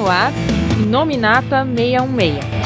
no ar, Inominata 616.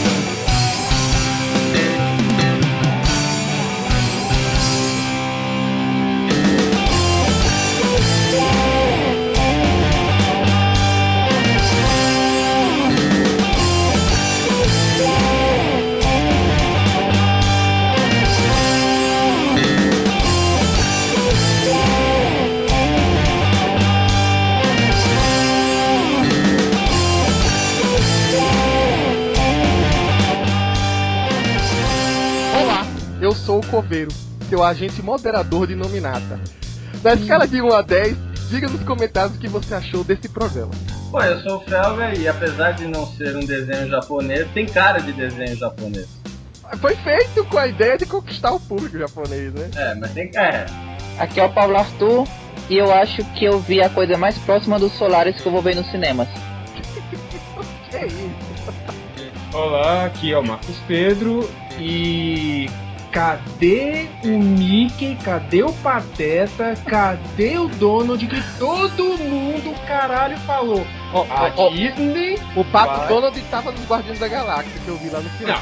Eu sou o Coveiro, seu agente moderador de Inominata. Na escala de 1 a 10, diga nos comentários o que você achou desse programa. Pô, eu sou o Felga e apesar de não ser um desenho japonês, tem cara de desenho japonês. Foi feito com a ideia de conquistar o público japonês, né? Mas tem cara. Aqui é o Paulo Arthur e eu acho que eu vi a coisa mais próxima dos Solaris que eu vou ver nos cinemas. Que isso? Olá, aqui é o Marcos Pedro e... cadê o Mickey? Cadê o Pateta? Cadê o Donald que todo mundo caralho falou? Disney... O Pato Donald tava nos Guardiões da Galáxia, que eu vi lá no final.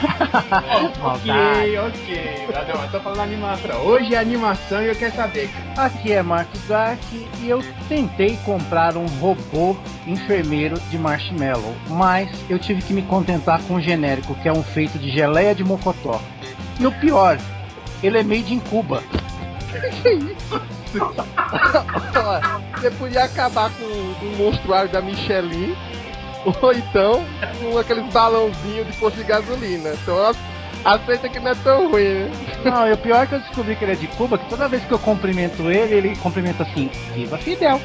Ok. Não, eu tô falando animação. Hoje é animação e eu quero saber. Aqui é Marcos Dark e eu tentei comprar um robô enfermeiro de Marshmallow, mas eu tive que me contentar com um genérico, que é um feito de geleia de mocotó. E o pior, ele é made in Cuba. Que isso? Você podia acabar com o monstruário da Michelin, ou então com aqueles balãozinhos de posto de gasolina. Então aceita que não é tão ruim, né? Não, e o pior é que eu descobri que ele é de Cuba, que toda vez que eu cumprimento ele, ele cumprimenta assim: Viva Fidel!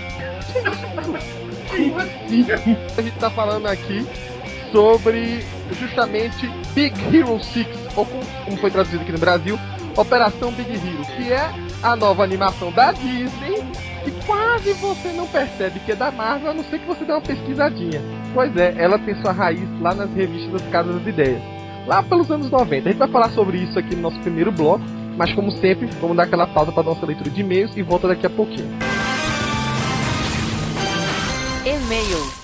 Como assim? A gente tá falando aqui sobre justamente Big Hero 6, ou como foi traduzido aqui no Brasil, Operação Big Hero, que é a nova animação da Disney, que quase você não percebe que é da Marvel, a não ser que você dê uma pesquisadinha. Pois é, ela tem sua raiz lá nas revistas das Casas das Ideias, lá pelos anos 90. A gente vai falar sobre isso aqui no nosso primeiro bloco, mas como sempre, vamos dar aquela pausa para nossa leitura de e-mails e volta daqui a pouquinho. E-mails.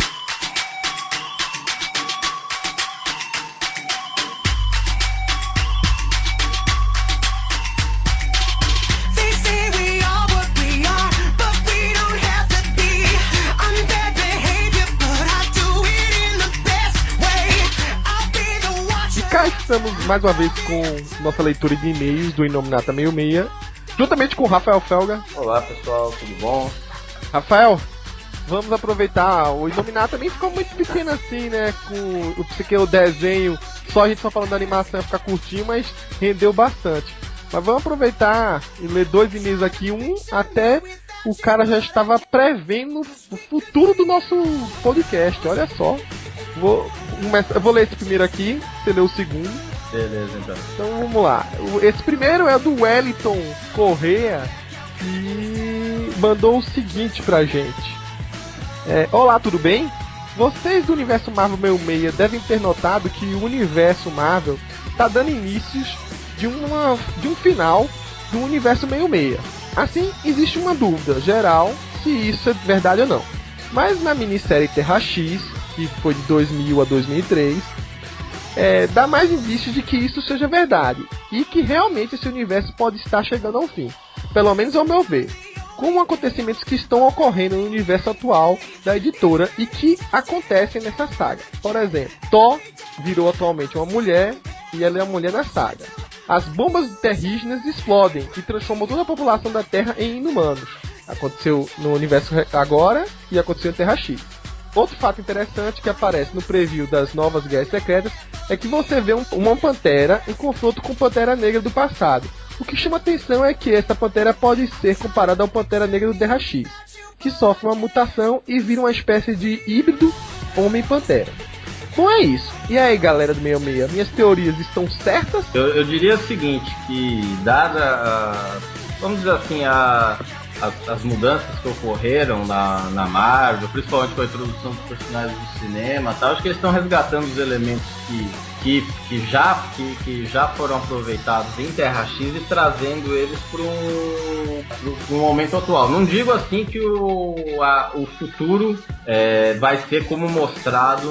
Cá estamos mais uma vez com nossa leitura de e-mails do Inominata 66, juntamente com o Rafael Felga. Olá pessoal, tudo bom? Rafael, vamos aproveitar, o Inominata nem ficou muito pequeno assim, né? Porque o desenho, a gente só falando da animação ia ficar curtinho, mas rendeu bastante. Mas vamos aproveitar e ler 2 e-mails aqui, até o cara já estava prevendo o futuro do nosso podcast, olha só. Eu vou ler esse primeiro aqui, você lê o segundo. Beleza, então. Então vamos lá. Esse primeiro é do Wellington Correa, que mandou o seguinte pra gente. Olá, tudo bem? Vocês do Universo Marvel 66 devem ter notado que o Universo Marvel está dando inícios de um final do Universo 66. Assim, existe uma dúvida geral se isso é verdade ou não. Mas na minissérie Terra X, que foi de 2000 a 2003, dá mais indícios de que isso seja verdade e que realmente esse universo pode estar chegando ao fim, pelo menos ao meu ver, com acontecimentos que estão ocorrendo no universo atual da editora e que acontecem nessa saga. Por exemplo, Thor virou atualmente uma mulher e ela é a mulher na saga. As bombas terrígenas explodem e transformam toda a população da Terra em inumanos. Aconteceu no universo agora e aconteceu em Terra X. Outro fato interessante que aparece no preview das novas Guerras Secretas é que você vê uma Pantera em confronto com Pantera Negra do passado. O que chama atenção é que essa Pantera pode ser comparada ao Pantera Negra do Terra X, que sofre uma mutação e vira uma espécie de híbrido Homem-Pantera. Bom, é isso. E aí, galera do 66, minhas teorias estão certas? Eu diria o seguinte, que dada vamos dizer assim, as mudanças que ocorreram na Marvel, principalmente com a introdução dos personagens do cinema, tal, acho que eles estão resgatando os elementos que já foram aproveitados em Terra X e trazendo eles para um momento atual. Não digo assim que o futuro vai ser como mostrado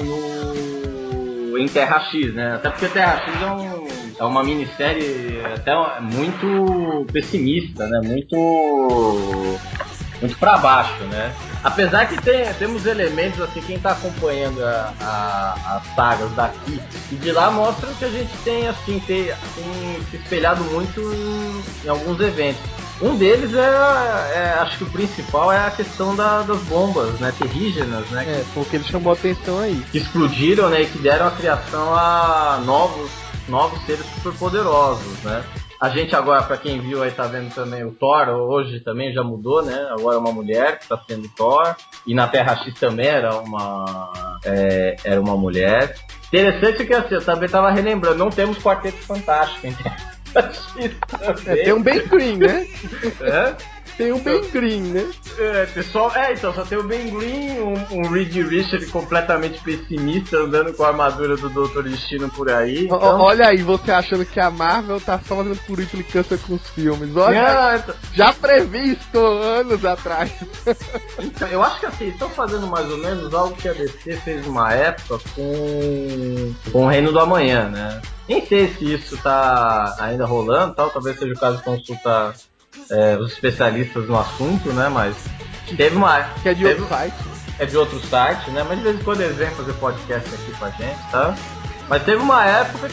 em Terra X, né? Até porque Terra X é uma minissérie até muito pessimista, né? Muito para baixo, né? Apesar que temos elementos, assim, quem está acompanhando as sagas daqui e de lá mostra que a gente tem, assim, tem se espelhado muito em alguns eventos. Um deles acho que o principal é a questão das bombas, né, terrígenas, né? Porque ele chamou a atenção aí. Que explodiram, né, e que deram a criação a novos seres superpoderosos, né? A gente agora, pra quem viu aí, tá vendo também o Thor, hoje também já mudou, né? Agora é uma mulher que tá sendo Thor. E na Terra X também era uma mulher. Interessante que assim, eu também tava relembrando, não temos Quarteto Fantástico em Terra X também. Tem um Ben Green, né? Tem um Então, Ben Green, né? Pessoal, então só tem o Ben Green, um Reed Richards completamente pessimista andando com a armadura do Dr. Destino por aí. Então... Olha aí, você achando que a Marvel tá só fazendo por implicância com os filmes. Olha, já previsto anos atrás. Então, eu acho que assim, estão fazendo mais ou menos algo que a DC fez numa época com o Reino do Amanhã, né? Nem sei se isso tá ainda rolando, talvez seja o caso de consultar os especialistas no assunto, né? Mas teve uma... Que é de outro site. É de outro site, né? Mas de vez em quando eles vêm fazer podcast aqui com a gente, tá? Mas teve uma época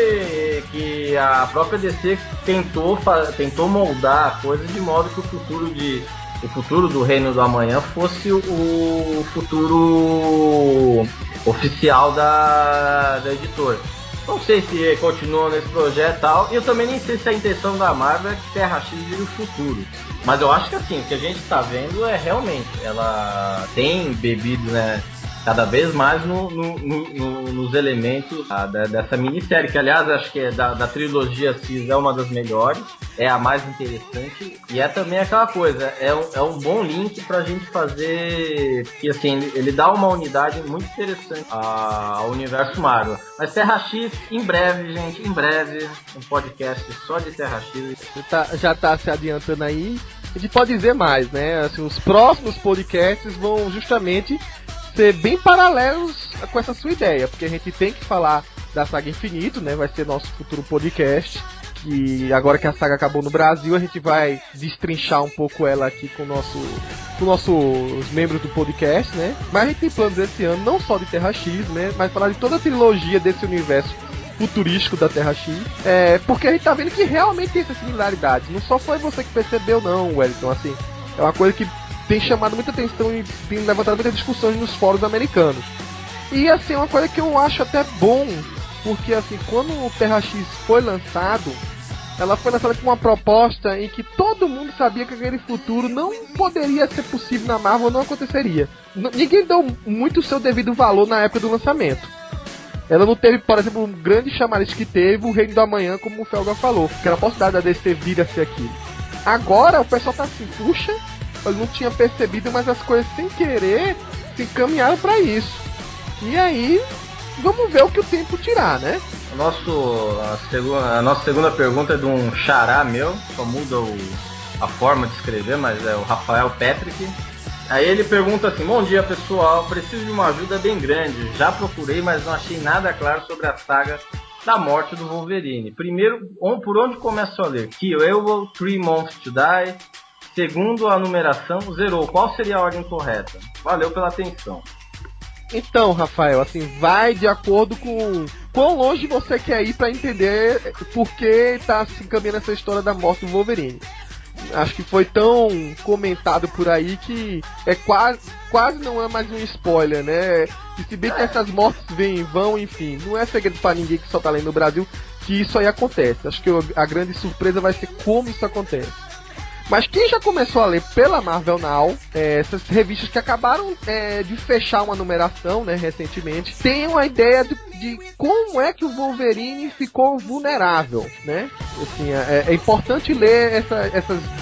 que a própria DC tentou moldar a coisa de modo que o futuro do Reino do Amanhã fosse o futuro oficial da editora. Não sei se continua nesse projeto e tal, e eu também nem sei se a intenção da Marvel é que Terra X vire o futuro. Mas eu acho que assim, o que a gente está vendo é realmente, ela tem bebido, né, cada vez mais nos elementos dessa minissérie, que aliás acho que da trilogia X é uma das melhores, é a mais interessante, e é também aquela coisa, é um bom link pra gente fazer, que assim, ele dá uma unidade muito interessante ao universo Marvel. Mas Terra X, em breve, gente, um podcast só de Terra X. Já tá se adiantando aí. A gente pode dizer mais, né? Assim, os próximos podcasts vão justamente ser bem paralelos com essa sua ideia, porque a gente tem que falar da saga Infinito, né? Vai ser nosso futuro podcast, que agora que a saga acabou no Brasil, a gente vai destrinchar um pouco ela aqui com nossos membros do podcast, né? Mas a gente tem planos esse ano, não só de Terra X, né? Mas falar de toda a trilogia desse universo futurístico da Terra X, porque a gente tá vendo que realmente tem essas similaridades. Não só foi você que percebeu, não, Wellington, assim, é uma coisa que tem chamado muita atenção e tem levantado muitas discussões nos fóruns americanos. E assim, uma coisa que eu acho até bom, porque assim, quando o Terra X foi lançado, ela foi lançada com uma proposta em que todo mundo sabia que aquele futuro não poderia ser possível na Marvel, não aconteceria. Ninguém deu muito o seu devido valor na época do lançamento. Ela não teve, por exemplo, um grande chamariz que teve o Reino do Amanhã, como o Felga falou, que era a possibilidade da DC vir a ser aquilo. Agora o pessoal tá assim, puxa, eu não tinha percebido, mas as coisas sem querer se encaminharam pra isso. E aí, vamos ver o que o tempo tirar, né? A nossa segunda pergunta é de um xará meu, só muda a forma de escrever, mas é o Rafael Patrick. Aí ele pergunta assim: bom dia pessoal, preciso de uma ajuda bem grande. Já procurei, mas não achei nada claro sobre a saga da morte do Wolverine. Primeiro, por onde começo a ler? Kill Elbow, 3 Months to Die. Segundo a numeração, zerou. Qual seria a ordem correta? Valeu pela atenção. Então, Rafael, assim, vai de acordo com quão longe você quer ir pra entender por que tá se encaminhando essa história da morte do Wolverine. Acho que foi tão comentado por aí que quase não é mais um spoiler, né? E se bem que essas mortes vêm e vão, enfim, não é segredo pra ninguém que só tá lendo no Brasil que isso aí acontece. Acho que a grande surpresa vai ser como isso acontece. Mas quem já começou a ler pela Marvel Now, essas revistas que acabaram de fechar uma numeração, né, recentemente, tem uma ideia de como é que o Wolverine ficou vulnerável, né? Assim, é importante ler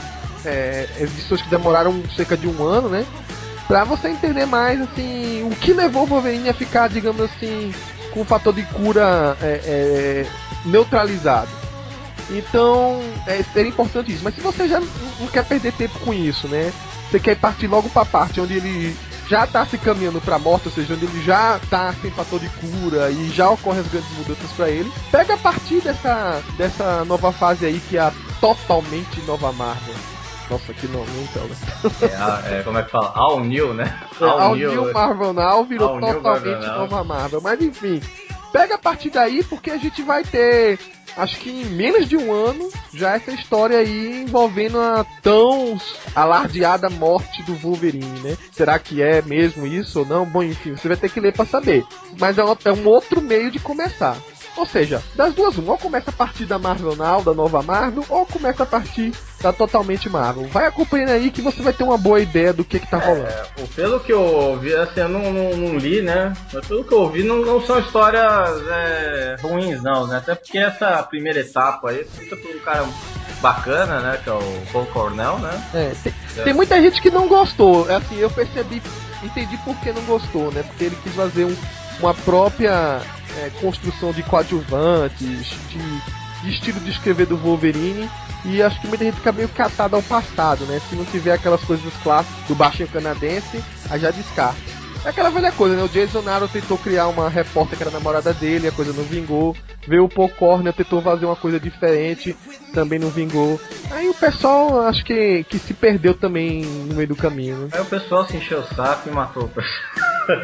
edições que demoraram cerca de 1 ano, né? Pra você entender mais, assim, o que levou o Wolverine a ficar, digamos assim, com o fator de cura neutralizado. Então, seria importante isso. Mas se você já não quer perder tempo com isso, né? Você quer partir logo pra parte onde ele já tá se caminhando pra morte, ou seja, onde ele já tá sem fator de cura e já ocorrem as grandes mudanças pra ele. Pega a partir dessa nova fase aí, que é a totalmente nova Marvel. Nossa, que nome, então, né? Como é que fala? All New, né? All New Marvel Now virou All New totalmente Marvel Now. nova Marvel. Mas enfim, pega a partir daí, porque a gente vai ter, acho que em menos de 1 ano, já essa história aí envolvendo a tão alardeada morte do Wolverine, né? Será que é mesmo isso ou não? Bom, enfim, você vai ter que ler pra saber. Mas é um outro meio de começar. Ou seja, das duas, ou começa a partir da Marvel Now, da nova Marvel, ou começa a partir da totalmente Marvel. Vai acompanhando aí que você vai ter uma boa ideia do que tá rolando. Pelo que eu ouvi, assim, eu não li, né? Mas pelo que eu ouvi, não são histórias ruins, não, né? Até porque essa primeira etapa aí é escrita por um cara bacana, né? Que é o Paul Cornell, né? Tem muita gente que não gostou. Assim, eu entendi por que não gostou, né? Porque ele quis fazer uma própria construção de coadjuvantes, de estilo de escrever do Wolverine, e acho que muita gente fica meio catada ao passado, né? Se não tiver aquelas coisas clássicas do baixinho canadense, aí já descarta. É aquela velha coisa, né? O Jason Aaron tentou criar uma repórter que era namorada dele, a coisa não vingou. Veio o Paul Cornell, tentou fazer uma coisa diferente, também não vingou. Aí o pessoal, acho que se perdeu também no meio do caminho, né? Aí o pessoal se encheu o saco e matou o pessoal.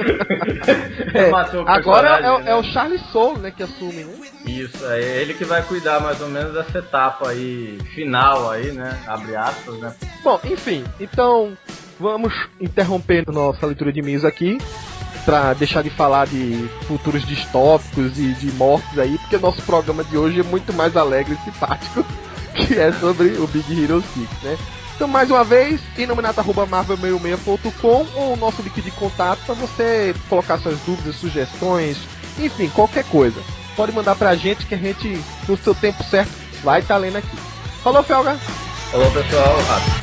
Agora é o Charlie Soule, né, que assume, né? Isso, é ele que vai cuidar mais ou menos dessa etapa aí, final aí, né? Abre aspas, né? Bom, enfim, então vamos interrompendo nossa leitura de e-mails aqui pra deixar de falar de futuros distópicos e de mortes aí, porque o nosso programa de hoje é muito mais alegre e simpático, que é sobre o Big Hero 6, né? Então, mais uma vez, inominata@marvel66.com ou o nosso link de contato para você colocar suas dúvidas, sugestões, enfim, qualquer coisa. Pode mandar pra gente que a gente, no seu tempo certo, vai estar lendo aqui. Falou, Felga! Falou, pessoal!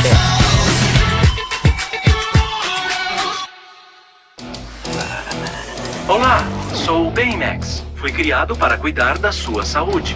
Olá, sou o Baymax. Fui criado para cuidar da sua saúde.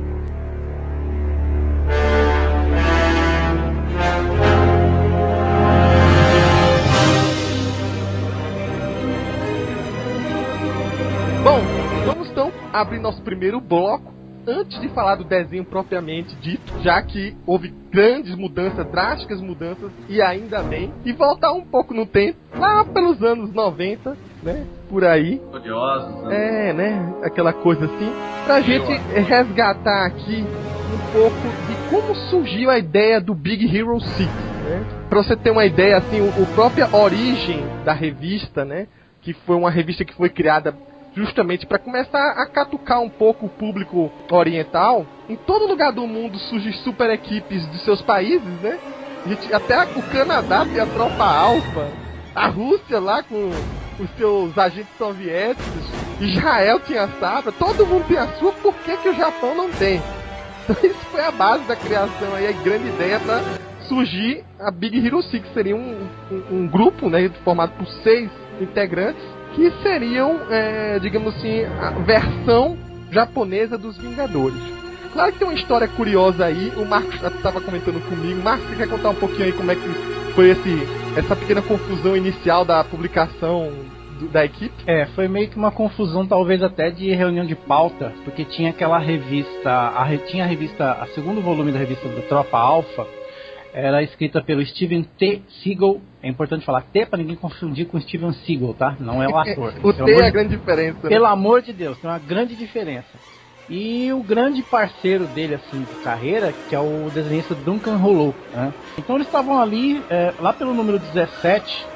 Bom, vamos então abrir nosso primeiro bloco, antes de falar do desenho propriamente dito, já que houve grandes mudanças, drásticas mudanças, e ainda bem, e voltar um pouco no tempo, lá pelos anos 90, né, por aí. Odiosos, né, aquela coisa assim, pra gente resgatar aqui um pouco de como surgiu a ideia do Big Hero 6, né. Pra você ter uma ideia, assim, a própria origem da revista, né, que foi uma revista que foi criada justamente para começar a catucar um pouco o público oriental. Em todo lugar do mundo surgem super equipes de seus países, né? Até o Canadá tem a Tropa Alpha, a Rússia lá com os seus agentes soviéticos, Israel tinha a Sabra, todo mundo tem a sua, por que o Japão não tem? Então isso foi a base da criação aí, a grande ideia para surgir a Big Hero 6, seria um grupo, né, formado por 6 integrantes, que seriam, digamos assim, a versão japonesa dos Vingadores. Claro que tem uma história curiosa aí, o Marcos estava comentando comigo. Marcos, você quer contar um pouquinho aí como é que foi essa pequena confusão inicial da publicação da equipe? Foi meio que uma confusão, talvez até de reunião de pauta, porque tinha aquela revista, tinha a revista, a segundo volume da revista do Tropa Alpha, era escrita pelo Steven T. Seagal. É importante falar T para ninguém confundir com Steven Seagal, tá? Não é o ator. O T é a grande diferença. Né? Pelo amor de Deus, tem uma grande diferença. E o grande parceiro dele, assim, de carreira, que é o desenhista Duncan Rolou, né? Então eles estavam ali, lá pelo número 17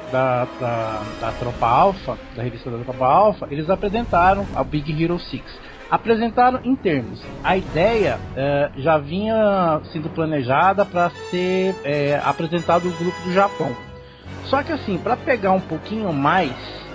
da Tropa Alpha, da revista da Tropa Alpha, eles apresentaram a Big Hero 6. Apresentaram em termos. A ideia já vinha sendo planejada para ser apresentado o grupo do Japão. Só que assim, para pegar um pouquinho mais,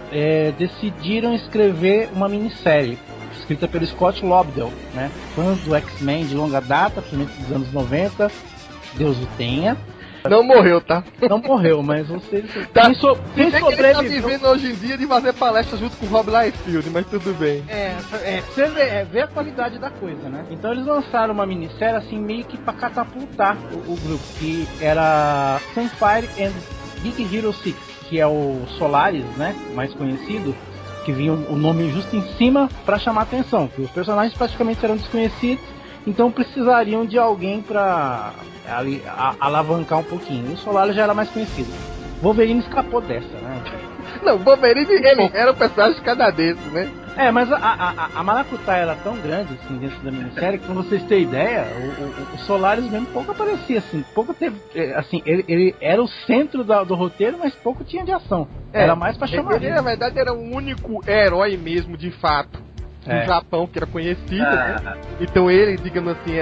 decidiram escrever uma minissérie escrita pelo Scott Lobdell, né? Fã do X-Men de longa data, principalmente dos anos 90, Deus o tenha. Não morreu, tá? Não morreu, mas vocês... Tá. Quem Ele tá sobreviveu... vivendo hoje em dia de fazer palestra junto com o Rob Liefeld, mas tudo bem. Você vê a qualidade da coisa, né? Então eles lançaram uma minissérie assim, meio que pra catapultar o grupo, que era Sunfire and Big Hero 6, que é o Solaris, né? Mais conhecido, que vinha o nome justo em cima pra chamar atenção, que os personagens praticamente eram desconhecidos, então precisariam de alguém pra alavancar um pouquinho. E o Solaris já era mais conhecido. Wolverine escapou dessa, né? Não, o Wolverine, ele era um personagem canadense, né? Mas a maracutaia era tão grande assim dentro da minissérie que, pra vocês terem ideia, o Solaris mesmo pouco aparecia assim, pouco teve, assim, ele era o centro do roteiro, mas pouco tinha de ação. Era mais pra chamar. Ele, na verdade, era o único herói mesmo, de fato, do Japão que era conhecido, né? Então ele, digamos assim,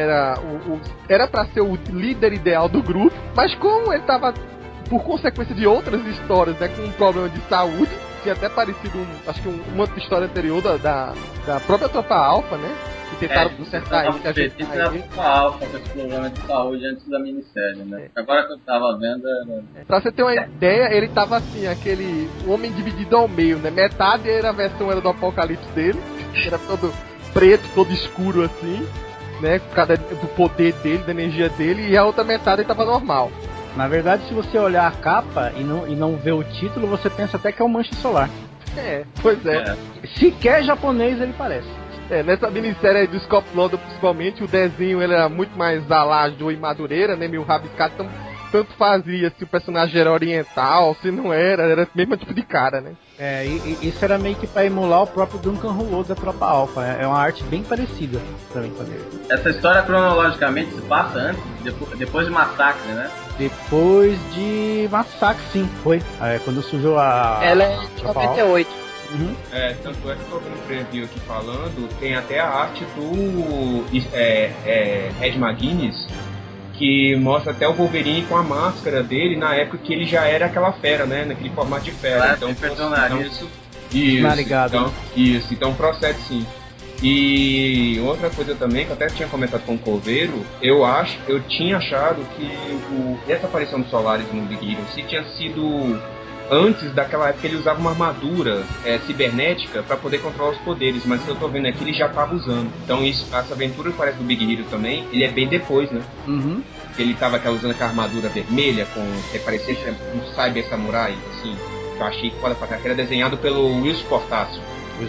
era pra ser o líder ideal do grupo, mas como ele tava, por consequência de outras histórias, né, com um problema de saúde, tinha até parecido, acho que uma história anterior da própria Tropa Alpha, né? Que tentaram consertar ele, ajeitar ele. Tropa Alpha com esse problema de saúde antes da minissérie, né? Agora que eu tava vendo... Pra você ter uma ideia, ele tava assim, aquele homem dividido ao meio, né? Metade era a versão do Apocalipse dele, que era todo preto, todo escuro assim, né? Por causa do poder dele, da energia dele, e a outra metade ele tava normal. Na verdade, se você olhar a capa e não ver o título, você pensa até que é o Mancha Solar. Pois é. Sequer japonês ele parece. Nessa minissérie do Scott London, principalmente, o desenho ele era muito mais Joe e Madureira, né? Meio rabiscado, então tanto fazia se o personagem era oriental, se não era o mesmo tipo de cara, né? Isso era meio que pra emular o próprio Duncan Rouleau da Tropa Alpha. É uma arte bem parecida pra mim com a dele. Essa história cronologicamente se passa antes, depois de Massacre, né? Depois de Massacre, sim, foi. Quando surgiu a... Ela é de 98. Uhum. Tanto é que eu tô vendo um preview aqui falando, tem até a arte do Ed McGuinness, que mostra até o Wolverine com a máscara dele na época que ele já era aquela fera, né? Naquele formato de fera. Então então procede sim. E outra coisa também, que eu até tinha comentado com o Coveiro, eu tinha achado que essa aparição do Solaris no Big Hero se tinha sido antes daquela época. Ele usava uma armadura cibernética para poder controlar os poderes, mas eu tô vendo aqui ele já tava usando. Então essa aventura que parece do Big Hero também, ele é bem depois, né? Uhum. Ele tava usando aquela armadura vermelha que parecia um Cyber Samurai, assim. Eu achei que foda pra cá, que era desenhado pelo Wilson Portacio.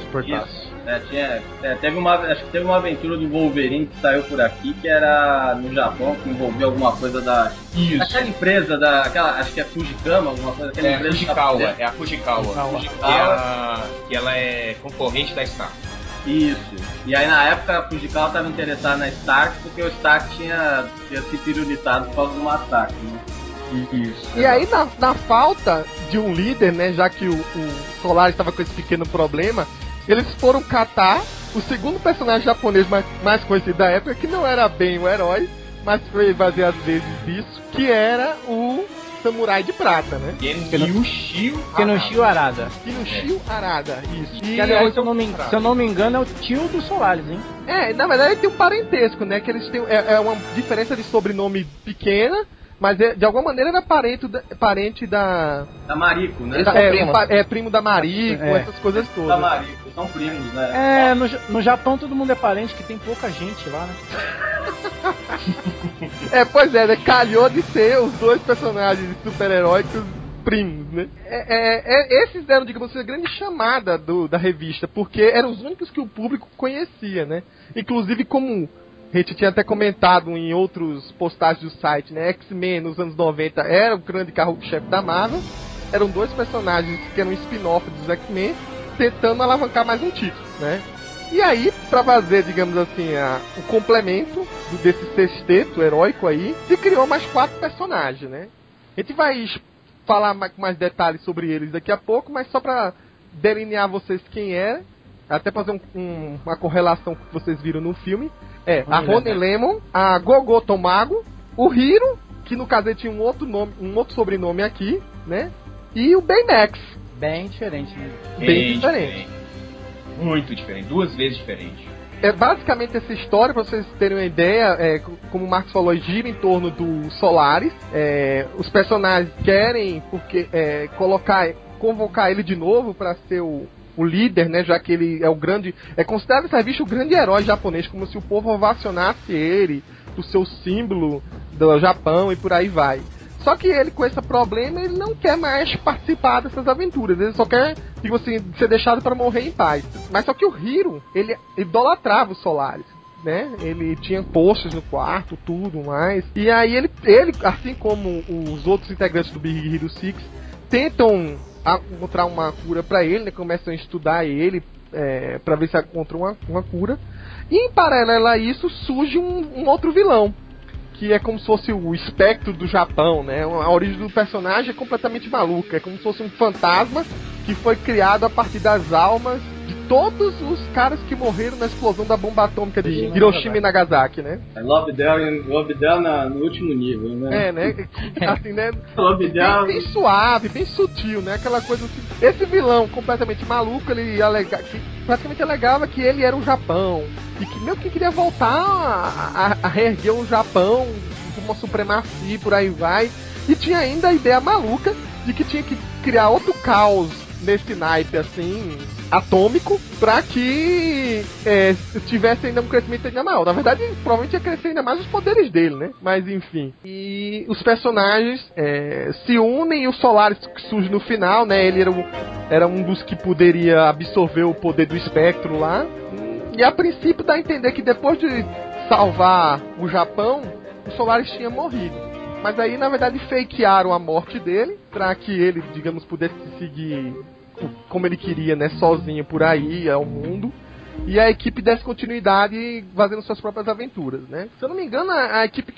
Acho que teve uma aventura do Wolverine que saiu por aqui, que era no Japão, que envolvia alguma coisa daquela empresa, acho que é Fujikama, alguma coisa, aquela empresa. É a Fujikawa. Que ela é concorrente da Stark. Isso. E aí na época a Fujikawa estava interessada na Stark, porque o Stark tinha se pirulitado por causa do Massacre, né? Isso. E aí na falta de um líder, né, já que o Solaris estava com esse pequeno problema, eles foram catar o segundo personagem japonês mais conhecido da época, que não era bem o herói, mas foi baseado vezes disso, que era o Samurai de Prata, né? Kenoshio Arada. Kenoshio Arada, isso. Que, aliás, se eu não me engano, é o tio do Solaris, hein? Na verdade tem um parentesco, né? Que eles têm uma diferença de sobrenome pequena, mas de alguma maneira era parente da Mariko, né? Primo da Mariko, essas coisas todas. Da Mariko, são primos, né? No Japão todo mundo é parente, que tem pouca gente lá, né? Pois é, né? Calhou de ser os dois personagens super-heróicos primos, né? Esses eram, digamos assim, a grande chamada da revista, porque eram os únicos que o público conhecia, né? Inclusive, como a gente tinha até comentado em outros postagens do site, né? X-Men nos anos 90 era o grande carro-chefe da Marvel. Eram dois personagens que eram um spin-off dos X-Men, tentando alavancar mais um título, né? E aí, pra fazer, digamos assim, o complemento desse sexteto heróico aí, se criou mais 4 personagens, né? A gente vai falar com mais detalhes sobre eles daqui a pouco, mas só pra delinear vocês quem é, até fazer uma correlação com o que vocês viram no filme. A Honey Lemon, a Gogo Tomago, o Hiro, que no caso ele tinha um outro sobrenome aqui, né? E o Baymax. Bem diferente, né? Bem diferente. Muito diferente, 2 vezes diferente. basicamente essa história, pra vocês terem uma ideia, como o Marcos falou, gira em torno do Solaris. Os personagens querem convocar ele de novo pra ser o líder, né, já que ele é o grande, considerado essa revista o grande herói japonês, como se o povo ovacionasse ele, o seu símbolo do Japão e por aí vai. Só que ele, com esse problema, ele não quer mais participar dessas aventuras. Ele só quer, tipo assim, ser deixado para morrer em paz. Mas só que o Hiro, ele idolatrava o Solaris, né? Ele tinha posters no quarto, tudo mais. E aí ele assim como os outros integrantes do Big Hero 6, tentam encontrar uma cura para ele, né? Começam a estudar ele para ver se encontram uma cura. E em paralelo a isso surge um outro vilão, que é como se fosse o espectro do Japão, né? A origem do personagem é completamente maluca. É como se fosse um fantasma que foi criado a partir das almas de todos os caras que morreram na explosão da bomba atômica de Hiroshima e Nagasaki, né? Lobdell no último nível, né? Né? Assim, né? Lobdell... Bem suave, bem sutil, né? Aquela coisa assim. Esse vilão completamente maluco, ele praticamente alegava que ele era o Japão. E que meio que queria voltar a reerguer o Japão como uma supremacia, por aí vai. E tinha ainda a ideia maluca de que tinha que criar outro caos nesse naipe, assim, atômico, pra que tivesse ainda um crescimento ainda maior. Na verdade, provavelmente ia crescer ainda mais os poderes dele, né? Mas, enfim. E os personagens se unem, e o Solaris que surge no final, né? Ele era um dos que poderia absorver o poder do espectro lá. E a princípio dá a entender que depois de salvar o Japão, o Solaris tinha morrido. Mas aí, na verdade, fakearam a morte dele, pra que ele, digamos, pudesse seguir como ele queria, né, sozinho por aí, ao mundo. E a equipe desse continuidade fazendo suas próprias aventuras, né? Se eu não me engano, a equipe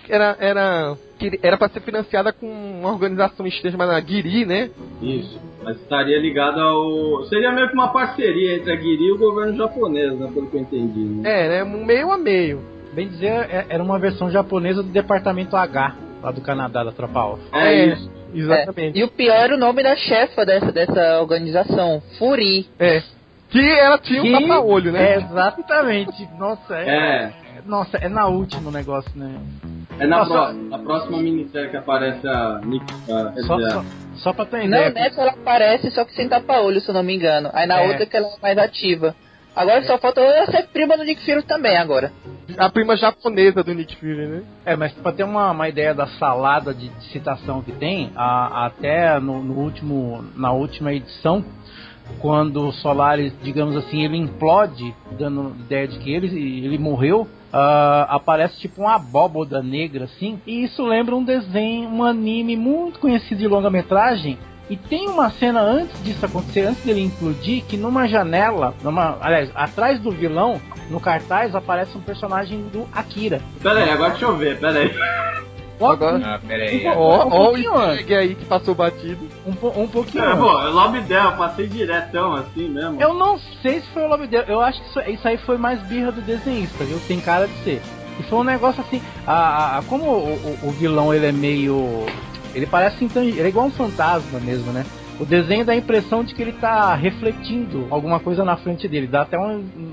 era para ser financiada com uma organização externa chamada Guiri, né? Isso, mas estaria ligada ao... Seria meio que uma parceria entre a Guiri e o governo japonês, né? Pelo que eu entendi, né? Né? Meio a meio. Bem dizer, era uma versão japonesa do Departamento H, lá do Canadá, da Tropa Alpha. Isso, exatamente. E o pior era o nome da chefa dessa organização, Furi. Que ela tinha um tapa-olho, né? Exatamente. Nossa, Nossa, é na última o negócio, né? É na próxima minissérie que aparece a Nick. Só pra ter ideia. Não, nessa ela aparece, só que sem tapa-olho, se eu não me engano. Aí na outra que ela é mais ativa. Agora só falta ela ser prima do Nick Fury também, agora. A prima japonesa do Nick Fury, né? Mas pra ter uma ideia da salada de citação que tem, até na última edição, quando o Solaris, digamos assim, ele implode, dando ideia de que ele morreu, aparece tipo uma abóboda negra, assim, e isso lembra um desenho, um anime muito conhecido de longa-metragem. E tem uma cena antes disso acontecer, antes dele implodir, que numa janela, aliás, atrás do vilão, no cartaz, aparece um personagem do Akira. Pera aí, agora deixa eu ver, pera aí. Agora, peraí. Ó o easter aí que passou batido. Um pouquinho antes. Bom, é o Lobdell, eu passei diretão assim mesmo. Eu não sei se foi o Lobdell, eu acho que isso aí foi mais birra do desenhista, viu? Tem cara de ser. E foi um negócio assim, como o vilão ele é meio... Ele parece ele é igual um fantasma mesmo, né? O desenho dá a impressão de que ele tá refletindo alguma coisa na frente dele. Dá até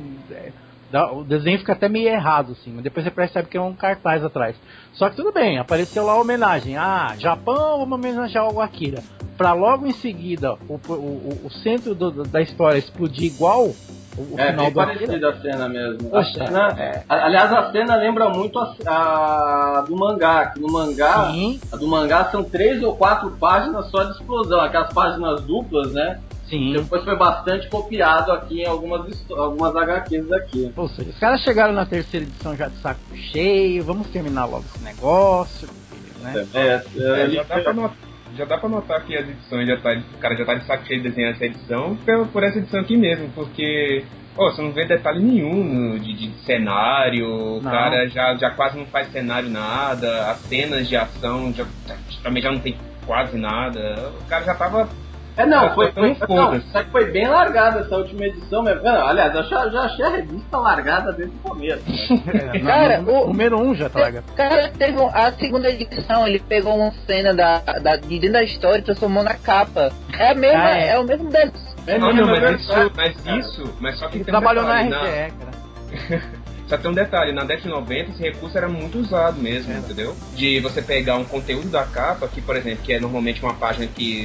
o desenho fica até meio errado, assim, mas depois você percebe que é um cartaz atrás. Só que tudo bem, apareceu lá a homenagem. Japão, vamos homenagear o Akira. Pra logo em seguida o centro da história explodir igual o final bem do Akira. parecida a cena mesmo. Poxa, aliás, a cena lembra muito a do mangá. Que no mangá, sim. A do mangá são 3 ou 4 páginas só de explosão. Aquelas páginas duplas, né? Sim. Depois foi bastante copiado aqui em algumas HQs aqui. Ou seja, os caras chegaram na terceira edição já de saco cheio, vamos terminar logo esse negócio, né? Já dá pra notar que as edições o cara já tá de saco cheio desenhando essa edição por essa edição aqui mesmo, porque você não vê detalhe nenhum de cenário, o cara já quase não faz cenário nada, as cenas de ação também já não tem quase nada, o cara já tava... Foi bem largada essa última edição mesmo. Aliás, eu já achei a revista largada desde o começo. Né? Cara, o número 1 já tá largado. Cara, teve a segunda edição, ele pegou uma cena de dentro da história e transformou na capa. É a mesma, é o mesmo desenho. Mas só que ele tem trabalhou na detalhe, RGE, cara. Só que tem um detalhe, na década de 90 esse recurso era muito usado mesmo, entendeu? De você pegar um conteúdo da capa, que por exemplo, que é normalmente uma página que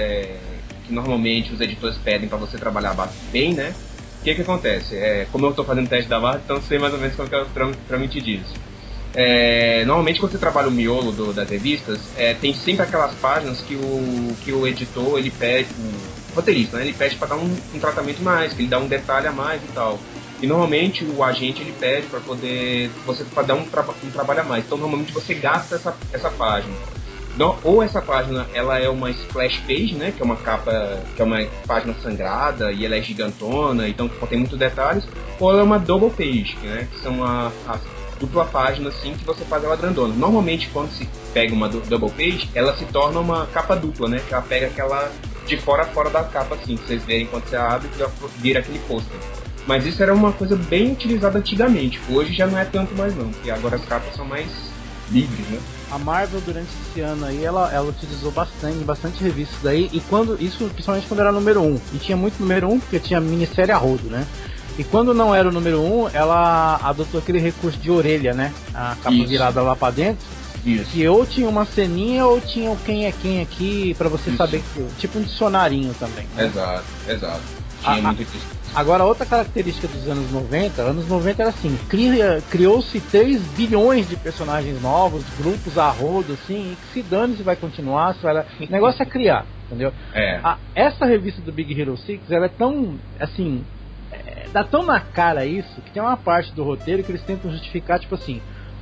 normalmente os editores pedem para você trabalhar bem, né? O que acontece? Como eu estou fazendo teste da barra, então sei mais ou menos qual que é o trâmite disso. Normalmente quando você trabalha o miolo das revistas, tem sempre aquelas páginas que o editor, ele pede, o roteirista, né, ele pede para dar um tratamento mais, que ele dá um detalhe a mais e tal. E normalmente o agente, ele pede para poder você dar um trabalho a mais. Então normalmente você gasta essa página. Então, ou essa página ela é uma splash page, né, que é uma capa, que é uma página sangrada e ela é gigantona, então contém muitos detalhes, ou ela é uma double page, né, que são as dupla página assim que você faz ela grandona. Normalmente quando se pega uma double page, ela se torna uma capa dupla, né, que ela pega aquela de fora a fora da capa assim, que vocês verem quando você abre, vira aquele pôster. Mas isso era uma coisa bem utilizada antigamente. Hoje já não é tanto mais não, porque agora as capas são mais livres, né? A Marvel durante esse ano aí, ela utilizou bastante revistas daí, e principalmente quando era número 1. E tinha muito número 1 porque tinha minissérie a rodo, né? E quando não era o número 1, ela adotou aquele recurso de orelha, né? A capa virada lá pra dentro. Isso. Que ou tinha uma ceninha ou tinha o quem é quem aqui pra você saber que, tipo um dicionarinho também, né? Exato. Tinha muito disso. Agora, outra característica dos anos 90 era assim, criou-se 3 bilhões de personagens novos, grupos a rodo, assim, e que se dane se vai continuar, o negócio é criar, entendeu? Essa revista do Big Hero 6, ela é tão, assim, dá tão na cara isso, que tem uma parte do roteiro que eles tentam justificar, tipo assim,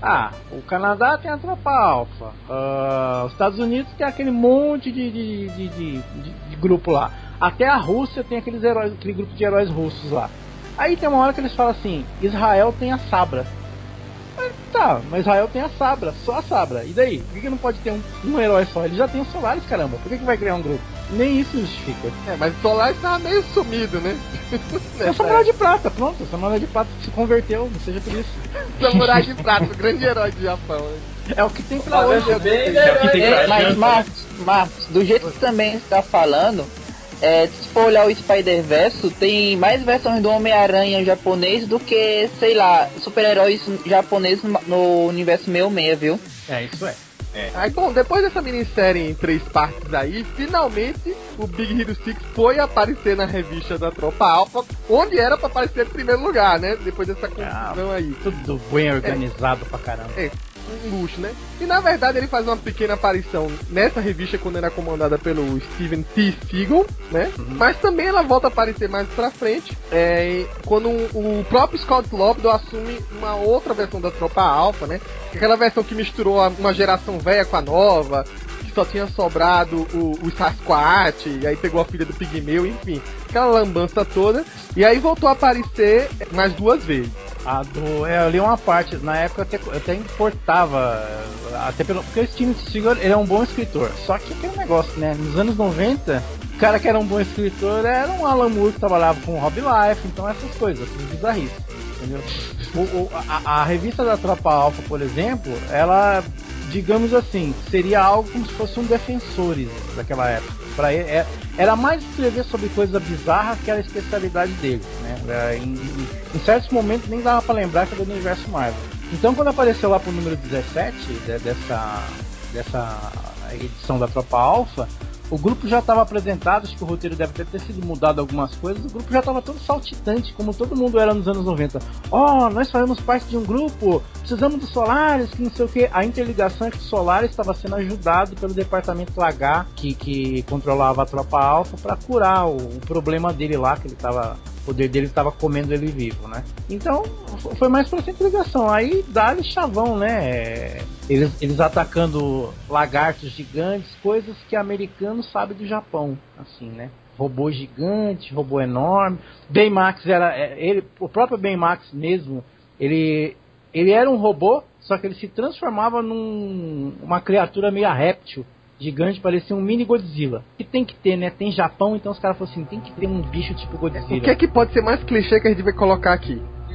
o Canadá tem a tropa alfa, os Estados Unidos tem aquele monte de grupo lá. Até a Rússia tem aquele grupo de heróis russos lá. Aí tem uma hora que eles falam assim, Israel tem a Sabra. Mas Israel tem a Sabra, só a Sabra. E daí? Por que não pode ter um herói só? Ele já tem o Solaris, caramba. Por que vai criar um grupo? Nem isso justifica. Mas o Solaris tava meio sumido, né? É o Samurai de Prata, pronto. O Samurai de Prata se converteu, não seja por isso. Samurai de Prata, o grande herói do Japão. Né? É o que tem pra hoje. Mas, Marcos, do jeito que também você tá falando, se for olhar o Spider-Verse, tem mais versões do Homem-Aranha japonês do que, sei lá, super-heróis japoneses no universo 66, viu? Isso é. Aí, bom, depois dessa minissérie em 3 partes aí, finalmente o Big Hero 6 foi aparecer na revista da Tropa Alpha, onde era pra aparecer em primeiro lugar, né? Depois dessa confusão aí. Tudo bem organizado pra caramba. Um luxo, né? E na verdade ele faz uma pequena aparição nessa revista quando era comandada pelo Steven T. Seagal, né? Mas também ela volta a aparecer mais pra frente, quando o próprio Scott Lobdell assume uma outra versão da Tropa Alpha, né? Aquela versão que misturou uma geração velha com a nova, que só tinha sobrado o Sasquatch, e aí pegou a filha do Pigmeu, enfim, aquela lambança toda, e aí voltou a aparecer mais 2 vezes. Eu li uma parte, na época eu até importava, porque o Steven Seagal, ele é um bom escritor, só que aquele negócio, né, nos anos 90, o cara que era um bom escritor era um Alan Moore que trabalhava com o Rob Life, então essas coisas, essas bizarrices, entendeu? A revista da Tropa Alpha, por exemplo, ela, digamos assim, seria algo como se fosse um Defensores daquela época. Era mais escrever sobre coisa bizarra que era a especialidade dele, né? Em certos momentos nem dava pra lembrar que era do universo Marvel. Então quando apareceu lá pro número 17 dessa edição da Tropa Alpha, o grupo já estava apresentado, acho que o roteiro deve ter sido mudado algumas coisas, o grupo já estava todo saltitante, como todo mundo era nos anos 90. Nós fazemos parte de um grupo, precisamos do Solaris, que não sei o que. A interligação é que o Solaris estava sendo ajudado pelo departamento H, que controlava a Tropa Alpha, para curar o problema dele lá, que o poder dele estava comendo ele vivo, né? Então, foi mais pra essa interligação. Aí, dá-lhe chavão, né? Eles atacando lagartos gigantes, coisas que americanos sabem do Japão, assim, né? Robô gigante, robô enorme. Baymax o próprio Baymax mesmo, ele era um robô, só que ele se transformava numa criatura meio réptil, gigante, parecia um mini Godzilla. Que tem que ter, né? Tem Japão, então os caras falaram assim, tem que ter um bicho tipo Godzilla. O que é que pode ser mais clichê que a gente vai colocar aqui?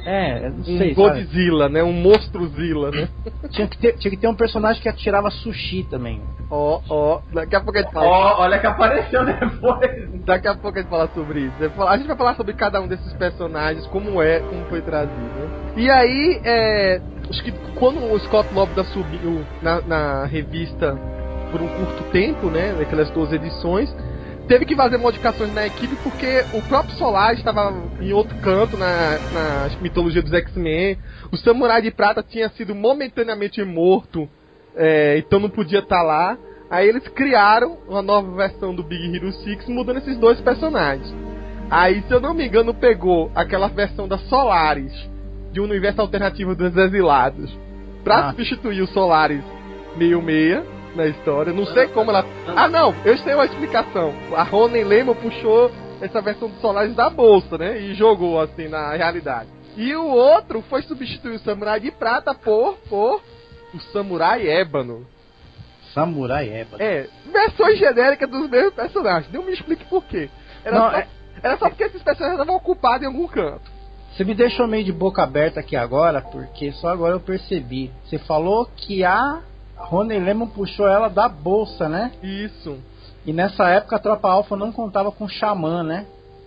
Não sei, Godzilla, sabe? Né? Um monstrozilla, né? Tinha que ter um personagem que atirava sushi também. Daqui a pouco a gente fala. Olha que apareceu depois. Daqui a pouco a gente fala sobre isso. A gente vai falar sobre cada um desses personagens, como foi trazido, né? E aí, acho que quando o Scott Lobdell subiu na revista por um curto tempo, né? Naquelas 12 edições, teve que fazer modificações na equipe porque o próprio Solar estava em outro canto na mitologia dos X-Men. O Samurai de Prata tinha sido momentaneamente morto, então não podia estar lá. Aí eles criaram uma nova versão do Big Hero 6 mudando esses dois personagens. Aí, se eu não me engano, pegou aquela versão da Solaris de um universo alternativo dos Exilados pra substituir o Solaris 66 na história. Não sei como ela... não, eu sei uma explicação. A Ronen Lehman puxou essa versão do Solaris da bolsa, né? E jogou assim na realidade. E o outro foi substituir o Samurai de Prata por o Samurai Ébano. Samurai Ébano. Versões genéricas dos mesmos personagens. Não me explique por quê. Era só porque esses personagens estavam ocupados em algum canto. Você me deixou meio de boca aberta aqui agora, porque só agora eu percebi. Você falou que a Ronen Lehman puxou ela da bolsa, né? Isso. E nessa época a Tropa Alpha não contava com Xamã, né?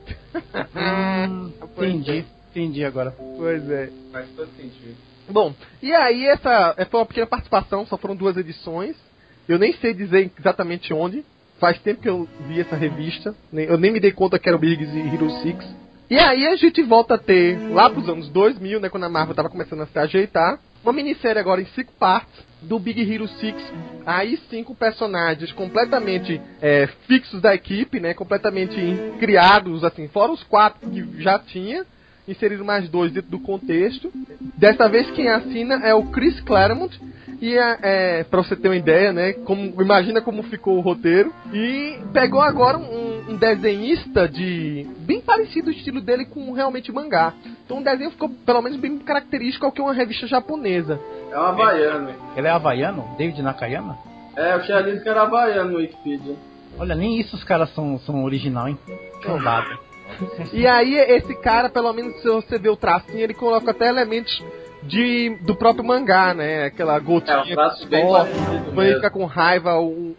Entendi agora. Pois é. Faz todo sentido. Bom, e aí essa foi uma pequena participação, só foram 2 edições. Eu nem sei dizer exatamente onde. Faz tempo que eu vi essa revista. Eu nem me dei conta que era o Big Hero 6. E aí a gente volta a ter, lá pros anos 2000, né, quando a Marvel tava começando a se ajeitar, uma minissérie agora em 5 partes do Big Hero 6. Aí 5 personagens completamente fixos da equipe, né, completamente criados, assim, fora os 4 que já tinha, inseriram mais 2 dentro do contexto. Dessa vez quem assina é o Chris Claremont. E pra você ter uma ideia, né? Imagina como ficou o roteiro. E pegou agora um desenhista bem parecido o estilo dele com realmente mangá. Então o desenho ficou pelo menos bem característico ao que uma revista japonesa. É um havaiano. Ele é havaiano? David Nakayama? Eu tinha lido que era havaiano no Wikipedia. Olha, nem isso os caras são original, hein? Cambada. E aí esse cara, pelo menos se você ver o tracinho, ele coloca até elementos do próprio mangá, né? Aquela gotinha um traço bem parecido ele fica com raiva,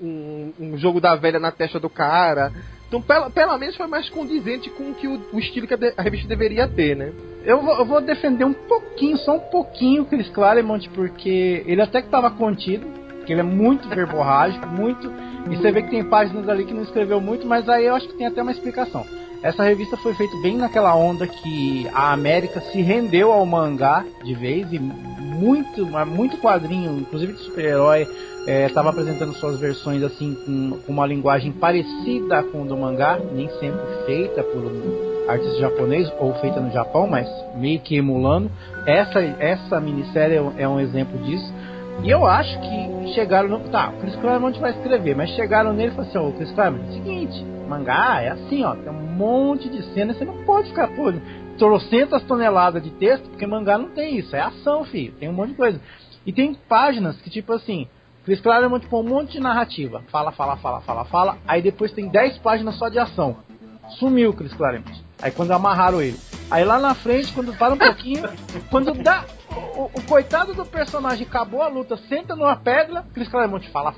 um jogo da velha na testa do cara. Então pelo menos foi mais condizente com que o estilo que a revista deveria ter, né? Eu vou defender só um pouquinho o Chris Claremont, porque ele até que estava contido, porque ele é muito verborrágico, e você vê que tem páginas ali que não escreveu muito, mas aí eu acho que tem até uma explicação. Essa revista foi feita bem naquela onda que a América se rendeu ao mangá de vez, e muito quadrinho, inclusive de super-herói, estava apresentando suas versões assim com uma linguagem parecida com o do mangá, nem sempre feita por um artista japonês ou feita no Japão, mas meio que emulando. Essa minissérie é um exemplo disso. E eu acho que chegaram no... o Chris Claremont vai escrever, mas chegaram nele e falaram assim, Chris Claremont, é o seguinte, mangá é assim, tem um monte de cena, você não pode ficar, trocentas toneladas de texto, porque mangá não tem isso, é ação, filho, tem um monte de coisa. E tem páginas que, tipo assim, Chris Claremont põe um monte de narrativa, fala, aí depois tem 10 páginas só de ação. Sumiu o Chris Claremont. Aí quando amarraram ele. Aí lá na frente, quando para um pouquinho, quando dá... O coitado do personagem acabou a luta, senta numa pedra, Chris Claremont fala.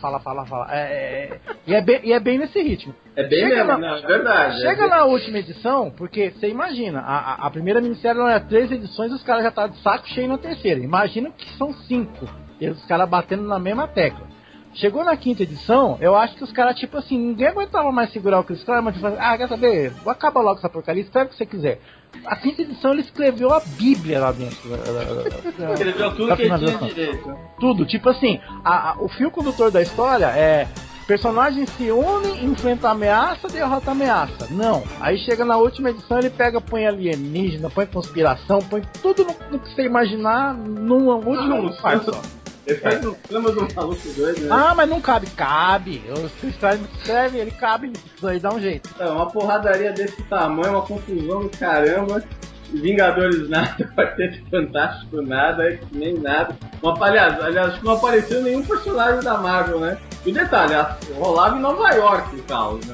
E é bem nesse ritmo. É bem mesmo, é verdade. Chega na última edição, porque você imagina, a primeira minissérie era 3 edições, os caras já estavam de saco cheio na terceira. Imagina que são 5. E os caras batendo na mesma tecla. Chegou na 5ª edição, eu acho que os caras, tipo assim, ninguém aguentava mais segurar o Chris Claremont e falar, quer saber? Acaba logo essa porcaria, escreve o que você quiser. A 5ª edição ele escreveu a Bíblia lá dentro. Escreveu tudo que ele tinha direito. Tudo, tipo assim, o fio condutor da história é personagens se unem, enfrentam a ameaça, derrota a ameaça. Não, aí chega na última edição, ele põe alienígena, põe conspiração, põe tudo no que você imaginar numa última parte só. Ele faz um clima do maluco doido, né? Mas não cabe. O escreve, ele cabe, aí dá um jeito. Uma porradaria desse tamanho, uma confusão do caramba. Vingadores nada, Quarteto Fantástico nada, nem nada. Aliás, acho que não apareceu nenhum personagem da Marvel, né? E detalhe, rolava em Nova York o caos, né?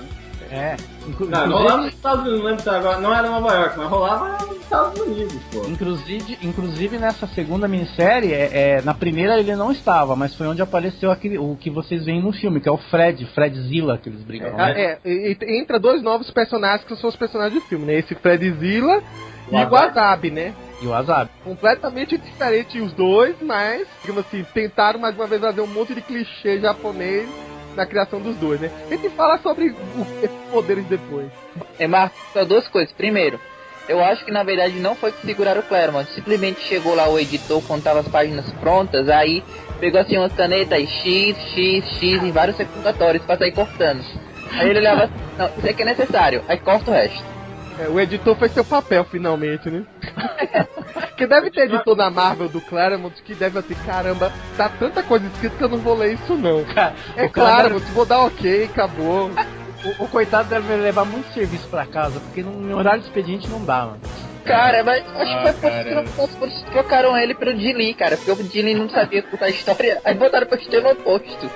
Não rolava nos Estados Unidos, não lembro agora, não era Nova York, mas rolava nos Estados Unidos, pô. Inclusive nessa segunda minissérie, na primeira ele não estava, mas foi onde apareceu o que vocês veem no filme, que é o Fredzilla, que eles brigam. Entra dois novos personagens que são os personagens do filme, né? Esse Fredzilla e o Wasabi, né? E o Wasabi. Completamente diferente os dois, mas, digamos assim, tentaram mais uma vez fazer um monte de clichê japonês na criação dos dois, né? A gente fala sobre esses poderes depois. Marcos, só duas coisas. Primeiro, eu acho que na verdade não foi que seguraram o Claremont. Simplesmente chegou lá o editor quando tava as páginas prontas, aí pegou assim uma caneta e X em vários recordatórios pra sair cortando. Aí ele olhava assim, não, isso aqui é necessário, aí corta o resto. O editor fez seu papel finalmente, né? Que deve ter editor na Marvel do Claremont que deve assim, caramba, tá tanta coisa escrita que eu não vou ler isso não. Claremont, vou dar ok, acabou. O coitado deve levar muito serviço pra casa, porque no horário de expediente não dá, mano. Cara, mas acho que foi por isso que trocaram ele pelo Jilin, cara, porque o Jilin não sabia contar a história, aí botaram pra extremo oposto.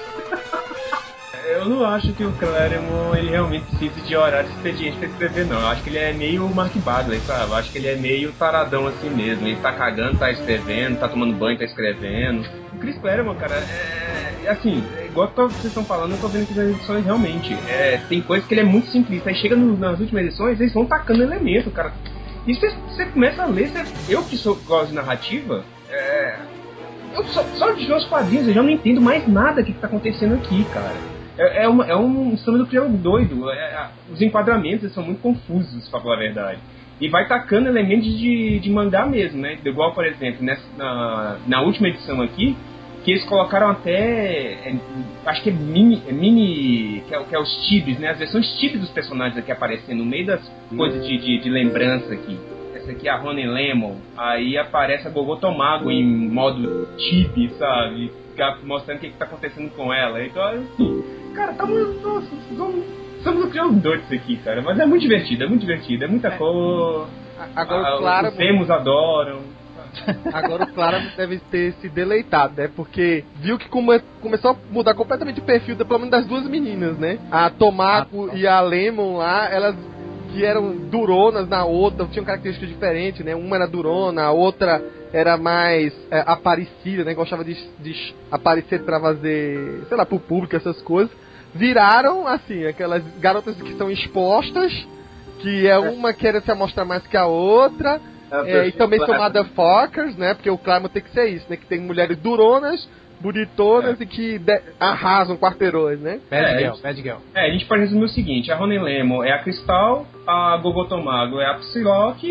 Eu não acho que o Claremont ele realmente precisa de horário de expediente pra escrever, não. Eu acho que ele é meio Mark Bagley, sabe? Eu acho que ele é meio taradão assim mesmo. Ele tá cagando, tá escrevendo, tá tomando banho, tá escrevendo. O Chris Claremont, cara, assim, igual que vocês estão falando, eu tô vendo aqui nas edições realmente. Tem coisas que ele é muito simplista. Aí chega nas últimas edições, eles vão tacando elemento, cara. E você começa a ler, eu que gosto de narrativa, eu só de ver os quadrinhos, eu já não entendo mais nada que tá acontecendo aqui, cara. É um sistema do criador doido. Os enquadramentos são muito confusos, pra falar a verdade. E vai tacando elementos de mangá mesmo, né? Igual, por exemplo, na última edição aqui, que eles colocaram até... acho que é mini que é os tibes, né? As versões tibes dos personagens aqui aparecendo no meio das coisas de lembrança aqui. Essa aqui é a Honey Lemon. Aí aparece a Gogo Tomago em modo tibi, sabe? Mostrando o que tá acontecendo com ela. Então, assim, cara, nossa, somos criando doidos isso aqui, cara. Mas é muito divertido, é muita cor. Agora, claro, os emos adoram. Agora o Claremont deve ter se deleitado, né? Porque viu que começou a mudar completamente o perfil, pelo menos das duas meninas, né? A Tomako e a Lemon lá, elas que eram duronas na outra, tinham características diferentes, né? Uma era durona, a outra era mais aparecida, né? Gostava de aparecer pra fazer, sei lá, pro público, essas coisas. Viraram, assim, aquelas garotas que são expostas, que uma quer se mostrar mais que a outra, e também são motherfuckers, né? Porque o Claremont tem que ser isso, né? Que tem mulheres duronas, bonitonas e que arrasam quarteirões, né? Bad Girl. A gente pode resumir o seguinte: a Honey Lemon é a Crystal, a Gogo Tomago é a Psylocke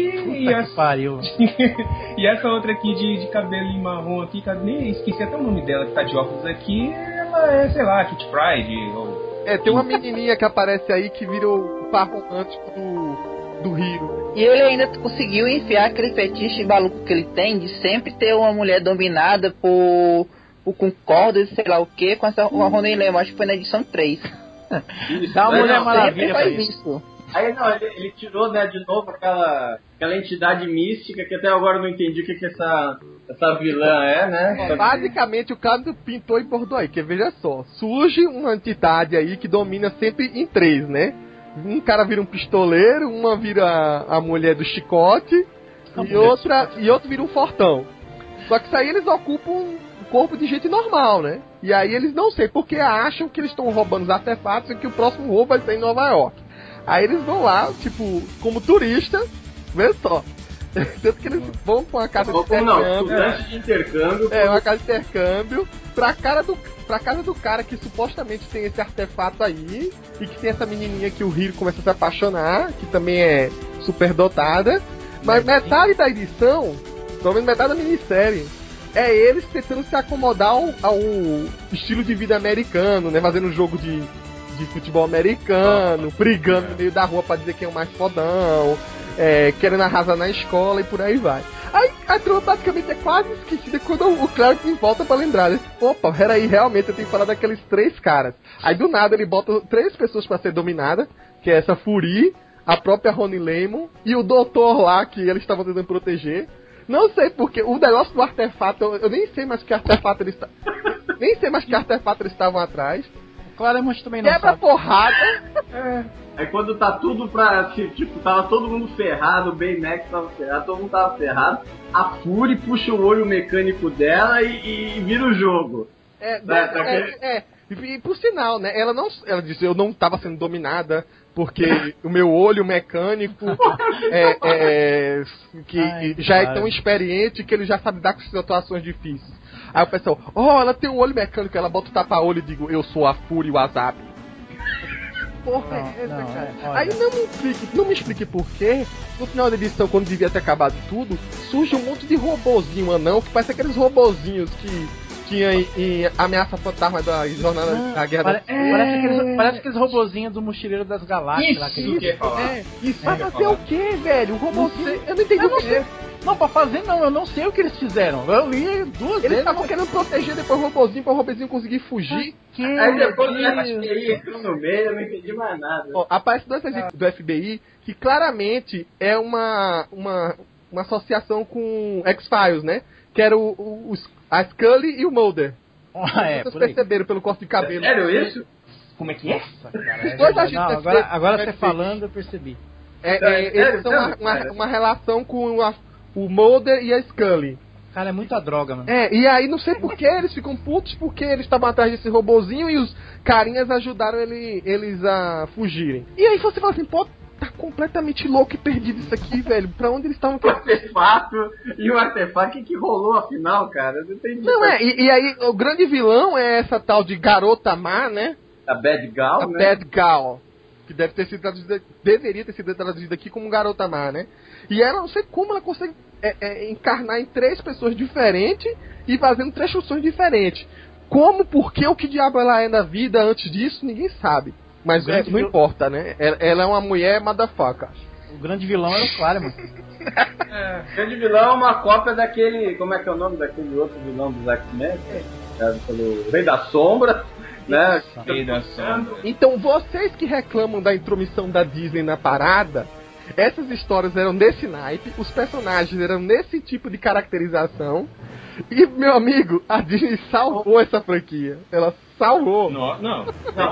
e essa outra aqui de cabelo marrom aqui, nem esqueci até o nome dela, que tá de óculos aqui, ela é, sei lá, Kit Pride ou... tem uma menininha que aparece aí que vira o par romântico do Hiro. E ele ainda conseguiu enfiar aquele fetiche maluco que ele tem de sempre ter uma mulher dominada com cordas e sei lá o que, com uma Honey Lemon, acho que foi na edição 3. Dá uma Mulher Maravilha pra isso. Aí não, ele tirou, né, de novo aquela entidade mística que até agora eu não entendi o que essa vilã é, né? Basicamente o cara pintou e bordou aí, que veja só, surge uma entidade aí que domina sempre em três, né? Um cara vira um pistoleiro, uma vira a mulher do chicote e outro vira um fortão. Só que isso aí eles ocupam o corpo de gente normal, né? E aí eles não sei porque acham que eles estão roubando os artefatos e que o próximo roubo vai ser em Nova York. Aí eles vão lá, tipo, como turista, vê só. Tanto que eles vão com uma casa de intercâmbio. De intercâmbio. Uma casa de intercâmbio pra casa do cara que supostamente tem esse artefato aí e que tem essa menininha que o Hiro começa a se apaixonar, que também é super dotada. Mas metade da edição, pelo menos metade da minissérie, é eles tentando se acomodar ao estilo de vida americano, né? Fazendo um jogo de futebol americano, brigando no meio da rua pra dizer quem é o mais fodão, querendo arrasar na escola e por aí vai. Aí a trama praticamente é quase esquecida quando o Claremont volta pra lembrar, né? Opa, peraí, realmente eu tenho que falar daqueles 3 caras. Aí do nada ele bota 3 pessoas pra ser dominada, que é essa Furi, a própria Honey Lemon e o doutor lá que eles estavam tentando proteger. Não sei porque o negócio do artefato, eu nem sei mais que artefato eles nem sei mais que artefato eles estavam atrás. Claremont também não quebra sabe. porrada Aí quando tá tudo tipo, tava todo mundo ferrado, o Baymax tava ferrado, todo mundo tava ferrado, a Fury puxa o olho mecânico dela e vira o jogo. E por sinal, né? Ela disse, eu não estava sendo dominada porque o meu olho mecânico é tão experiente que ele já sabe dar com situações difíceis. Aí o pessoal, ela tem um olho mecânico, ela bota o tapa-olho e digo, eu sou a Fury Wasabi. Porra, cara. Aí não me explique por que, no final da edição, quando devia ter acabado tudo, surge um monte de robozinho anão, que parece aqueles robozinhos que tinha em Ameaça Fantasma da Jornada da Guerra da Parece aqueles robozinhos do Mochileiro das Galáxias lá. Isso que eu ia falar. Vai fazer o quê, velho? Um robozinho, eu não entendi o que. Não, pra fazer não, eu não sei o que eles fizeram. Eu li duas vezes. Eles estavam querendo proteger depois o robozinho conseguir fugir. Aí depois o FBI entrou no meio, eu não entendi mais nada. Aparece dois agentes do FBI que claramente é uma associação com X-Files, né? Que era a Scully e o Mulder. Vocês perceberam pelo corte de cabelo. Sério isso? Como é que é? Dois agentes agora você falando, eu percebi. Eles são uma relação com o Mulder e a Scully. Cara, é muita droga, mano. E aí não sei por que eles ficam putos, porque eles estavam atrás desse robozinho e os carinhas ajudaram eles a fugirem. E aí você fala assim, pô, tá completamente louco e perdido isso aqui, velho. Pra onde eles estavam? O artefato, o que rolou afinal, cara? Eu não entendi. Não, e aí o grande vilão é essa tal de Garota Má, né? A Bad Gal, né? Bad Gal. Que deveria ter sido traduzida aqui como Garota Má, né? E ela, não sei como ela consegue encarnar em 3 pessoas diferentes e fazendo 3 funções diferentes. Como, por que, o que diabo ela é na vida antes disso, ninguém sabe. Mas não importa, né? Ela é uma mulher motherfucker. O grande vilão era o Claremont. O grande vilão é uma cópia daquele... Como é que é o nome daquele outro vilão dos X-Men? Pelo Rei da Sombra. Né? Então vocês que reclamam da intromissão da Disney na parada, essas histórias eram desse naipe, os personagens eram nesse tipo de caracterização, e meu amigo, a Disney salvou essa franquia. Ela salvou. Não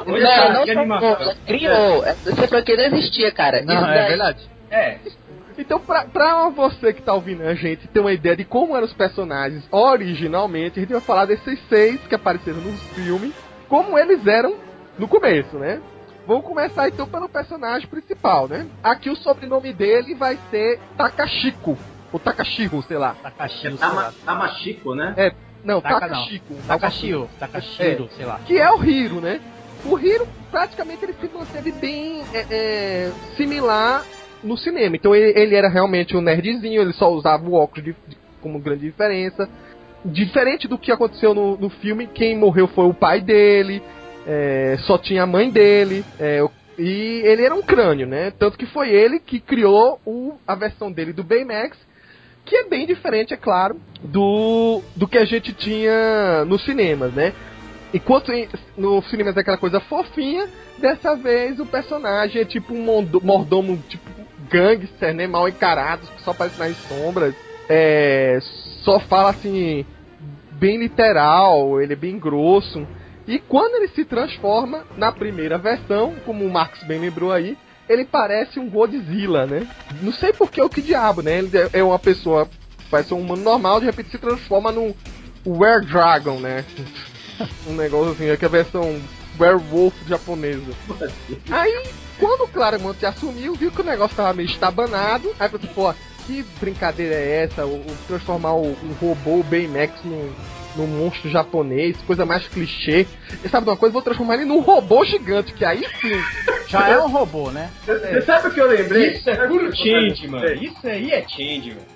criou. Essa franquia não existia, cara. Não, é verdade. Então, pra você que tá ouvindo a gente ter uma ideia de como eram os personagens originalmente, a gente vai falar desses 6 que apareceram no filme, como eles eram no começo, né? Vamos começar então pelo personagem principal, né? Aqui o sobrenome dele vai ser Takashiko. Ou Takashiro, sei lá. Tamashiko, né? Takashiro, sei lá. Que é o Hiro, né? O Hiro, praticamente, ele se manteve bem similar no cinema. Então ele era realmente um nerdzinho, ele só usava o óculos como grande diferença. Diferente do que aconteceu no filme, quem morreu foi o pai dele, só tinha a mãe dele, e ele era um crânio, né? Tanto que foi ele que criou a versão dele do Baymax, que é bem diferente, é claro, do que a gente tinha nos cinemas, né? Enquanto no cinema é aquela coisa fofinha, dessa vez o personagem é tipo um mordomo, tipo gangster, né? Mal encarado, que só aparece nas sombras. Só fala assim, bem literal, ele é bem grosso. E quando ele se transforma, na primeira versão, como o Marcos bem lembrou aí, ele parece um Godzilla, né? Não sei por que, o que diabo, né? Ele é uma pessoa, parece um humano normal, de repente se transforma num Were Dragon, né? Um negócio assim, que é a versão Werewolf japonesa. Aí, quando o Claremont assumiu, viu que o negócio tava meio estabanado, aí falou assim, pô, que brincadeira é essa? Transformar um robô, o Baymax, num monstro japonês, coisa mais clichê. E sabe de uma coisa? Vou transformar ele num robô gigante, que aí sim. Já é um robô, né? Você sabe o que eu lembrei? Isso é puro change, mano. Isso aí é change, mano.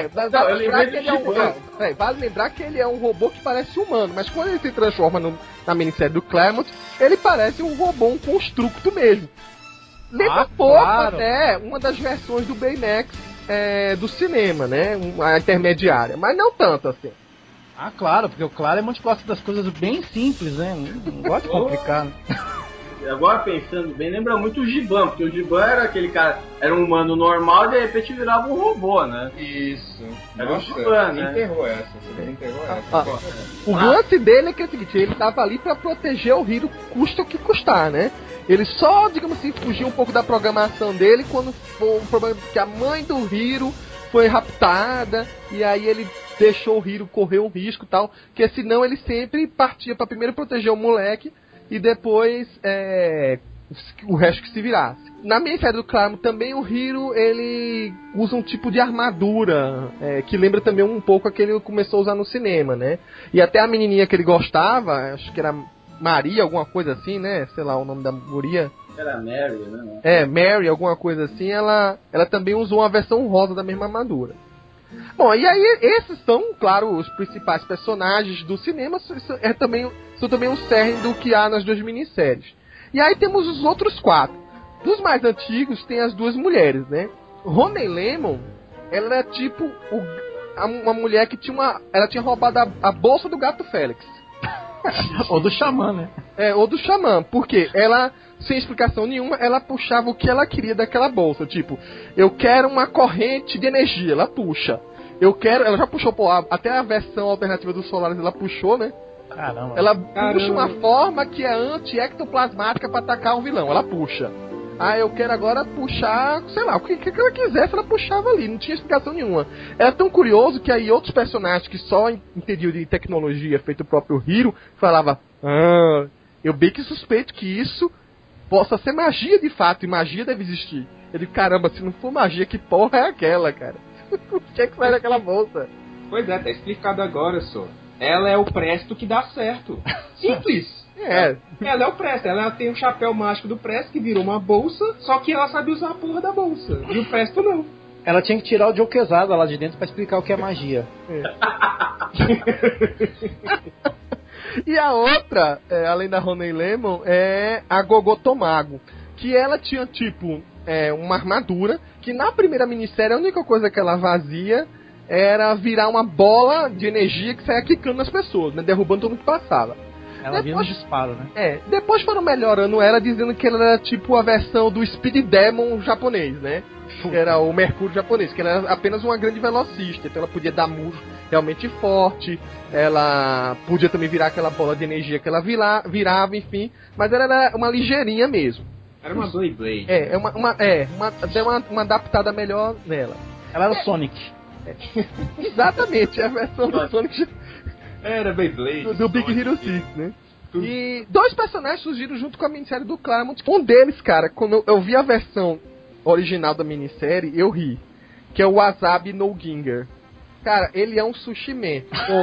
Vale lembrar que ele é um robô que parece humano, mas quando ele se transforma na minissérie do Claremont, ele parece um robô, um construto mesmo. Lembra até uma das versões do Baymax do cinema, né? A intermediária, mas não tanto assim. Ah, claro, porque o Claremont gosta das coisas bem simples, né? Não gosta de complicar. agora pensando bem, lembra muito o Giban, porque o Giban era aquele cara, era um humano normal e de repente virava um robô, né? Isso. Era Nossa, o Giban, né? desenterrou essa. Você desenterrou essa. O lance dele é que é o seguinte, ele tava ali pra proteger o Hiro, custa o que custar, né? Ele só, digamos assim, fugiu um pouco da programação dele quando foi um problema que a mãe do Hiro foi raptada, e aí ele deixou o Hiro correr um risco e tal, porque senão ele sempre partia pra primeiro proteger o moleque e depois o resto que se virasse. Na minissérie do Claremont também o Hiro, ele usa um tipo de armadura que lembra também um pouco aquele que ele começou a usar no cinema, né? E até a menininha que ele gostava, acho que era Maria, alguma coisa assim, né? Sei lá o nome da guria. Era Mary, né? Mary, alguma coisa assim, ela também usou uma versão rosa da mesma armadura. Bom, e aí esses são, claro, os principais personagens do cinema, são também o cerne do que há nas duas minisséries. E aí temos os outros 4. Dos mais antigos tem as duas mulheres, né? Honey Lemon, ela é tipo uma mulher que ela tinha roubado a bolsa do Gato Félix. Ou do Xamã, né? Ou do Xamã, porque ela, sem explicação nenhuma, ela puxava o que ela queria daquela bolsa. Tipo, eu quero uma corrente de energia, ela puxa. Ela já puxou, até a versão alternativa do Solaris, ela puxou, né? Caramba. Ela puxa uma forma que é anti-ectoplasmática pra atacar um vilão, ela puxa. Eu quero agora puxar, sei lá, o que ela quisesse, ela puxava ali, não tinha explicação nenhuma. Era tão curioso que aí outros personagens que só entendiam de tecnologia, feito o próprio Hiro, falava, eu bem que suspeito que isso possa ser magia de fato, e magia deve existir. Eu digo, caramba, se não for magia, que porra é aquela, cara? O que é que sai daquela bolsa? Pois é, tá explicado agora, só. Ela é o Presto que dá certo. Simples. Ela é o Presto, ela tem o chapéu mágico do Presto que virou uma bolsa, só que ela sabe usar a porra da bolsa. E o Presto não. Ela tinha que tirar o Joe Quesada lá de dentro pra explicar o que é magia. E a outra, além da Honey Lemon, é a Gogô Tomago. Que ela tinha, tipo, uma armadura, que na primeira minissérie a única coisa que ela fazia era virar uma bola de energia que saia quicando nas pessoas, né, derrubando todo mundo que passava. Ela vira um disparo, né? Depois foram melhorando ela, dizendo que ela era tipo a versão do Speed Demon japonês, né? Que era o Mercúrio japonês, que ela era apenas uma grande velocista, então ela podia dar murro realmente forte, ela podia também virar aquela bola de energia que ela virava, enfim, mas ela era uma ligeirinha mesmo. Era uma Beyblade. Deu uma adaptada melhor nela. Ela era o Sonic. Exatamente, a versão do Sonic. Era Beyblade. Do Big Hero 6, né? E 2 personagens surgiram junto com a minissérie do Claremont. Um deles, cara, quando eu vi a versão original da minissérie, eu ri. Que é o Wasabi no Ginger. Cara, ele é um sushi man.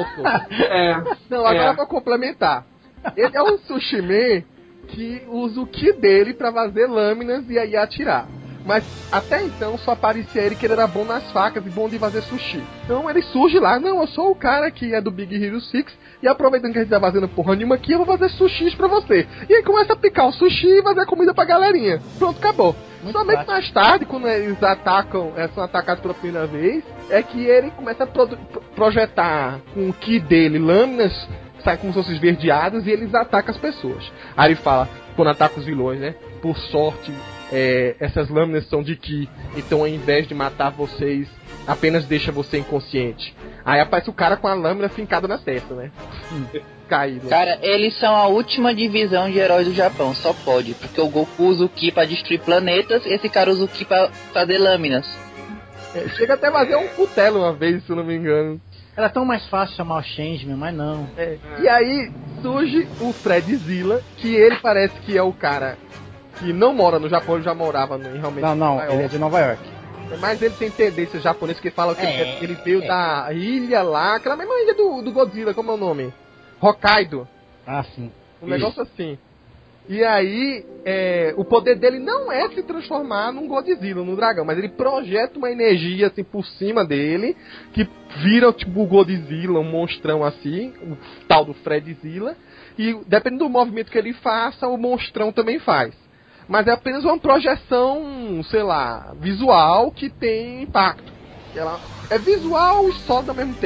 Não, agora pra complementar. Ele é um sushi man que usa o ki dele pra fazer lâminas e aí atirar. Mas até então só parecia ele que ele era bom nas facas e bom de fazer sushi. Então ele surge lá, não, eu sou o cara que é do Big Hero 6 e aproveitando que a gente tá fazendo porra nenhuma aqui, eu vou fazer sushis pra você. E aí começa a picar o sushi e fazer comida pra galerinha. Pronto, acabou. Somente mais tarde, quando eles são atacados pela primeira vez, é que ele começa a projetar com o ki dele lâminas, sai como se fossem esverdeadas e eles atacam as pessoas. Aí ele fala, quando ataca os vilões, né? Por sorte, essas lâminas são de ki, então ao invés de matar vocês, apenas deixa você inconsciente. Aí aparece o cara com a lâmina fincada na testa, né? Caído. Cara, eles são a última divisão de heróis do Japão, só pode, porque o Goku usa o ki pra destruir planetas e esse cara usa o ki pra fazer lâminas. Chega até a fazer um cutelo uma vez, se eu não me engano. Era tão mais fácil chamar o Changeman, mas não. E aí surge o Fred Zilla, que ele parece que é o cara que não mora no Japão, ele já morava realmente. Não, ele é de Nova York. Mas ele tem tendência japonesa que fala que ele veio da ilha lá, aquela mesma ilha do Godzilla, como é o nome? Hokkaido. Ah, sim. Um negócio assim. E aí, o poder dele não é se transformar num Godzilla, num dragão, mas ele projeta uma energia assim por cima dele, que vira tipo o Godzilla, um monstrão assim, o tal do Fredzilla, e dependendo do movimento que ele faça, o monstrão também faz. Mas é apenas uma projeção, sei lá, visual que tem impacto. Ela é visual e sólida ao mesmo tempo.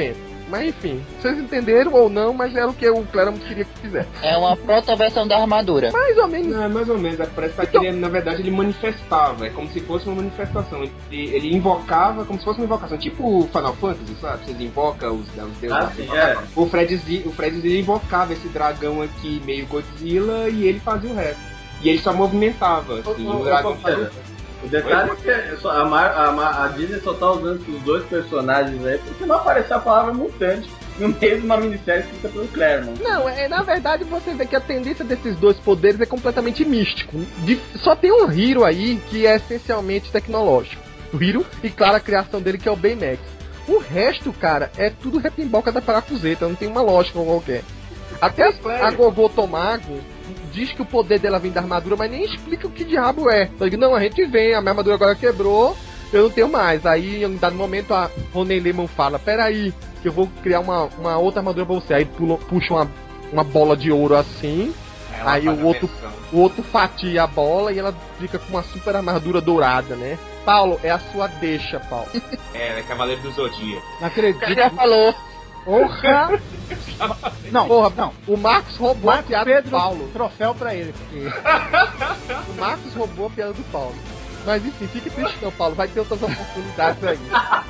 Mas enfim, vocês entenderam ou não, mas era o que o Claremont queria que fizesse. É uma proto-versão da armadura. Mais ou menos. Não, mais ou menos. Parece que Então- ele, na verdade, ele manifestava. É como se fosse uma manifestação. Ele invocava como se fosse uma invocação. Tipo Final Fantasy, sabe? Vocês invocam os deuses. Ah, sim, é. O Fred invocava esse dragão aqui, meio Godzilla, e ele fazia o resto. E ele só movimentava, assim. Ô, o dragão Palmeira, o detalhe é que a Disney só tá usando esses dois personagens aí porque não apareceu a palavra mutante no meio de uma minissérie escrita pelo Claremont. Não, na verdade você vê que a tendência desses dois poderes é completamente místico. Só tem um Hiro aí que é essencialmente tecnológico. O Hiro e, claro, a criação dele que é o Baymax. O resto, cara, é tudo repimboca da parafuseta, não tem uma lógica qualquer. Até a Gogô Tomago diz que o poder dela vem da armadura, mas nem explica o que diabo é. Então, não, a gente vem, a minha armadura agora quebrou, eu não tenho mais. Aí, em um dado momento, a Roney Lehman fala, peraí, que eu vou criar uma outra armadura pra você. Aí puxa uma bola de ouro assim, aí o outro fatia a bola e ela fica com uma super armadura dourada, né? Paulo, é a sua deixa, Paulo. É Cavaleiro do Zodíaco. Não acredito. Ele já falou. Porra! Não, Porra, não. o Marcos roubou a Marcos piada Pedro, do Paulo. troféu pra ele. Porque... O Marcos roubou a piada do Paulo. Mas enfim, fique triste não, Paulo. Vai ter outras oportunidades aí.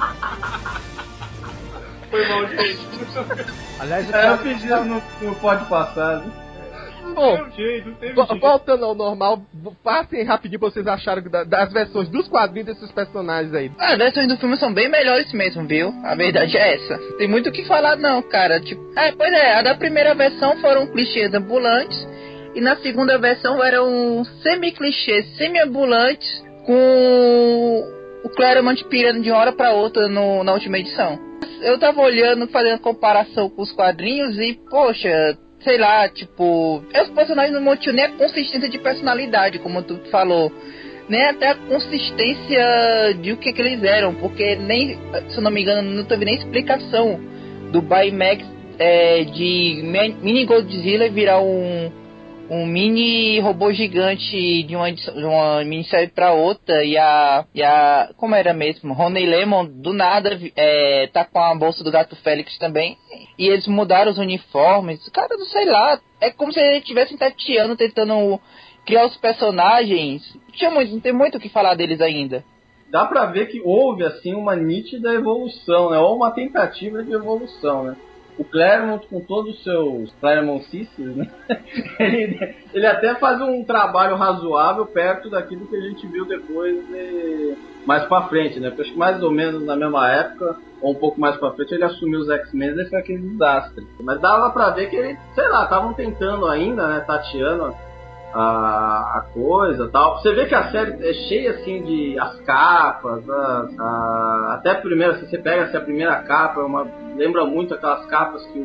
Foi mal, gente. Aliás, Eu fiz isso no Pode Passar, né? Bom, Não teve jeito. voltando ao normal, passem rapidinho pra vocês acharam das versões dos quadrinhos desses personagens aí. As versões do filme são bem melhores mesmo, viu? A verdade é essa. Tem muito o que falar não, cara. Tipo, pois é, a da primeira versão foram clichês ambulantes. E na segunda versão eram semi-clichês, semi-ambulantes, com o Claremont pirando de uma hora pra outra na última edição. Eu tava olhando, fazendo comparação com os quadrinhos e, poxa, sei lá, tipo, os personagens não tinham nem a consistência de personalidade, como tu falou, nem até a consistência de o que eles eram, porque nem, se eu não me engano, não teve nem explicação do Baymax de mini Godzilla virar um mini robô gigante de uma minissérie pra outra, e a como era mesmo, Roney Lehman do nada tá com a bolsa do Gato Félix também, e eles mudaram os uniformes, cara, não sei lá, é como se eles estivessem tateando, tentando criar os personagens. Não tem muito o que falar deles ainda. Dá pra ver que houve, assim, uma nítida evolução, né? Ou uma tentativa de evolução, né? O Claremont, com todos os seus Claremontices, né? ele até faz um trabalho razoável perto daquilo que a gente viu depois, mais pra frente, né? Porque acho que mais ou menos na mesma época, ou um pouco mais pra frente, ele assumiu os X-Men e foi aquele desastre. Mas dava pra ver que ele, sei lá, estavam tentando ainda, né? Tateando a coisa e tal. Você vê que a série é cheia assim de as capas, até a primeira, se você pega assim, a primeira capa, lembra muito aquelas capas que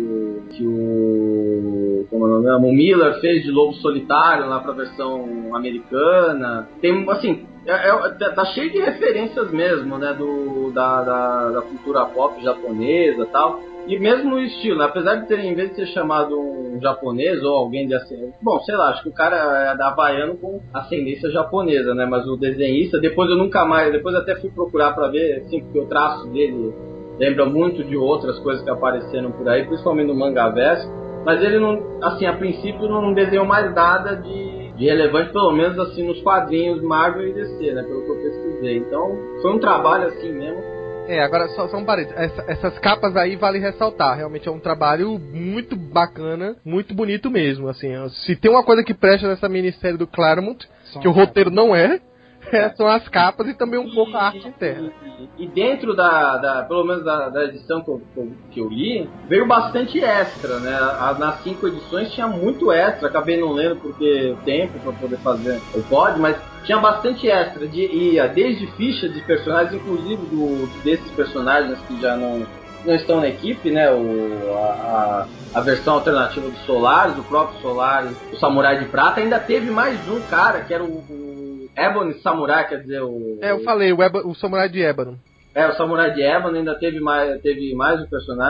o como é o nome? O Miller fez de Lobo Solitário lá pra versão americana. Tem assim, tá cheio de referências mesmo, né, da cultura pop japonesa e tal. E mesmo no estilo, apesar de terem, em vez de ser chamado um japonês ou alguém de ascendência, bom, sei lá, acho que o cara é da havaiano com ascendência japonesa, né? Mas o desenhista, depois até fui procurar pra ver, assim, porque o traço dele lembra muito de outras coisas que apareceram por aí, principalmente no Mangaverse, mas ele não, assim, a princípio não desenhou mais nada de relevante, pelo menos assim, nos quadrinhos Marvel e DC, né? Pelo que eu pesquisei. Então, foi um trabalho assim mesmo. Agora só um parênteses. Essas capas aí vale ressaltar. Realmente é um trabalho muito bacana, muito bonito mesmo. Assim, se tem uma coisa que presta nessa minissérie do Claremont, que o roteiro não são as capas e também um pouco a arte interna. E dentro pelo menos da edição que eu li, veio bastante extra, né? Nas 5 edições tinha muito extra, acabei não lendo porque tempo para poder fazer o pod, mas tinha bastante extra, desde fichas de personagens, inclusive desses personagens que já não estão na equipe, né? A versão alternativa do Solaris, o próprio Solaris, o Samurai de Prata. Ainda teve mais um cara que era o Ebony Samurai, quer dizer, eu falei, o Samurai de Ébano. O Samurai de Ébano ainda teve mais um personagem.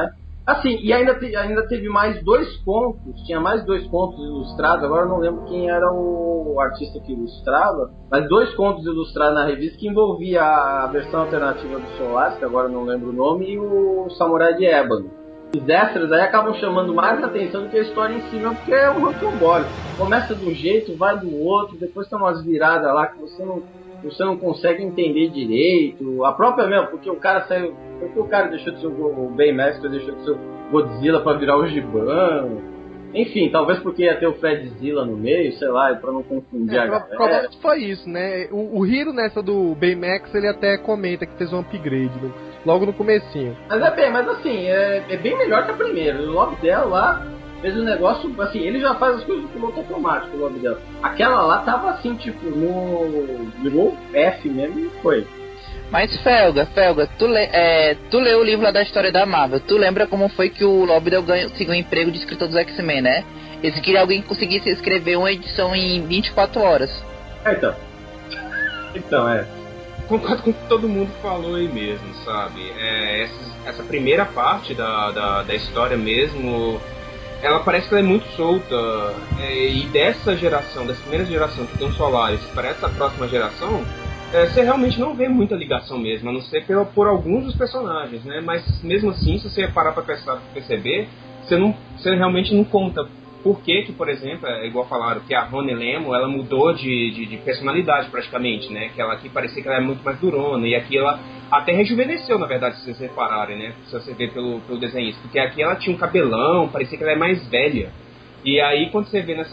Assim, e ainda teve mais 2 contos, tinha mais 2 contos ilustrados, agora eu não lembro quem era o artista que ilustrava, mas 2 contos ilustrados na revista que envolvia a versão alternativa do Solaris, que agora eu não lembro o nome, e o Samurai de Ébano. Os extras aí acabam chamando mais atenção do que a história em si, mesmo porque é um rocambole. Começa de um jeito, vai do outro, depois tem umas viradas lá que você não consegue entender direito. A própria mesmo, porque o cara saiu. Porque o cara deixou de ser o Baymax, deixou de ser o Godzilla pra virar o Giban. Enfim, talvez porque ia ter o Fredzilla no meio, sei lá, pra não confundir a galera. Provavelmente foi isso, né? O Hiro nessa do Baymax, ele até comenta que fez um upgrade logo no comecinho. Mas assim, é bem melhor que a primeira. O Lobdell lá fez um negócio, assim, ele já faz as coisas do piloto automático, o Lobdell. Aquela lá tava assim, tipo, virou F mesmo e foi. Mas Felga, tu leu o livro lá da história da Marvel. Tu lembra como foi que o Lobdell conseguiu um emprego de escritor dos X-Men, né? Eles queriam alguém que conseguisse escrever uma edição em 24 horas. Então, Concordo com o que todo mundo falou aí mesmo, sabe? Essa primeira parte da história mesmo, ela parece que ela é muito solta. E dessa primeira geração que tem o Solaris para essa próxima geração, você realmente não vê muita ligação mesmo, a não ser por alguns dos personagens, né? Mas mesmo assim, se você parar para perceber, você realmente não conta por que, por exemplo, é igual falaram, que a Rony Lemo, ela mudou de personalidade praticamente, né? Que ela aqui parecia que ela é muito mais durona, e aqui ela até rejuvenesceu, na verdade, se vocês repararem, né? Se você ver pelo desenhista, porque aqui ela tinha um cabelão, parecia que ela é mais velha. E aí, quando você vê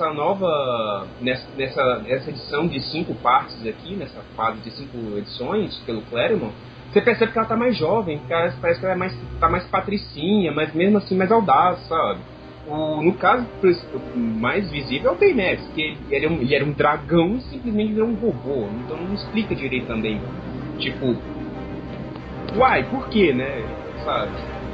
nessa edição de 5 partes aqui, nessa fase de 5 edições pelo Claremont, você percebe que ela tá mais jovem, parece que ela tá mais patricinha, mas mesmo assim mais audaz, sabe? No caso mais visível é o Baymax, que ele era um dragão e simplesmente virou um robô, então não explica direito também. Tipo, uai, por quê, né? Sabe?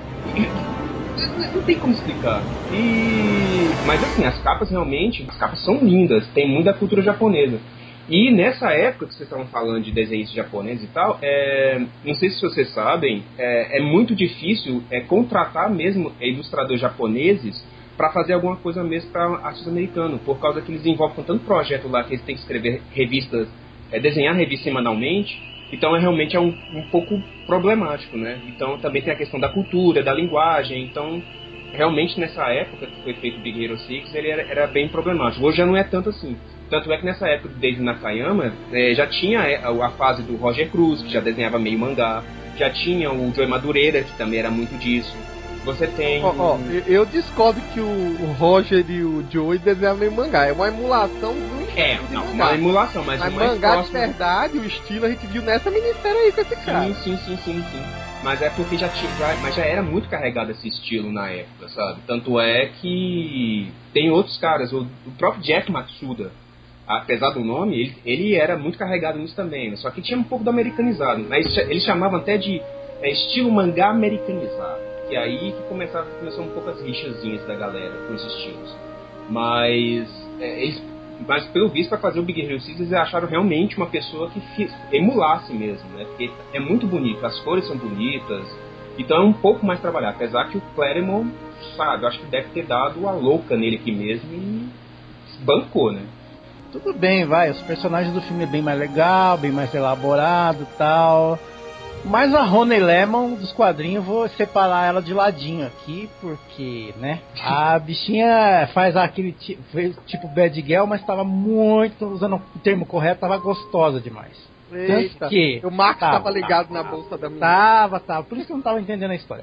Não tem como explicar. Mas assim, as capas são lindas, tem muito da cultura japonesa. E nessa época que vocês estavam falando de desenhos japoneses e tal, não sei se vocês sabem, é muito difícil contratar mesmo ilustradores japoneses para fazer alguma coisa mesmo para artistas americanos, por causa que eles envolvem com tanto projeto lá que eles têm que escrever revistas, desenhar revistas semanalmente. Então realmente é um pouco problemático, né? Então também tem a questão da cultura, da linguagem. Então realmente nessa época que foi feito o Big Hero 6, ele era bem problemático. Hoje já não é tanto assim. Tanto é que nessa época do Dave Nakayama já tinha a fase do Roger Cruz, que já desenhava meio mangá. Já tinha o Joey Madureira, que também era muito disso. Você tem... Eu discordo que o Roger e o Joey desenhavam meio mangá. É uma emulação do estilo de mangá. Uma emulação, mas o mais mangá próximo... de verdade, o estilo a gente viu nessa minissérie aí com esse cara. Sim. Mas é porque já era muito carregado esse estilo na época, sabe? Tanto é que tem outros caras, o próprio Jack Matsuda, apesar do nome, ele era muito carregado nisso também, né? Só que tinha um pouco do americanizado, mas eles chamavam até de estilo mangá americanizado. E aí que começou um pouco as rixazinhas da galera com os estilos. Mas pelo visto, para fazer o Big Hero 6, eles acharam realmente uma pessoa que emulasse mesmo, né? Porque é muito bonito, as cores são bonitas, então é um pouco mais trabalhado. Apesar que o Claremont, sabe, eu acho que deve ter dado a louca nele aqui mesmo e bancou, né? Tudo bem, vai, os personagens do filme é bem mais legal, bem mais elaborado e tal. Mas a Rony Lemon dos quadrinhos, vou separar ela de ladinho aqui, porque, né, a bichinha faz aquele tipo bad girl, mas tava muito, usando o termo correto, tava gostosa demais. Eita, que o Marcos tava ligado na bolsa da mulher. Tava, por isso que eu não tava entendendo a história.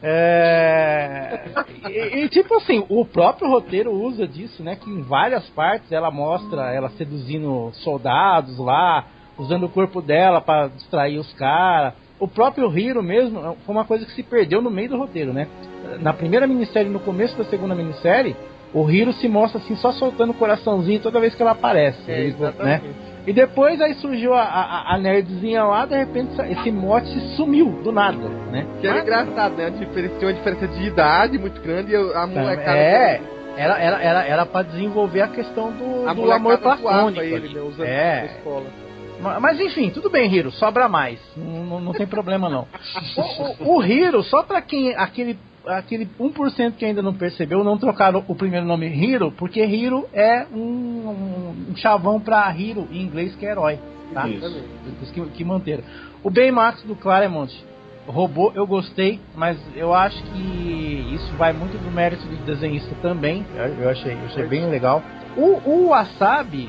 E tipo assim, o próprio roteiro usa disso, né, que em várias partes ela mostra ela seduzindo soldados lá, usando o corpo dela para distrair os caras. O próprio Hiro mesmo foi uma coisa que se perdeu no meio do roteiro, né? Na primeira minissérie, no começo da segunda minissérie, o Hiro se mostra assim, só soltando o coraçãozinho toda vez que ela aparece. Né? E depois aí surgiu a nerdzinha lá, de repente esse mote sumiu do nada, né? Que era engraçado, né? Tinha uma diferença de idade muito grande e a molecada... Era pra desenvolver a questão do amor platônico. Ele, né, usando na escola. Mas enfim, tudo bem, Hiro, sobra mais. Não tem problema não. O Hiro, só pra quem aquele 1% que ainda não percebeu, não trocaram o primeiro nome Hero, porque Hero é um chavão pra Hero em inglês, que é herói. Tá? Que manteram. O Baymax do Claremont, robô, eu gostei, mas eu acho que isso vai muito do mérito do desenhista também. Eu achei bem legal. O Wasabi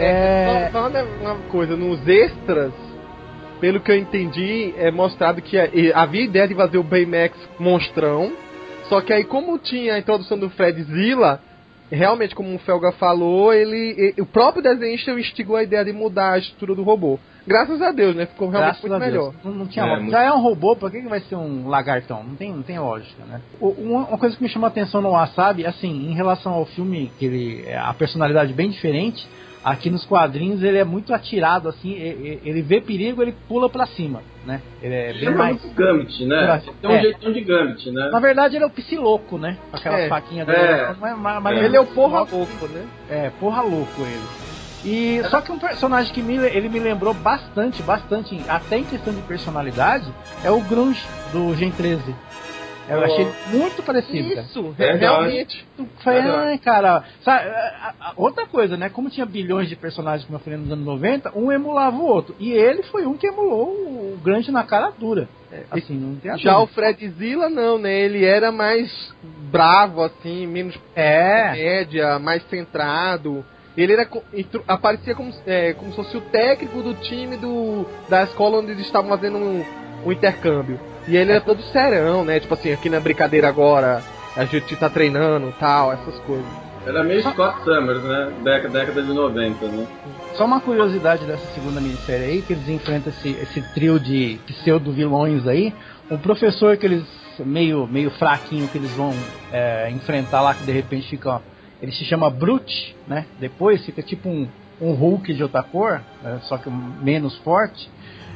Só uma coisa, nos extras, pelo que eu entendi, é mostrado que havia ideia de fazer o Baymax monstrão, só que aí como tinha a introdução do Fredzilla, realmente, como o Felga falou, o próprio desenhista instigou a ideia de mudar a estrutura do robô. Graças a Deus, né? Ficou realmente muito melhor. Não tinha lógica. Já é um robô, por que vai ser um lagartão? Não tem lógica, né? Uma coisa que me chamou a atenção no Wasabi, assim, em relação ao filme, que a personalidade bem diferente, aqui nos quadrinhos ele é muito atirado, assim, ele vê perigo, ele pula pra cima, né? Ele é bem mais... Gambit, né? Tem um jeitão de Gambit, né? Na verdade ele é o psiloco, né? Aquela faquinha dele. Ele é o porra louco, né? Porra louco ele. Só que um personagem que ele me lembrou bastante, até em questão de personalidade, é o Grunge do Gen 13. Eu achei muito parecido. Isso, realmente. Cara, sabe, outra coisa, né? Como tinha bilhões de personagens, como eu falei, nos anos 90, um emulava o outro. E ele foi um que emulou o Grunge na cara dura. Assim, não tem já o Fredzilla não, né? Ele era mais bravo, assim, menos média, mais centrado. Ele aparecia como se fosse o técnico do time da escola onde eles estavam fazendo um intercâmbio. E ele era todo serão, né? Tipo assim, aqui na brincadeira agora, a gente tá treinando e tal, essas coisas. Era meio Scott Summers, né? Década de 90, né? Só uma curiosidade dessa segunda minissérie aí, que eles enfrentam esse trio de pseudo-vilões aí. O professor que eles, meio fraquinho, que eles vão enfrentar lá, que de repente fica... Ele se chama Brute, né? Depois fica tipo um Hulk de outra cor, só que menos forte.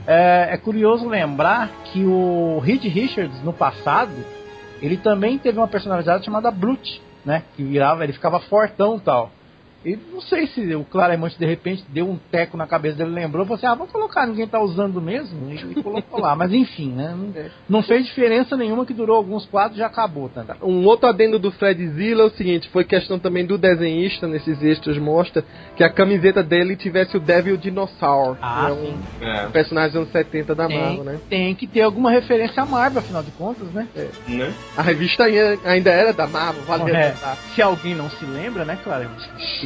É curioso lembrar que o Reed Richards, no passado, ele também teve uma personalidade chamada Brute, né? Que ele ficava fortão e tal. E não sei se o Claremont de repente deu um teco na cabeça dele, lembrou, falou assim, vamos colocar, ninguém tá usando mesmo, e colocou lá. Mas enfim, né? Não fez diferença nenhuma, que durou alguns quadros e já acabou também. Um outro adendo do Fredzilla é o seguinte, foi questão também do desenhista, nesses extras mostra que a camiseta dele tivesse o Devil Dinosaur. Sim. Um personagem dos anos 70 da Marvel, né? Tem que ter alguma referência à Marvel, afinal de contas, né? Né? A revista ainda era da Marvel, vale ressaltar. Se alguém não se lembra, né, Claremont?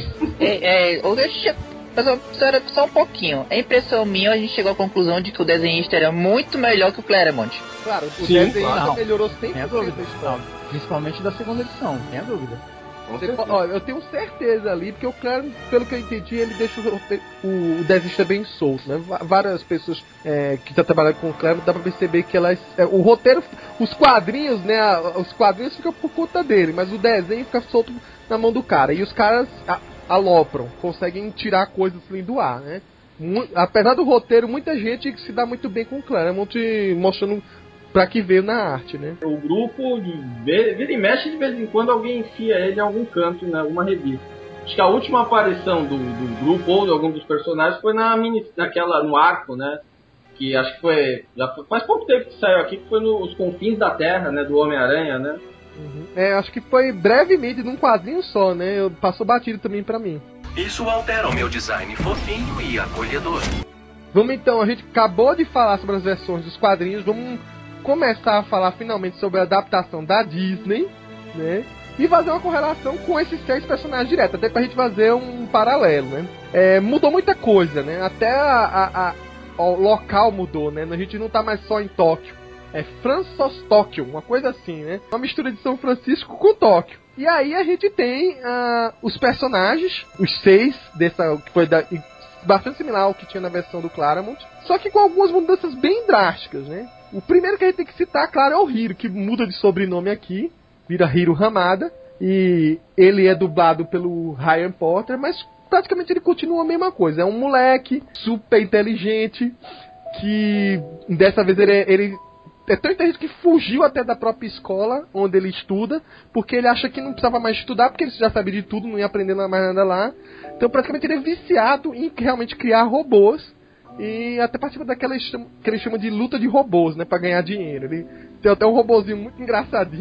Só um pouquinho. A impressão minha, a gente chegou à conclusão de que o desenhista era muito melhor que o Claremont. Claro, o desenhista melhorou 100% a história. Principalmente da segunda edição, não tenha dúvida. Eu tenho certeza ali, porque o Claremont, pelo que eu entendi, ele deixa o desenhista bem solto, né? Várias pessoas que estão trabalhando com o Claremont, dá pra perceber que o roteiro, os quadrinhos, né? Os quadrinhos ficam por conta dele, mas o desenho fica solto na mão do cara. E os caras alopram, conseguem tirar coisas assim do ar, né? Apesar do roteiro, muita gente se dá muito bem com o Claremont, mostrando pra que veio na arte, né? O grupo, vira e mexe, de vez em quando alguém enfia ele em algum canto, em alguma revista. Acho que a última aparição do grupo ou de algum dos personagens foi no arco, né? Que acho que faz pouco tempo que saiu aqui, que foi nos Confins da Terra, né? Do Homem-Aranha, né? Acho que foi brevemente, num quadrinho só, né? Passou batido também pra mim. Isso altera o meu design fofinho e acolhedor. Vamos então, a gente acabou de falar sobre as versões dos quadrinhos, vamos começar a falar finalmente sobre a adaptação da Disney, né? E fazer uma correlação com esses 6 personagens direto, até pra gente fazer um paralelo, né? Mudou muita coisa, né? Até o local mudou, né? A gente não tá mais só em Tóquio. É Francis Tóquio, uma coisa assim, né? Uma mistura de São Francisco com Tóquio. E aí a gente tem os personagens, os 6 dessa, que foi bastante similar ao que tinha na versão do Claremont, só que com algumas mudanças bem drásticas, né? O primeiro que a gente tem que citar, claro, é o Hiro, que muda de sobrenome aqui, vira Hiro Hamada, e ele é dublado pelo Ryan Porter, mas praticamente ele continua a mesma coisa. É um moleque super inteligente, que dessa vez ele é tão inteligente que fugiu até da própria escola onde ele estuda, porque ele acha que não precisava mais estudar, porque ele já sabia de tudo, não ia aprender mais nada lá. Então praticamente ele é viciado em realmente criar robôs, e até participa daquela que ele chama de luta de robôs, né, pra ganhar dinheiro. Ele tem até um robôzinho muito engraçadinho,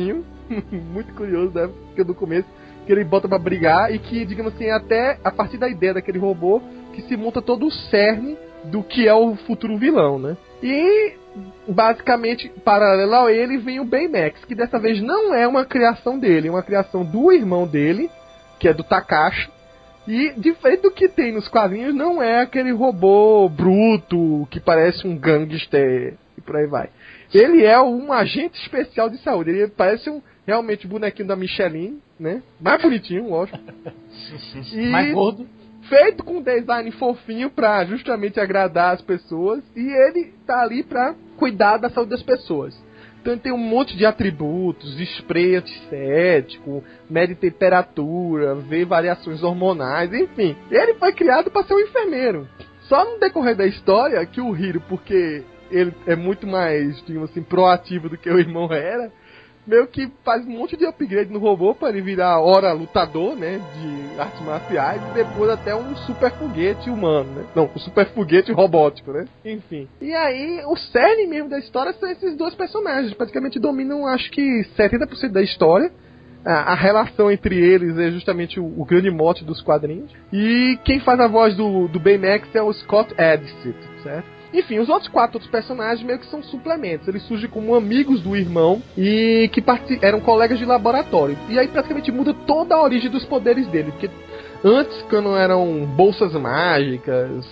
muito curioso, né? Porque no começo que ele bota pra brigar e que, digamos assim, até a partir da ideia daquele robô que se monta todo o cerne do que é o futuro vilão, né? E basicamente, paralelo a ele, vem o Baymax, que dessa vez não é uma criação dele, é uma criação do irmão dele, que é do Takashi. E, diferente do que tem nos quadrinhos, não é aquele robô bruto que parece um gangster e por aí vai. Ele é um agente especial de saúde. Ele parece realmente um bonequinho da Michelin, né? Mais bonitinho, lógico. E mais gordo. Feito com um design fofinho pra justamente agradar as pessoas. E ele tá ali pra cuidar da saúde das pessoas. Então ele tem um monte de atributos, spray antissético, mede temperatura, vê variações hormonais, enfim. Ele foi criado para ser um enfermeiro. Só no decorrer da história que o Hiro, porque ele é muito mais, digamos assim, proativo do que o irmão era, meio que faz um monte de upgrade no robô para ele virar ora lutador, né, de artes marciais, e depois até um super foguete humano, né? Não, um super foguete robótico, né? Enfim. E aí, o cerne mesmo da história são esses dois personagens, praticamente dominam, acho que 70% da história. A relação entre eles é justamente o grande mote dos quadrinhos. E quem faz a voz do Baymax é o Scott Adsit, certo? Enfim, os outros 4 outros personagens meio que são suplementos. Eles surgem como amigos do irmão e que eram colegas de laboratório. E aí praticamente muda toda a origem dos poderes dele. Porque antes, quando eram bolsas mágicas,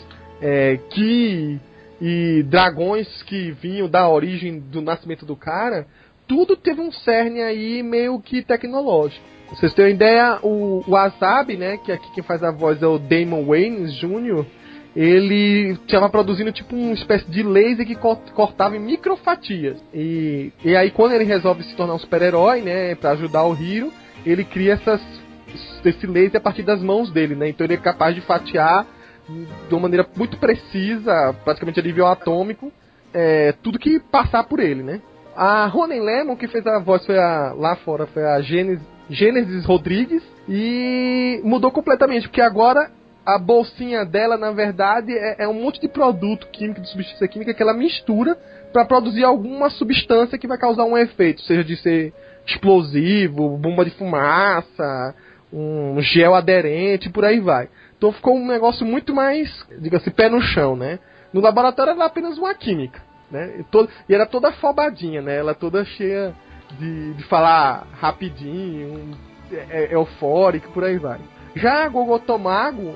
ki e dragões que vinham da origem do nascimento do cara, tudo teve um cerne aí meio que tecnológico. Pra vocês terem uma ideia, o Wasabi, né, que aqui quem faz a voz é o Damon Wayans Jr., ele estava produzindo tipo uma espécie de laser que cortava em microfatias. E aí quando ele resolve se tornar um super-herói, né, pra ajudar o Hiro, ele cria esse laser a partir das mãos dele, né? Então ele é capaz de fatiar de uma maneira muito precisa, praticamente a nível atômico, tudo que passar por ele, né? A Ronen Lemon, que fez a voz lá fora, foi a Gênesis Rodrigues, e mudou completamente, porque agora a bolsinha dela, na verdade, é um monte de produto químico, de substância química que ela mistura para produzir alguma substância que vai causar um efeito, seja de ser explosivo, bomba de fumaça, um gel aderente, por aí vai. Então ficou um negócio muito mais, diga-se, pé no chão, né? No laboratório era apenas uma química, né? E era toda afobadinha, né? Ela toda cheia de falar rapidinho, eufórica, por aí vai. Já a Gogo Tomago,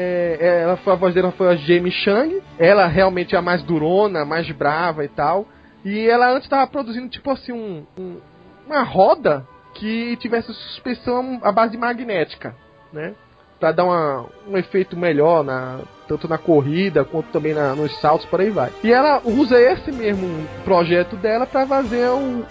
a voz dela foi a Jamie Chang. Ela realmente é a mais durona, a mais brava e tal. E ela antes estava produzindo tipo assim uma roda que tivesse suspensão à base magnética, né? Pra dar um efeito melhor tanto na corrida quanto também nos saltos, por aí vai. E ela usa esse mesmo projeto dela para fazer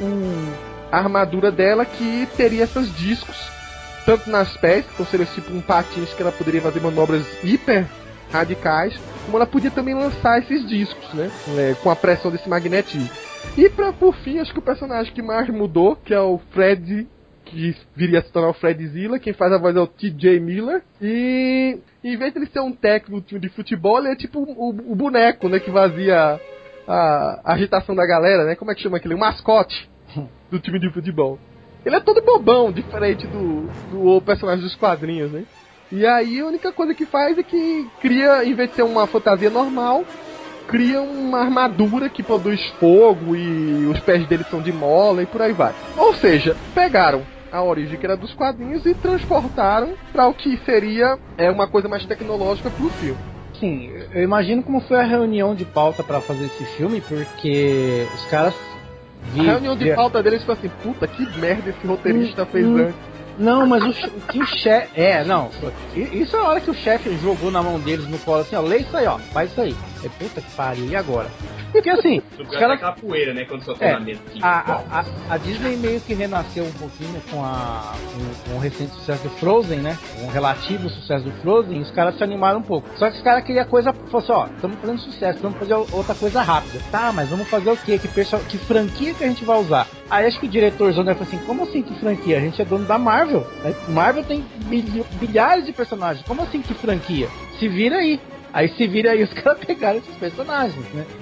a armadura dela, que teria esses discos tanto nas pés, então seria tipo um patins que ela poderia fazer manobras hiper radicais, como ela podia também lançar esses discos, né, com a pressão desse magnetismo. E por fim, acho que o personagem que mais mudou, que é o Fred, que viria a se tornar o Fredzilla, quem faz a voz é o T.J. Miller, e em vez de ele ser um técnico do time de futebol, ele é tipo o boneco, né, que fazia a agitação da galera, né, como é que chama aquele? O mascote do time de futebol. Ele é todo bobão, diferente do personagem dos quadrinhos, né? E aí a única coisa que faz é que cria, em vez de ser uma fantasia normal, cria uma armadura que produz fogo e os pés dele são de mola e por aí vai. Ou seja, pegaram a origem que era dos quadrinhos e transportaram para o que seria uma coisa mais tecnológica pro filme. Sim, eu imagino como foi a reunião de pauta para fazer esse filme, porque os caras... A reunião de pauta deles foi assim, puta, que merda esse roteirista fez antes. Não, mas o que o chefe... não, isso é a hora que o chefe jogou na mão deles no colo assim, ó, lê isso aí, ó, faz isso aí. Puta que pariu, e agora? Porque assim, os caras... capoeira, né, quando soltou na mesa. A Disney meio que renasceu um pouquinho com o recente sucesso do Frozen, né? Um relativo sucesso do Frozen, e os caras se animaram um pouco. Só que os caras queriam coisa, falou assim, ó, estamos fazendo sucesso, vamos fazer outra coisa rápida. Tá, mas vamos fazer o quê? Que franquia que a gente vai usar? Aí acho que o diretorzão falou assim, como assim que franquia? A gente é dono da Marvel. Marvel tem bilhares de personagens, como assim que franquia? Se vira aí. Aí se vira aí, os caras pegaram esses personagens, né?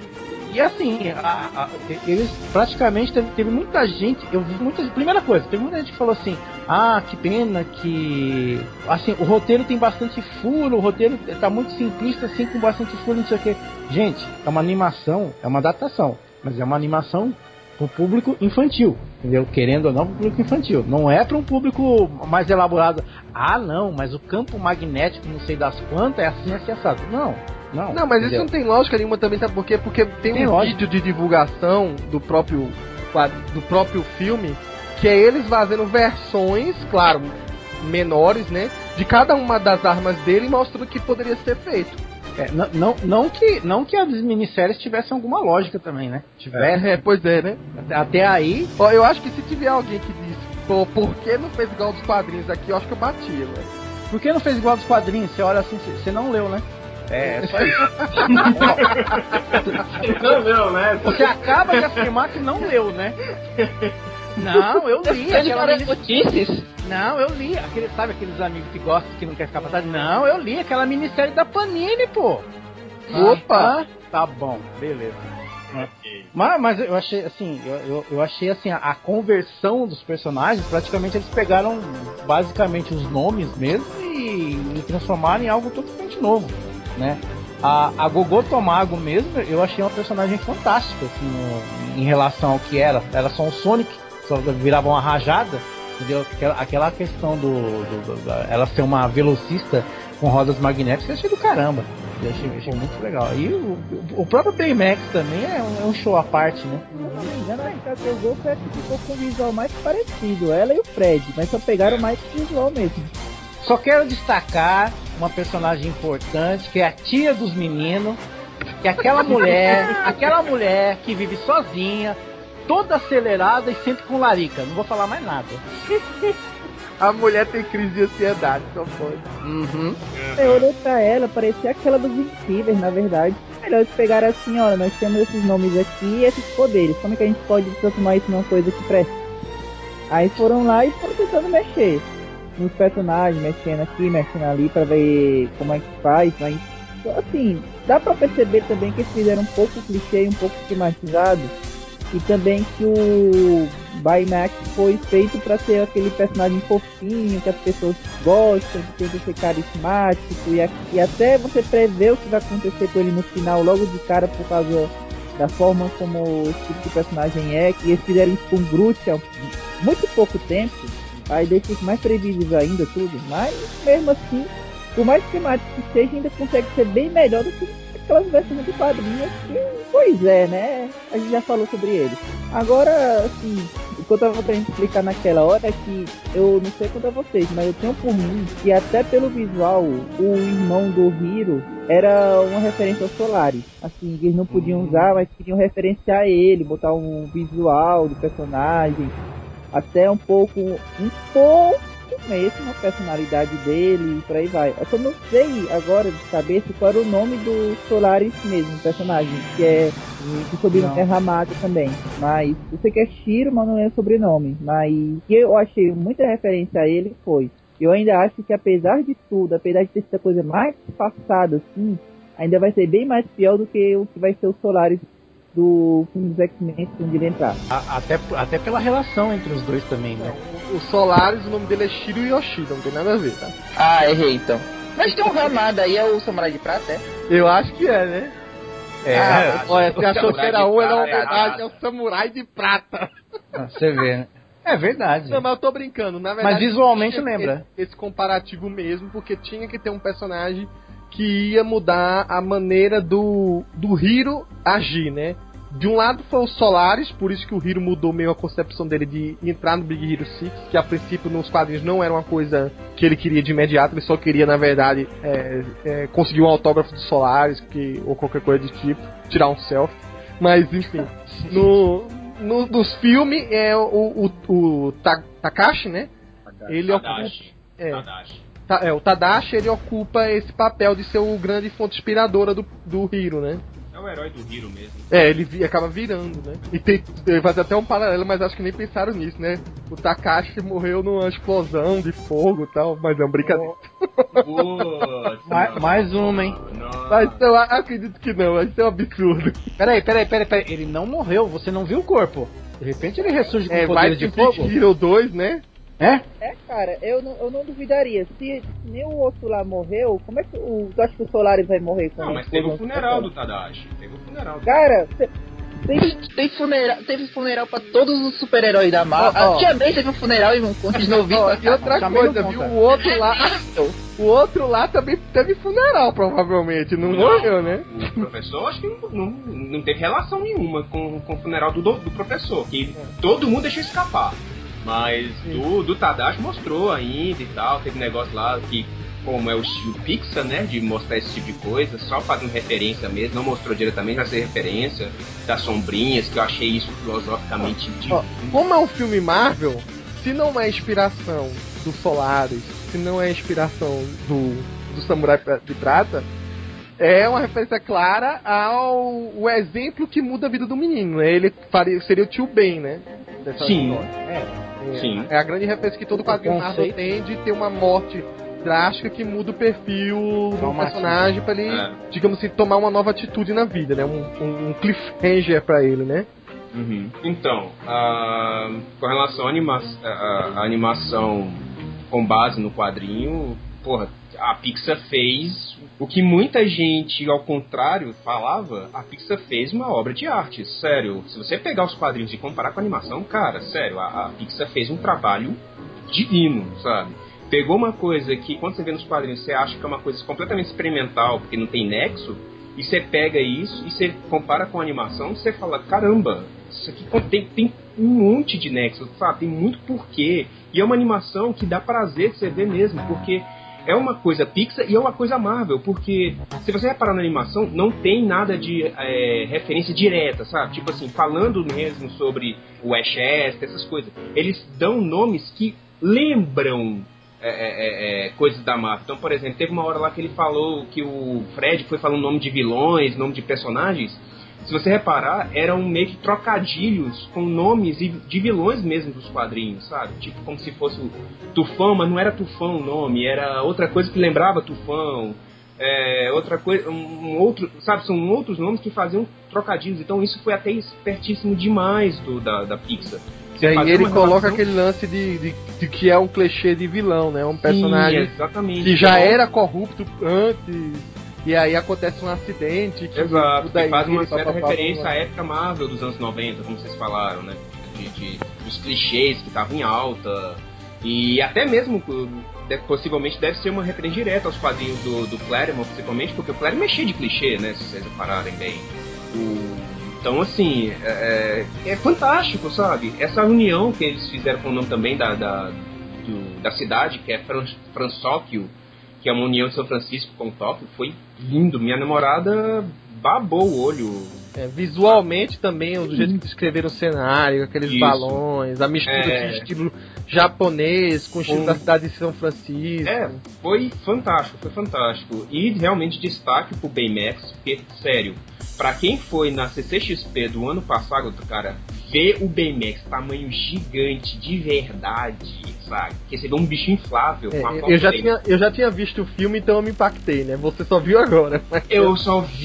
E assim, eles praticamente teve muita gente, eu vi muita, primeira coisa, teve muita gente que falou assim, que pena que assim, o roteiro tem bastante furo, o roteiro tá muito simplista assim, com bastante furo, não sei o que. Gente, é uma animação, é uma adaptação, mas é uma animação pro público infantil, entendeu? Querendo ou não, pro público infantil. Não é para um público mais elaborado. Não, mas o campo magnético, não sei das quantas, é assim assado. Não, mas entendeu? isso não tem lógica nenhuma também, sabe por quê? Porque tem um vídeo de divulgação do próprio filme, que é eles fazendo versões, claro, menores, né? De cada uma das armas dele, mostrando que poderia ser feito. Não que as minisséries tivessem alguma lógica também, né? Pois é, né? Até aí... Eu acho que se tiver alguém que diz, por que não fez igual dos quadrinhos aqui, eu acho que eu batia, velho. Por que não fez igual dos quadrinhos? Você olha assim, você não leu, né? É só isso. Não leu, né? Você acaba de afirmar que não leu, né? Não, eu li aquela notícias. Não, eu li. Sabe aqueles amigos que gostam, que não quer ficar passado? Não, eu li aquela minissérie da Panini, pô. Opa! Tá bom, beleza. Okay. Mas eu achei assim, eu achei assim, a conversão dos personagens, praticamente eles pegaram basicamente os nomes mesmo e transformaram em algo totalmente novo, né? A Gogô Tomago mesmo, eu achei uma personagem fantástica, assim, em relação ao que era. Era só um Sonic, só virava uma rajada, entendeu? Aquela questão ela ser uma velocista com rodas magnéticas, eu achei do caramba. Eu achei muito legal. E o próprio Baymax também é um show à parte, né? Se não me engano, a Gogô foi a que ficou com o visual mais parecido, ela e o Fred, mas só pegaram mais visual mesmo. Só quero destacar uma personagem importante, que é a tia dos meninos, que é aquela mulher que vive sozinha, toda acelerada e sempre com larica. Não vou falar mais nada. A mulher tem crise de ansiedade, só pode. Uhum. Eu olhei pra ela, parecia aquela dos Invencíveis, na verdade. Melhor eles pegaram assim, olha, nós temos esses nomes aqui e esses poderes. Como é que a gente pode transformar isso numa coisa que presta? Aí foram lá e foram tentando mexer nos personagens, mexendo aqui, mexendo ali pra ver como é que faz, mas assim, dá pra perceber também que eles fizeram um pouco clichê, um pouco esquematizado, e também que o Baymax foi feito pra ser aquele personagem fofinho, que as pessoas gostam, que tenta ser carismático, e até você prevê o que vai acontecer com ele no final, logo de cara, por causa da forma como esse tipo de personagem é, que eles fizeram isso com o Groot há muito pouco tempo. Aí deixa isso mais previsível ainda, tudo. Mas, mesmo assim, por mais esquemático que seja, ainda consegue ser bem melhor do que aquelas versões de quadrinhos que, pois é, né? A gente já falou sobre eles. Agora, assim, o que eu tava querendo explicar naquela hora é que eu não sei quanto a vocês, mas eu tenho por mim que até pelo visual, o irmão do Hiro era uma referência aos Solaris. Assim, eles não podiam usar, mas queriam referenciar ele, botar um visual do personagem, até um pouco mesmo a personalidade dele e por aí vai. Eu só não sei agora de cabeça qual era o nome do Solaris mesmo, personagem, que é o sobrenome é Ramada também. Mas eu sei que é Shiro, mas não é o sobrenome. Mas que eu achei muita referência a ele foi. Eu ainda acho que apesar de tudo, apesar de ter sido a coisa mais passada assim, ainda vai ser bem mais pior do que o que vai ser o Solaris do filme dos X-Men quando ele entrar. Até pela relação entre os dois também, né? O Solaris, o nome dele é Shiro Yoshida, não tem nada a ver, tá? Errei então. Mas tem um Ramada aí, é o Samurai de Prata, é? Eu acho que é, né? Olha, você achou que era uma homenagem ao Samurai de Prata. Você vê, né? É verdade. Não, mas eu tô brincando, na verdade. Mas visualmente lembra. Esse comparativo mesmo, porque tinha que ter um personagem que ia mudar a maneira do Hiro agir, né? De um lado foi o Solaris, por isso que o Hiro mudou meio a concepção dele de entrar no Big Hero 6, que a princípio nos quadrinhos não era uma coisa que ele queria de imediato, ele só queria, na verdade, conseguir um autógrafo do Solaris, ou qualquer coisa do tipo, tirar um selfie. Mas, enfim, nos filmes, o Takashi, né? Ele o Tadashi, ele ocupa esse papel de ser o grande fonte inspiradora do Hiro, né? É o herói do Hiro mesmo. Ele acaba virando, né? E ele faz até um paralelo, mas acho que nem pensaram nisso, né? O Takashi morreu numa explosão de fogo e tal, mas é um brincadeira. Mais uma, hein? Mas eu acredito que não, vai ser um absurdo. Peraí. Ele não morreu, você não viu o corpo. De repente ele ressurge com Vai poderes de de fogo. Hero 2, né? É? Cara, eu não duvidaria. Se nem o outro lá morreu, como é que tu acha que o Solaris vai morrer com Não, mas teve o funeral do Tadashi. Cara, Teve funeral pra todos os super-heróis da Marvel. Antigamente teve um funeral e continuou vivo. E outra coisa, viu? O outro lá também teve funeral, provavelmente. Não morreu, né? O professor, acho que não teve relação nenhuma com o funeral do professor. Que todo mundo deixou escapar. Mas do Tadashi mostrou ainda e tal. Teve negócio lá que, como é o estilo Pixar, né, de mostrar esse tipo de coisa, só fazendo referência mesmo, não mostrou diretamente, mas fez referência das sombrinhas, que eu achei isso filosoficamente divino. Como é um filme Marvel, se não é inspiração do Solaris, se não é inspiração do Samurai de Prata, é uma referência clara ao exemplo que muda a vida do menino, né? Ele seria o tio Ben, né? Dessa história. Sim. É a grande referência que todo quadrinho Marvel tem de ter uma morte drástica que muda o perfil do personagem pra ele, digamos assim, tomar uma nova atitude na vida, né? Um cliffhanger pra ele, né? Uhum. Então, com relação à animação com base no quadrinho, porra, a Pixar fez o que muita gente, ao contrário, falava. A Pixar fez uma obra de arte, sério. Se você pegar os quadrinhos e comparar com a animação, cara, sério, a Pixar fez um trabalho divino, sabe? Pegou uma coisa que, quando você vê nos quadrinhos, você acha que é uma coisa completamente experimental, porque não tem nexo, e você pega isso e você compara com a animação, e você fala, caramba, isso aqui tem um monte de nexo, sabe? Tem muito porquê. E é uma animação que dá prazer de você ver mesmo, porque é uma coisa Pixar e é uma coisa Marvel, porque se você reparar na animação, não tem nada de referência direta, sabe? Tipo assim, falando mesmo sobre o Westchester, essas coisas. Eles dão nomes que lembram coisas da Marvel. Então, por exemplo, teve uma hora lá que ele falou que o Fred foi falando nome de vilões, nome de personagens. Se você reparar, eram meio que trocadilhos com nomes de vilões mesmo dos quadrinhos, sabe? Tipo, como se fosse o Tufão, mas não era Tufão o nome, era outra coisa que lembrava Tufão. Outra coisa, sabe? São outros nomes que faziam trocadilhos. Então isso foi até espertíssimo demais da Pixar. E aí ele coloca aquele lance de que é um clichê de vilão, né? Um personagem que já era corrupto antes, e aí acontece um acidente que faz uma certa referência à época Marvel dos anos 90, como vocês falaram, né? Dos clichês que estavam em alta. E até mesmo, possivelmente, deve ser uma referência direta aos quadrinhos do Claremont, principalmente, porque o Claremont é cheio de clichê, né? Se vocês repararem bem. Então, assim, é fantástico, sabe? Essa união que eles fizeram com o nome também da cidade, que é Fransóquio, que é uma união de São Francisco com Tóquio, foi lindo. Minha namorada babou o olho. Visualmente também, do jeito que descreveram o cenário, aqueles balões, a mistura de estilo japonês com o estilo da cidade de São Francisco. Foi fantástico. E realmente destaque pro Baymax, porque, sério, pra quem foi na CCXP do ano passado, cara, ver o Baymax tamanho gigante de verdade, sabe? Porque você vê um bicho inflável com a eu já tinha visto o filme, então eu me impactei, né? Você só viu agora. Mas... eu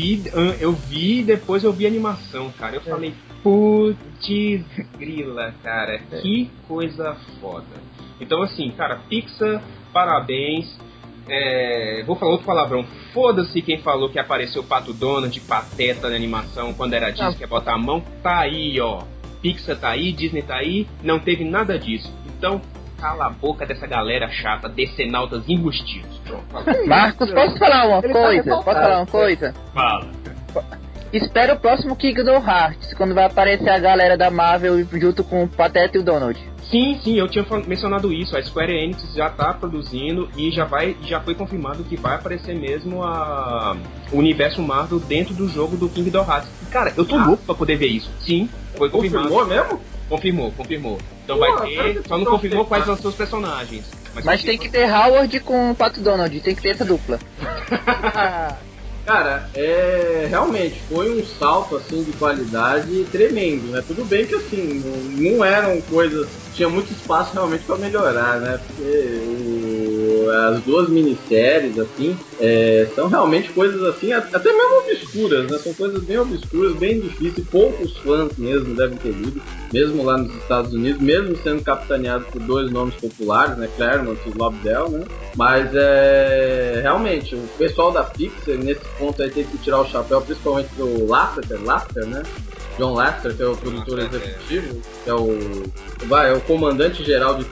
vi depois eu vi a animação, cara. Eu falei, putz grila, cara, que coisa foda. Então assim, cara, Pixar, parabéns. Vou falar outro palavrão. Foda-se quem falou que apareceu o Pato Donald de Pateta na animação quando era Disney, que ia botar a mão. Tá aí, ó. Pixar tá aí, Disney tá aí. Não teve nada disso. Então, cala a boca dessa galera chata, decenautas embustidos. Pronto. Marcos, posso falar uma coisa? Fala. Espera o próximo Kingdom Hearts, quando vai aparecer a galera da Marvel junto com o Pateta e o Donald. Sim, eu tinha mencionado isso. A Square Enix já tá produzindo e já foi confirmado que vai aparecer mesmo o universo Marvel dentro do jogo do Kingdom Hearts. Cara, eu tô louco pra poder ver isso. Sim, foi confirmado. Confirmou mesmo? Confirmou. Então vai ter, só não confirmou quais são os seus personagens. Mas tem que ter Howard com o Pato Donald, tem que ter essa dupla. Cara, realmente foi um salto assim de qualidade tremendo, né? Tudo bem que assim, não eram coisas, tinha muito espaço realmente para melhorar, né? Porque as duas minisséries, assim, são realmente coisas assim, até mesmo obscuras, né? São coisas bem obscuras, bem difíceis, poucos fãs mesmo devem ter lido, mesmo lá nos Estados Unidos, mesmo sendo capitaneado por dois nomes populares, né? Claremont e Lobdell, né? Mas realmente, o pessoal da Pixar, nesse ponto aí, tem que tirar o chapéu, principalmente pro Lasseter, né? John Lasseter, que é o produtor executivo, que é o comandante geral de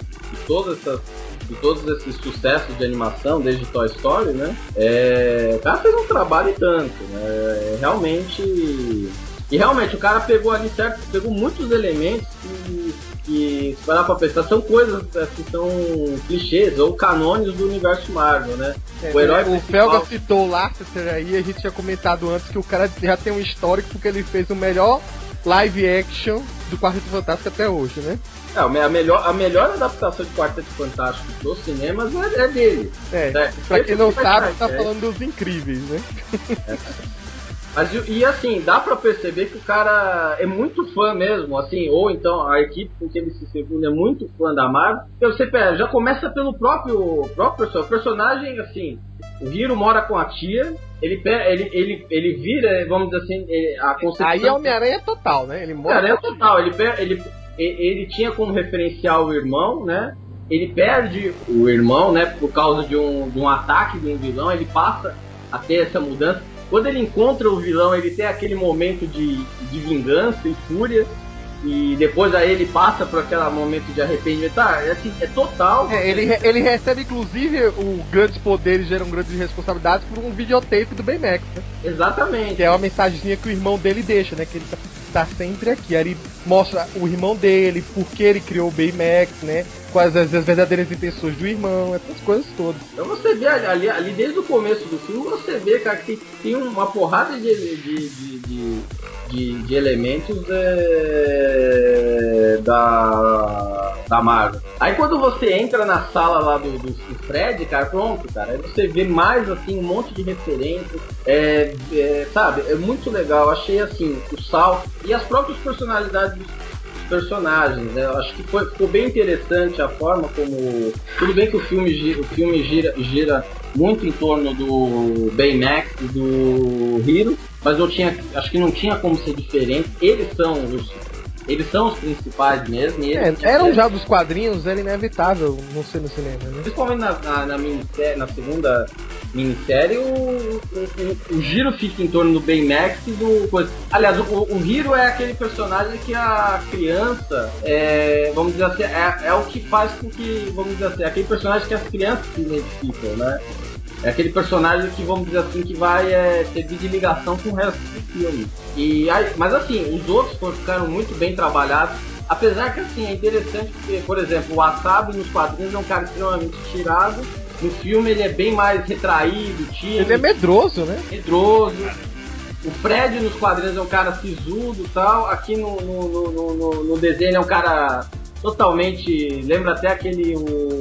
todos esses sucessos de animação, desde Toy Story, né? O cara fez um trabalho e tanto, né? Realmente o cara pegou ali, certo? Pegou muitos elementos que se parar pra pensar, são coisas que são clichês ou canônicos do universo Marvel, né? O Felga citou o Lasseter aí, a gente tinha comentado antes que o cara já tem um histórico porque ele fez o melhor live action do Quarteto Fantástico até hoje, né? A melhor adaptação de Quarteto Fantástico dos cinemas é dele. Pra quem não sabe, tá falando dos Incríveis, né? Mas, e assim, dá pra perceber que o cara é muito fã mesmo, assim, ou então a equipe com que ele se circunda é muito fã da Marvel. Então você já começa pelo próprio personagem, assim, o Hiro mora com a tia, ele vira, vamos dizer assim, a concepção... Aí é Homem-Aranha total, né? Ele mora Homem-Aranha total, ele tinha como referencial o irmão, né? Ele perde o irmão, né, por causa de um ataque de um vilão, ele passa a ter essa mudança. Quando ele encontra o vilão, ele tem aquele momento de vingança e fúria. E depois aí ele passa por aquele momento de arrependimento. É total. Ele recebe, inclusive, grandes poderes geram grandes responsabilidades por um videotape do Baymax, né? Exatamente. Que é uma mensagenzinha que o irmão dele deixa, né? Que ele tá sempre aqui. Aí ele mostra o irmão dele, por que ele criou o Baymax, né? Quais as verdadeiras intenções do irmão, essas coisas todas. Então você vê ali desde o começo do filme, você vê, cara, que tem uma porrada de elementos da Marvel. Aí quando você entra na sala lá do Fred, cara, pronto, cara, aí você vê mais, assim, um monte de referências, sabe, é muito legal, achei, assim, o salto e as próprias personalidades dos personagens, né? Eu acho que ficou bem interessante a forma como... Tudo bem que o filme gira muito em torno do Baymax e do Hiro, mas acho que não tinha como ser diferente. Eles são os principais mesmo. Eram já dos quadrinhos, era inevitável não ser no cinema, né? Principalmente na minissérie, na segunda minissérie, o giro fica em torno do Baymax e do... Aliás, o Hiro é aquele personagem que a criança, vamos dizer assim, é o que faz com que, vamos dizer assim, é aquele personagem que as crianças se identificam, né? É aquele personagem que, vamos dizer assim, que vai servir de ligação com o resto do filme. Mas assim, os outros ficaram muito bem trabalhados. Apesar que, assim, é interessante porque, por exemplo, o Wasabi nos quadrinhos é um cara extremamente tirado. No filme ele é bem mais retraído, tímido. Ele é medroso, né? Medroso. O Fred nos quadrinhos é um cara sisudo e tal. Aqui no desenho é um cara totalmente... Lembra até aquele...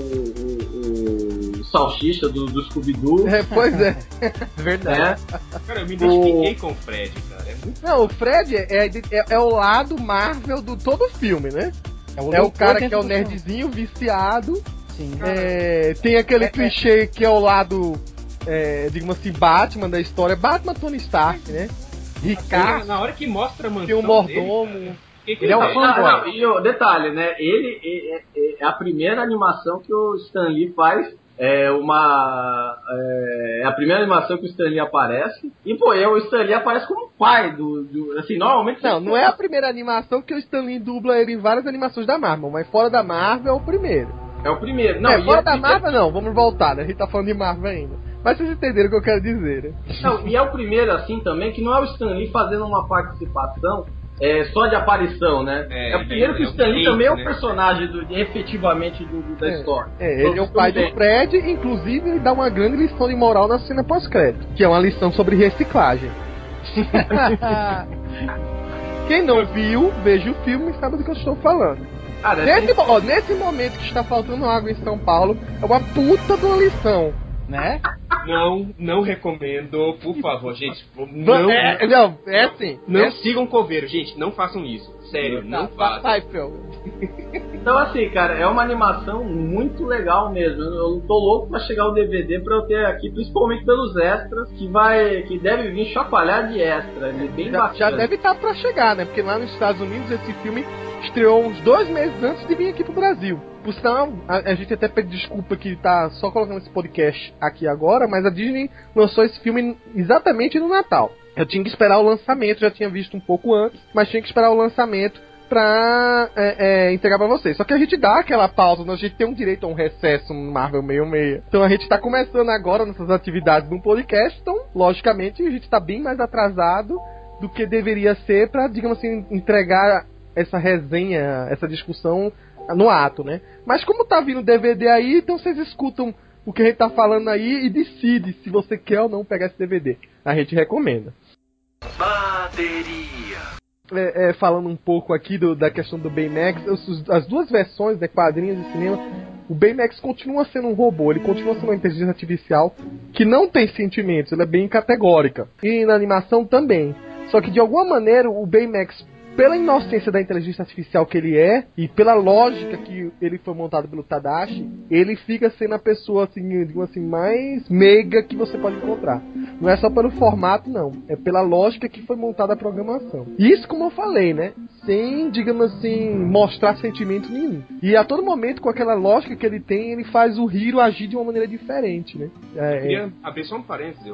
salsicha do Scooby-Doo. Pois é. Verdade. Cara, eu me identifiquei com o Fred, cara. Não, o Fred é o lado Marvel do todo filme, né? É o cara que é o nerdzinho viciado. Sim. Tem aquele clichê que é o lado, digamos assim, Batman da história. Batman Tony Stark, né? Ricardo. Na hora que mostra a mansão tem o mordomo. dele, ele é um fanboy. E o detalhe, né? Ele é a primeira animação que o Stan Lee faz. É a primeira animação que o Stan Lee aparece. E, o Stan Lee aparece como pai assim, normalmente... Não é a primeira animação que o Stan Lee dubla ele em várias animações da Marvel, mas fora da Marvel é o primeiro. É o primeiro. Fora da Marvel não, vamos voltar, né? A gente tá falando de Marvel ainda. Mas vocês entenderam o que eu quero dizer, né? Não, e é o primeiro, assim, também, que não é o Stan Lee fazendo uma participação só de aparição, né? É o primeiro que o Stan Lee também é um personagem efetivamente da história. Ele é o pai do Fred, inclusive ele dá uma grande lição de moral na cena pós-crédito, que é uma lição sobre reciclagem. Quem não viu, veja o filme e sabe do que eu estou falando. Nesse momento que está faltando água em São Paulo, é uma puta de uma lição, né? Não recomendo, por favor, gente. Assim. Não sigam coveiro, gente. Não façam isso. Sério, não façam. Vai, Fel. Então, assim, cara, é uma animação muito legal mesmo. Eu tô louco pra chegar o DVD pra eu ter aqui, principalmente pelos extras, que deve vir chacoalhar de extra. Ele é bem bacana. Já deve estar pra chegar, né? Porque lá nos Estados Unidos esse filme estreou uns 2 meses antes de vir aqui pro Brasil. Por sinal, a gente até pede desculpa que tá só colocando esse podcast aqui agora, mas a Disney lançou esse filme exatamente no Natal. Eu tinha que esperar o lançamento, já tinha visto um pouco antes, mas tinha que esperar o lançamento pra entregar pra vocês. Só que a gente dá aquela pausa, a gente tem um direito a um recesso no Marvel 66. Então a gente tá começando agora nossas atividades no podcast, então, logicamente, a gente tá bem mais atrasado do que deveria ser pra, digamos assim, entregar essa resenha, essa discussão no ato, né? Mas como tá vindo DVD aí, então vocês escutam o que a gente tá falando aí e decide se você quer ou não pegar esse DVD. A gente recomenda. Bateria. Falando um pouco aqui da questão do Baymax, as duas versões, né, quadrinhos e cinema, o Baymax continua sendo um robô, ele continua sendo uma inteligência artificial que não tem sentimentos, ele é bem categórica. E na animação também. Só que de alguma maneira o Baymax, pela inocência da inteligência artificial que ele é, e pela lógica que ele foi montado pelo Tadashi, ele fica sendo a pessoa assim, digamos assim, mais meiga que você pode encontrar. Não é só pelo formato, não. É pela lógica que foi montada a programação. Isso, como eu falei, né? Sem, digamos assim, mostrar sentimento nenhum. E a todo momento, com aquela lógica que ele tem, ele faz o Hiro agir de uma maneira diferente, né? Eu queria abrir só um parêntese,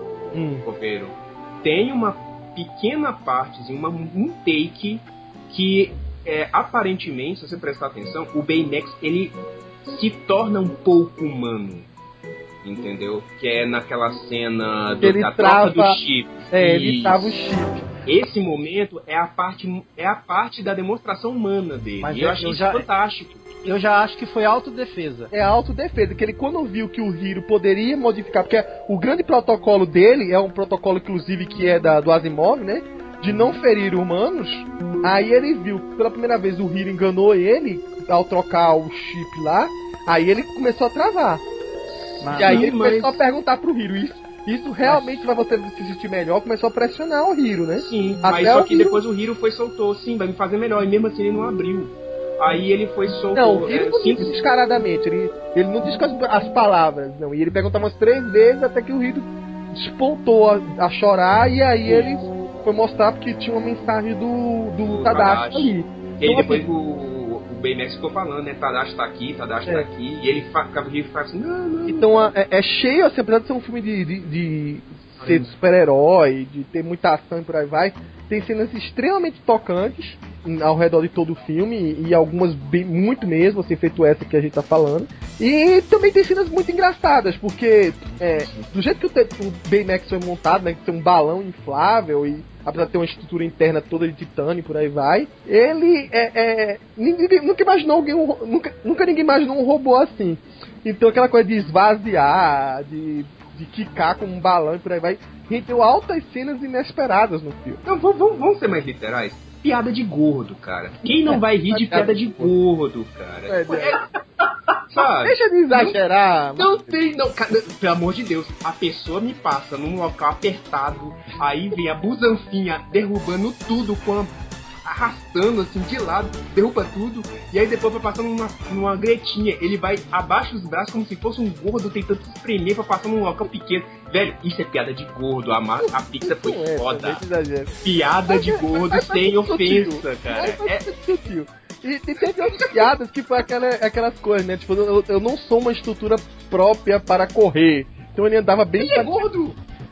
o Coveiro. Tem uma pequena parte, um take que aparentemente, se você prestar atenção, o Baymax ele se torna um pouco humano, entendeu? Que é naquela cena da troca do chip. Ele trava o chip. Esse momento é a parte da demonstração humana dele. Mas e eu achei isso fantástico. Eu já acho que foi autodefesa. É autodefesa, que ele quando viu que o Hiro poderia modificar, porque o grande protocolo dele é um protocolo, inclusive, que é do Asimov, né? De não ferir humanos. Aí ele viu, pela primeira vez, o Hiro enganou ele ao trocar o chip lá. Aí ele começou a travar. E aí ele começou a perguntar pro Hiro, isso realmente vai você se sentir melhor? Começou a pressionar o Hiro, né? Sim, mas só que depois o Hiro foi soltou, sim, vai me fazer melhor. E mesmo assim ele não abriu. Aí ele foi solto. Não, o Hiro não disse descaradamente, ele não disse com as palavras, não. E ele perguntava umas 3 vezes até que o Hiro despontou a chorar, e aí ele foi mostrar porque tinha uma mensagem do Tadashi ali. E aí depois o Baymax ficou falando, né? Tadashi tá aqui, tá aqui. E ele ficava assim, não. Então é cheio, assim, apesar de ser um filme de ser super-herói, de ter muita ação e por aí vai, tem cenas extremamente tocantes ao redor de todo o filme, e algumas muito mesmo, assim, feito essa que a gente tá falando. E também tem cenas muito engraçadas, porque do jeito que o Baymax foi montado, né, que tem um balão inflável, e apesar de ter uma estrutura interna toda de titânio e por aí vai, ele nunca imaginou nunca ninguém imaginou um robô assim. Então aquela coisa de esvaziar, de quicar com um balão e por aí vai, rendeu altas cenas inesperadas no filme. Não, vamos ser mais literais. Piada de gordo, cara. Quem não vai rir de piada de gordo, cara? Sabe? Deixa de exagerar. Não tem, cara, pelo amor de Deus. A pessoa me passa num local apertado, aí vem a busanfinha derrubando tudo, arrastando assim de lado, derruba tudo, e aí depois vai passando numa gretinha. Ele vai abaixo dos braços como se fosse um gordo tentando se espremer pra passar num local pequeno. Velho, isso é piada de gordo. A Pixar foi foda. Piada de gordo sem ofensa, cara. Sutil. E teve outras piadas que foi aquelas coisas, né? Tipo, eu não sou uma estrutura própria para correr. Então ele andava bem... Ele é gordo!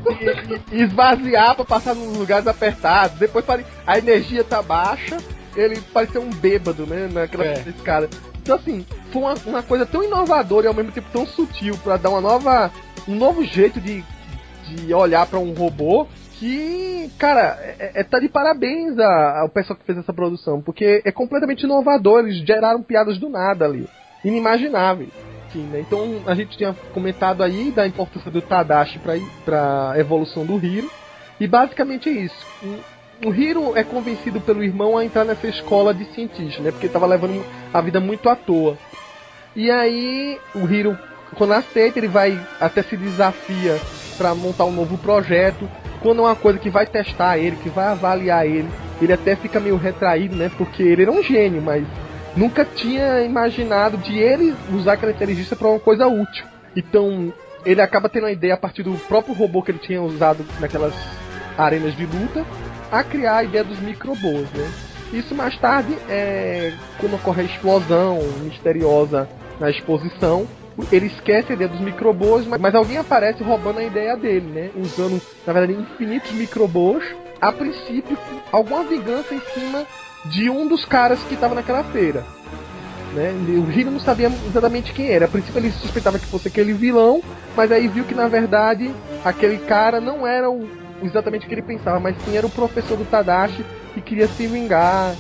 E esvaziar pra passar nos lugares apertados. Depois a energia tá baixa, ele parecia um bêbado, né? Naquela escada. Então assim, foi uma coisa tão inovadora e ao mesmo tempo tão sutil pra dar um novo jeito de olhar pra um robô, que, cara, tá de parabéns ao pessoal que fez essa produção, porque é completamente inovador. Eles geraram piadas do nada ali, inimagináveis. Né? Então a gente tinha comentado aí da importância do Tadashi pra evolução do Hiro, e basicamente é isso. O Hiro é convencido pelo irmão a entrar nessa escola de cientista, né? Porque ele tava levando a vida muito à toa. E aí o Hiro, quando aceita, ele vai até se desafia para montar um novo projeto. Quando é uma coisa que vai testar ele, que vai avaliar ele até fica meio retraído, né? Porque ele era um gênio, mas nunca tinha imaginado de ele usar aquela inteligência para uma coisa útil. Então, ele acaba tendo a ideia a partir do próprio robô que ele tinha usado naquelas arenas de luta, a criar a ideia dos microbots, né? Isso mais tarde, quando ocorre a explosão misteriosa na exposição, ele esquece a ideia dos microbots, mas alguém aparece roubando a ideia dele, né? Usando, na verdade, infinitos microbots, a princípio, com alguma vingança em cima de um dos caras que estava naquela feira. Né? O Hiro não sabia exatamente quem era. A princípio ele suspeitava que fosse aquele vilão, mas aí viu que na verdade aquele cara não era exatamente o que ele pensava, mas sim era o professor do Tadashi que queria se vingar.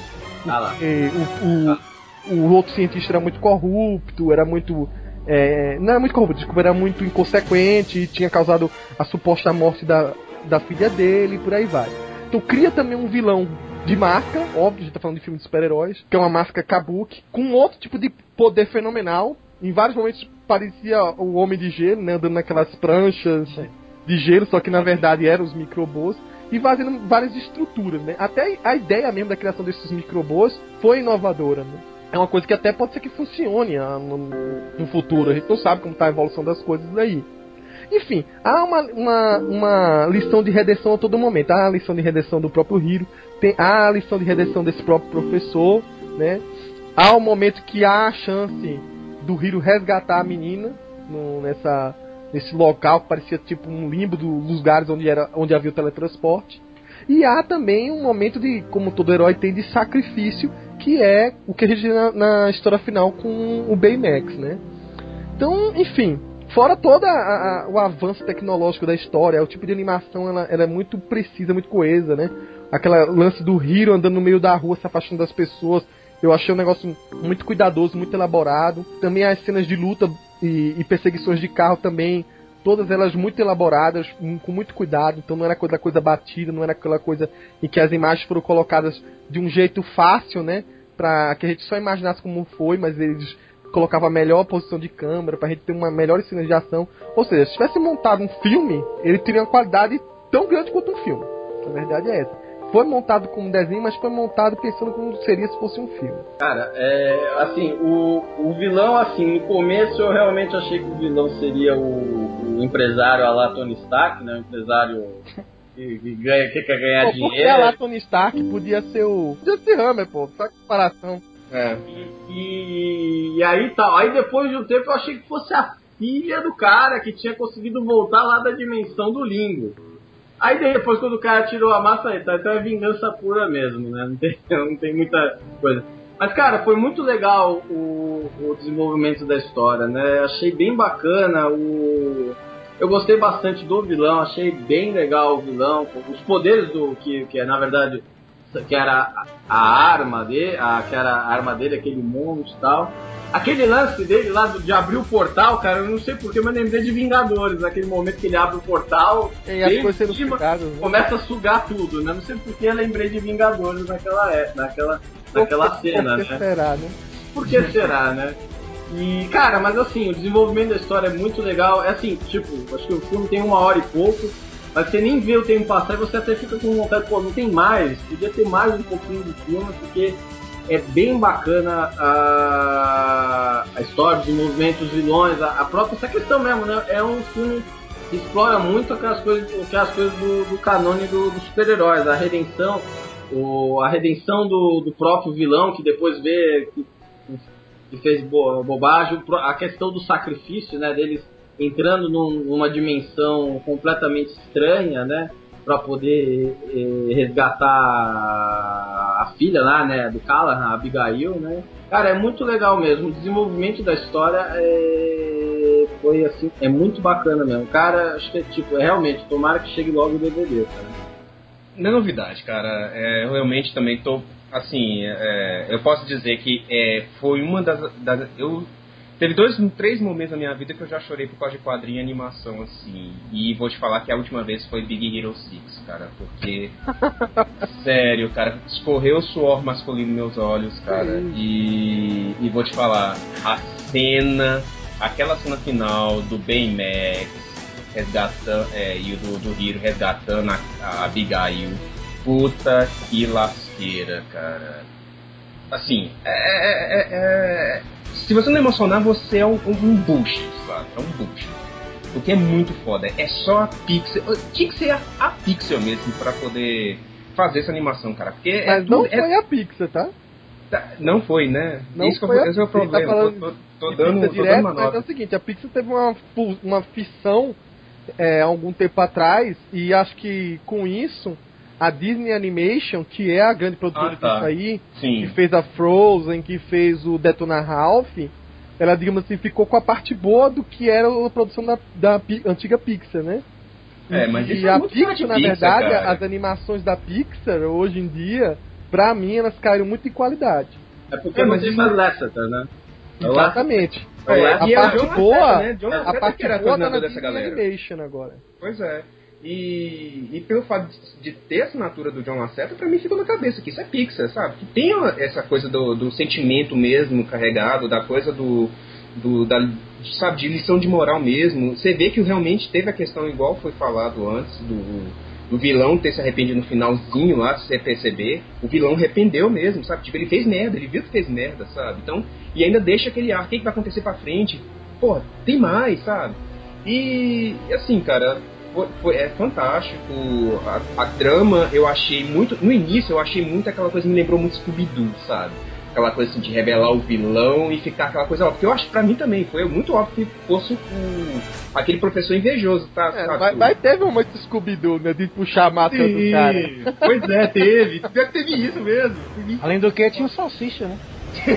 O outro cientista era muito corrupto, era muito. Não era muito corrupto, desculpa, era muito inconsequente e tinha causado a suposta morte da filha dele e por aí vai. Então cria também um vilão de marca, óbvio, a gente tá falando de filme de super-heróis, que é uma máscara kabuki, com outro tipo de poder fenomenal. Em vários momentos parecia o Homem de Gelo, né, andando naquelas pranchas de gelo, só que na verdade eram os microbots, e fazendo várias estruturas, né. Até a ideia mesmo da criação desses microbots foi inovadora, né. É uma coisa que até pode ser que funcione no futuro, a gente não sabe como tá a evolução das coisas aí. Enfim, há uma lição de redenção a todo momento. Há a lição de redenção do próprio Hiro, há a lição de redenção desse próprio professor, né? Há o momento que há a chance do Hiro resgatar a menina nesse local que parecia tipo um limbo dos lugares onde havia o teletransporte. E há também um momento de, como todo herói tem, de sacrifício, que é o que a gente vê na história final com o Baymax, né? Então, enfim, fora todo o avanço tecnológico da história, o tipo de animação ela é muito precisa, muito coesa, né? Aquela lance do Hiro andando no meio da rua, se afastando das pessoas, eu achei um negócio muito cuidadoso, muito elaborado. Também as cenas de luta e perseguições de carro também, todas elas muito elaboradas, com muito cuidado. Então não era coisa batida, não era aquela coisa em que as imagens foram colocadas de um jeito fácil, né? Pra que a gente só imaginasse como foi, mas eles colocava a melhor posição de câmera pra gente ter uma melhor cena de ação. Ou seja, se tivesse montado um filme, ele teria uma qualidade tão grande quanto um filme. A verdade é essa. Foi montado como um desenho, mas foi montado pensando como seria se fosse um filme. Cara, assim, o vilão, assim, no começo eu realmente achei que o vilão seria o empresário a lá Tony Stark, né? O empresário que quer ganhar dinheiro. Porque a lá Tony Stark podia ser o Justin Hammer, pô, só que comparação. E aí tal. Aí depois de um tempo eu achei que fosse a filha do cara que tinha conseguido voltar lá da dimensão do limbo. Aí depois quando o cara tirou a massa, então é vingança pura mesmo, né? Não tem muita coisa. Mas cara, foi muito legal o desenvolvimento da história, né? Achei bem bacana eu gostei bastante do vilão, achei bem legal o vilão, os poderes que é na verdade que era a arma dele, que era a arma dele, aquele monstro e tal. Aquele lance dele lá de abrir o portal, cara, eu não sei porquê, mas lembrei de Vingadores, naquele momento que ele abre o portal, e as coisas sendo sugadas, né? Começa a sugar tudo, né? Não sei porquê, eu lembrei de Vingadores naquela cena, né? Será, né? Por que será, né? E, cara, mas assim, o desenvolvimento da história é muito legal. É assim, tipo, acho que o filme tem 1 hora e pouco, mas você nem vê o tempo passar e você até fica com vontade, pô, não tem mais, podia ter mais um pouquinho do filme, porque é bem bacana a história, o desenvolvimento, os vilões, a própria essa questão mesmo, né? É um filme que explora muito aquelas coisas do canone dos super-heróis, a redenção do próprio vilão, que depois vê que fez bobagem, a questão do sacrifício, né, deles entrando numa dimensão completamente estranha, né, para poder resgatar a filha lá, né, do Callahan, a Abigail, né. Cara, é muito legal mesmo, o desenvolvimento da história foi assim, é muito bacana mesmo. Cara, acho que realmente, tomara que chegue logo o DVD, cara. Não é novidade, cara. Eu realmente também tô, assim, eu posso dizer que foi uma das teve 3 momentos na minha vida que eu já chorei por causa de quadrinho e animação, assim. E vou te falar que a última vez foi Big Hero 6, cara. Porque, sério, cara, escorreu o suor masculino nos meus olhos, cara. E vou te falar, aquela cena final do Baymax resgatando, e do Hiro resgatando a Abigail. Puta que lasqueira, cara. assim, se você não emocionar, você é um bullshit, sabe? É um bullshit. Porque é muito foda. É só a Pixar. Tinha que ser a Pixar mesmo pra poder fazer essa animação, cara. Porque Mas não foi a Pixar, tá? Não foi, né? Não esse foi esse é o problema. Tá tô dando direto, uma mas nota. é o seguinte, a Pixar teve uma fissão há algum tempo atrás, e acho que com isso a Disney Animation, que é a grande produtora disso aí, que fez a Frozen, que fez o Detona Ralph, ela, digamos assim, ficou com a parte boa do que era a produção da antiga Pixar, né? Mas e isso é a muito Pixar, na verdade, cara. as animações da Pixar, hoje em dia, pra mim, elas caíram muito em qualidade. É porque não tem mais Lasseter, né? Exatamente. A parte boa, né? a parte boa tá na dessa Disney galera. Animation agora. Pois é. E pelo fato de ter a assinatura do John Lasseter, pra mim ficou na cabeça que isso é Pixar, sabe? Que tem essa coisa do sentimento mesmo carregado, da coisa sabe, de lição de moral mesmo. Você vê que realmente teve a questão, igual foi falado antes, do vilão ter se arrependido no finalzinho lá, se você perceber. O vilão arrependeu mesmo, sabe? Tipo, ele fez merda, ele viu que fez merda, sabe? Então, e ainda deixa aquele ar, o que vai acontecer pra frente? Pô, tem mais, sabe? E assim, cara, é fantástico. A trama eu achei muito. No início eu achei muito aquela coisa, me lembrou muito Scooby-Doo, sabe? Aquela coisa assim, de revelar o vilão e ficar aquela coisa óbvia. Porque eu acho que pra mim também foi muito óbvio que fosse aquele professor invejoso, tá? Teve um momento Scooby-Doo, né? De puxar a máscara do cara. Pois é, teve isso mesmo. Além do que tinha o Salsicha, né?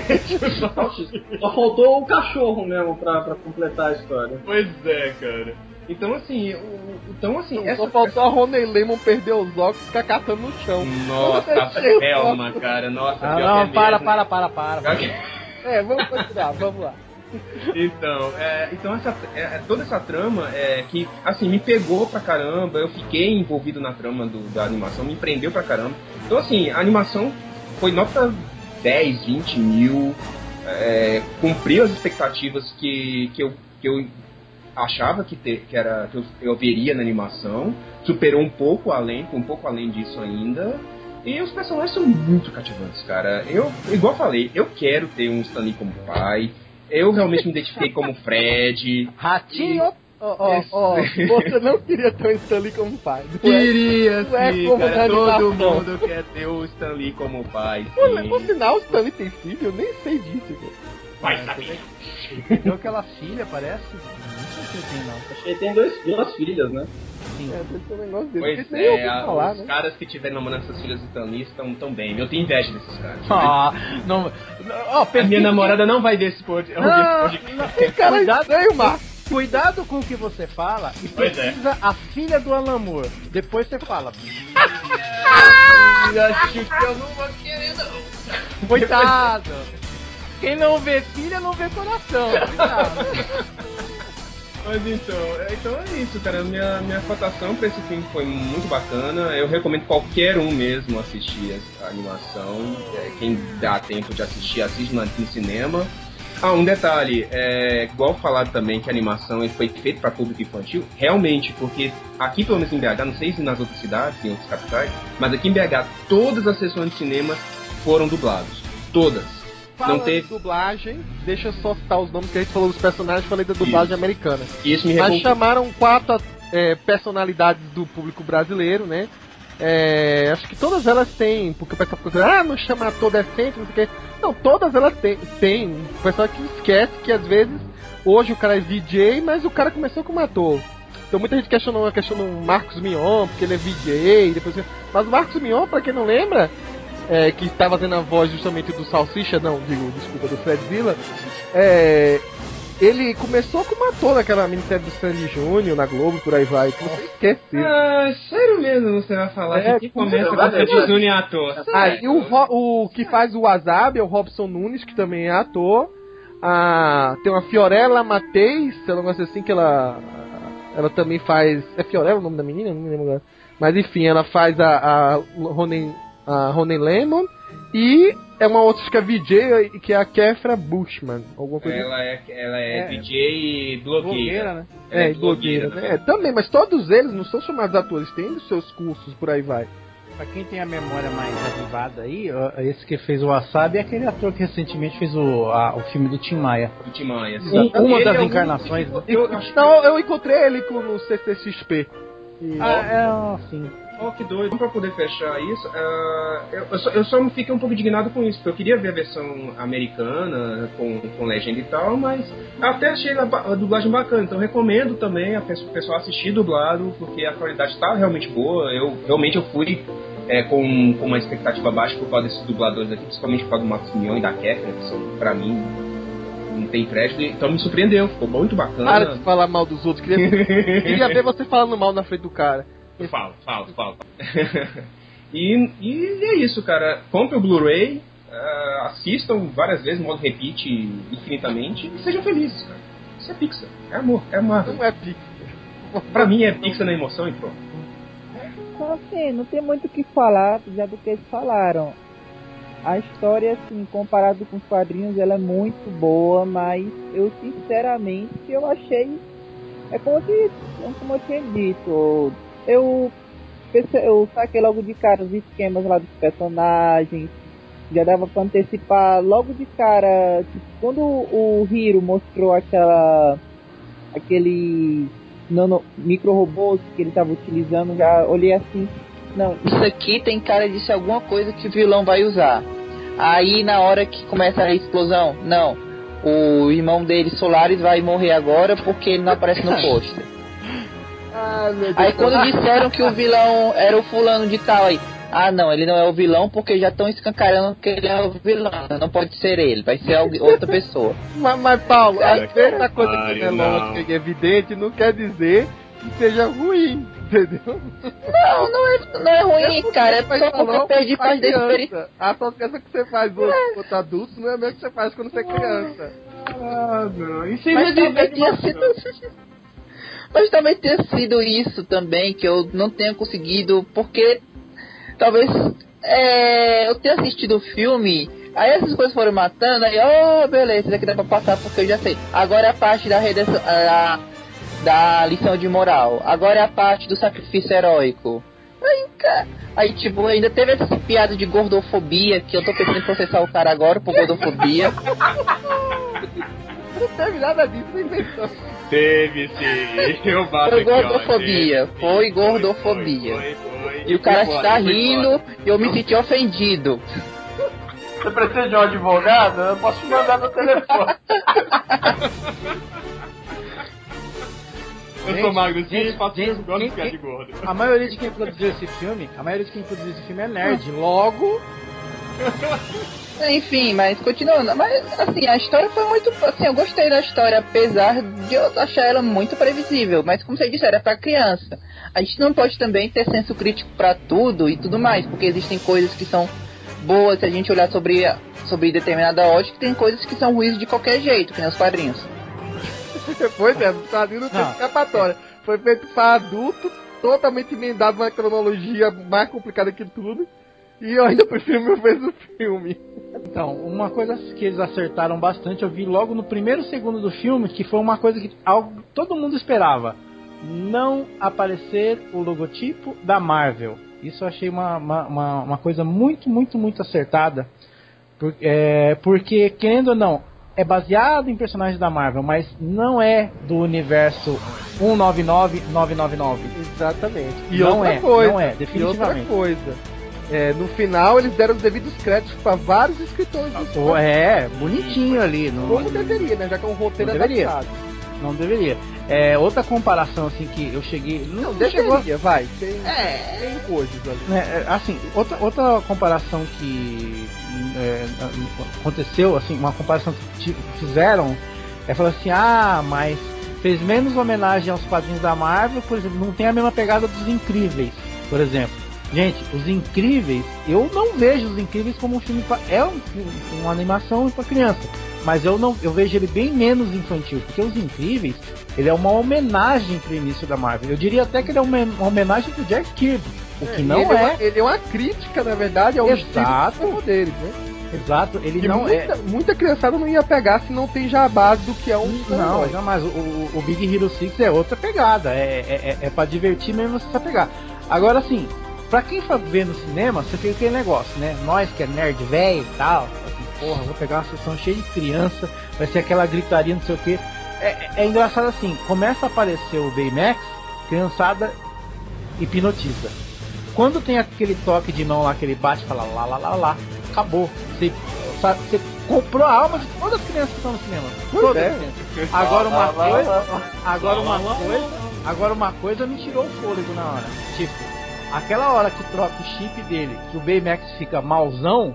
Só faltou o cachorro mesmo pra completar a história. Pois é, cara. Então assim, só faltou a Ronnie Lemon perder os óculos e ficar catando no chão. Nossa, a Thelma, cara. Nossa, não, para. Vamos continuar, vamos lá. Então toda essa trama que, assim, me pegou pra caramba. Eu fiquei envolvido na trama da animação, me prendeu pra caramba. Então, assim, a animação foi nota 10, 20 mil, cumpriu as expectativas que eu achava que eu veria na animação, superou um pouco além disso ainda. E os personagens são muito cativantes, cara. Igual eu falei, eu quero ter um Stan Lee como pai. Eu realmente me identifiquei como Fred. Ratinho! Você não queria ter o Stan Lee como pai. Queria sim, cara. Todo mundo quer ter o Stan Lee como pai. Por sinal, o Stan Lee tem filho? Eu nem sei disso, cara. Vai saber. Deu aquela filha, parece? Não sei se tem, não. Acho que ele tem duas filhas, né? Sim. Deve ser um negócio dele. Pois os caras que tiverem namorando essas filhas do Stan Lee estão tão bem. Eu tenho inveja desses caras. A minha namorada não vai ver esse podcast. Cuidado com o que você fala e pesquisa a filha do Alan Moore. Depois você fala. Acho que eu não vou querer, não. Coitado. Quem não vê filha não vê coração. Mas então é isso, cara. Minha cotação pra esse filme foi muito bacana. Eu recomendo qualquer um mesmo assistir a animação. Quem dá tempo de assistir, assiste no cinema. Um detalhe, igual falado também que a animação foi feita para público infantil, realmente, porque aqui pelo menos em BH, não sei se nas outras cidades, em outras capitais, mas aqui em BH todas as sessões de cinema foram dubladas. Todas. Não teve dublagem, deixa eu só citar os nomes que a gente falou dos personagens, falei da dublagem americana. Isso me Mas chamaram 4 personalidades do público brasileiro, né? Acho que todas elas têm, porque o pessoal fica não chama ator decente, não sei o que. Não, todas elas têm. O pessoal que esquece que às vezes, hoje o cara é VJ, mas o cara começou como ator. Então muita gente questiona o Marcos Mion, porque ele é VJ, mas o Marcos Mion, pra quem não lembra, que tá fazendo a voz justamente do Salsicha, desculpa, do Fredzilla, ele começou como ator naquela minissérie do Sandy Júnior, na Globo, por aí vai, que você esqueceu. Sério mesmo você vai falar que começa com o Sandy Júnior ator. E o que faz o Wasabi é o Robson Nunes, que também é ator. Tem uma Fiorella Mateis, se eu não gosto assim, que ela também faz... É Fiorella o nome da menina? Não me lembro agora. Mas enfim, ela faz a Ronnie Lemon. E é uma outra que é VJ, que é a Kefra Bushman, alguma coisa. Ela é VJ e blogueira, né? Blogueira, né? Também, mas todos eles não são chamados atores, têm os seus cursos, por aí vai. Pra quem tem a memória mais avivada aí, esse que fez o Wasabi é aquele ator que recentemente fez o filme do Tim Maia. Do Tim Maia. Uma das encarnações. Eu encontrei ele no CCXP. Sim. Oh, que doido. Pra poder fechar isso, eu só me fiquei um pouco indignado com isso, porque eu queria ver a versão americana, com legenda e tal, mas até achei a dublagem bacana, então recomendo também o pessoal assistir dublado, porque a qualidade tá realmente boa. Eu fui com uma expectativa baixa por causa desses dubladores aqui, principalmente por causa do Marcos Mion e da Kéfera, que são, pra mim, não tem crédito, então me surpreendeu, ficou muito bacana. Para de falar mal dos outros, queria ver você falando mal na frente do cara. Fala. E é isso, cara. Compre o Blu-ray, assistam várias vezes, modo repeat infinitamente e sejam felizes, cara. Isso é Pixar, é amor, é Marvel. Não é Pixar. Pra mim é Pixar na emoção e pronto. Então, assim, não tem muito o que falar, já do que eles falaram. A história, assim, comparado com os quadrinhos, ela é muito boa, mas eu, sinceramente, eu achei... É como eu tinha dito, eu saquei logo de cara os esquemas lá dos personagens, já dava pra antecipar logo de cara, tipo, quando o Hiro mostrou aquele micro-robôs que ele tava utilizando, já olhei assim, não, Isso aqui tem cara de ser alguma coisa que o vilão vai usar. Aí na hora que começa a explosão, não, o irmão dele, Solaris, vai morrer agora porque ele não aparece no pôster. Aí quando disseram que o vilão era o fulano de tal, aí, não, ele não é o vilão porque já estão escancarando que ele é o vilão, não pode ser ele, vai ser outra pessoa. Mas Paulo, às vezes a coisa que é lógica e evidente não quer dizer que seja ruim, entendeu? Não é ruim, cara, é só porque eu perdi parte da experiência. A associação que você faz com adultos não é a mesma que você faz quando você é criança. Não, isso Mas também tenha sido isso também, que eu não tenha conseguido, porque talvez eu tenha assistido o filme, aí essas coisas foram matando, aí, beleza, isso aqui dá pra passar porque eu já sei. Agora é a parte da redenção, da lição de moral, agora é a parte do sacrifício heróico. Aí tipo, ainda teve essa piada de gordofobia, que eu tô pensando em processar o cara agora por gordofobia. Não teve nada disso, não inventou. Teve sim, eu bato Foi aqui, gordofobia, foi gordofobia. Foi. E o cara está rindo e eu me senti ofendido. Você precisa de um advogado? Eu posso te mandar no telefone. Eu sou magro sim, gosto de ficar de gordo. A maioria de quem produziu esse filme é nerd. Logo... Enfim, mas continuando, mas assim, a história foi muito, assim, eu gostei da história, apesar de eu achar ela muito previsível, mas como você disse, era pra criança. A gente não pode também ter senso crítico pra tudo e tudo mais, porque existem coisas que são boas se a gente olhar sobre determinada ótica, e tem coisas que são ruins de qualquer jeito, que nem os quadrinhos. Pois é, os quadrinhos não tem escapatória. Foi feito pra adulto, totalmente emendado numa cronologia mais complicada que tudo. E eu ainda prefiro mil vezes o filme. Então, uma coisa que eles acertaram bastante, eu vi logo no primeiro segundo do filme, que foi uma coisa que todo mundo esperava. Não aparecer o logotipo da Marvel. Isso eu achei uma coisa muito, muito, muito acertada. Porque, querendo ou não, é baseado em personagens da Marvel, mas não é do universo 199999. Exatamente. E não outra é, coisa, não é, definitivamente. E outra coisa. No final eles deram os devidos créditos para vários escritores. Bonitinho ali. Como deveria, né? Já que é um roteiro adaptado. Não deveria. Outra comparação assim que eu cheguei. Não deveria, vai. Tem coisas ali. Assim, outra comparação que aconteceu, assim, uma comparação que fizeram falou assim, mas fez menos homenagem aos quadrinhos da Marvel, por exemplo, não tem a mesma pegada dos Incríveis, por exemplo. Gente, Os Incríveis, eu não vejo Os Incríveis como um filme uma animação para criança, mas eu vejo ele bem menos infantil, porque Os Incríveis, ele é uma homenagem pro início da Marvel. Eu diria até que ele é uma homenagem pro Jack Kirby, o que não é. Ele é uma crítica, na verdade, ao estilo deles, né? Exato, ele não muita criançada não ia pegar se não tem já a base do que é um não, mas o Big Hero 6 é outra pegada, é pra divertir mesmo você pegar. Agora, assim, pra quem for ver no cinema, você fica aquele negócio, né? Nós que é nerd velho e tal, assim, porra, vou pegar uma sessão cheia de criança, vai ser aquela gritaria, não sei o que. É engraçado assim, começa a aparecer o Baymax, criançada hipnotiza. Quando tem aquele toque de mão lá que ele bate e fala lá, acabou. Você comprou a alma de todas as crianças que estão no cinema. Todas as crianças. Agora uma coisa me tirou o fôlego na hora. Tipo, aquela hora que troca o chip dele, que o Baymax fica malzão,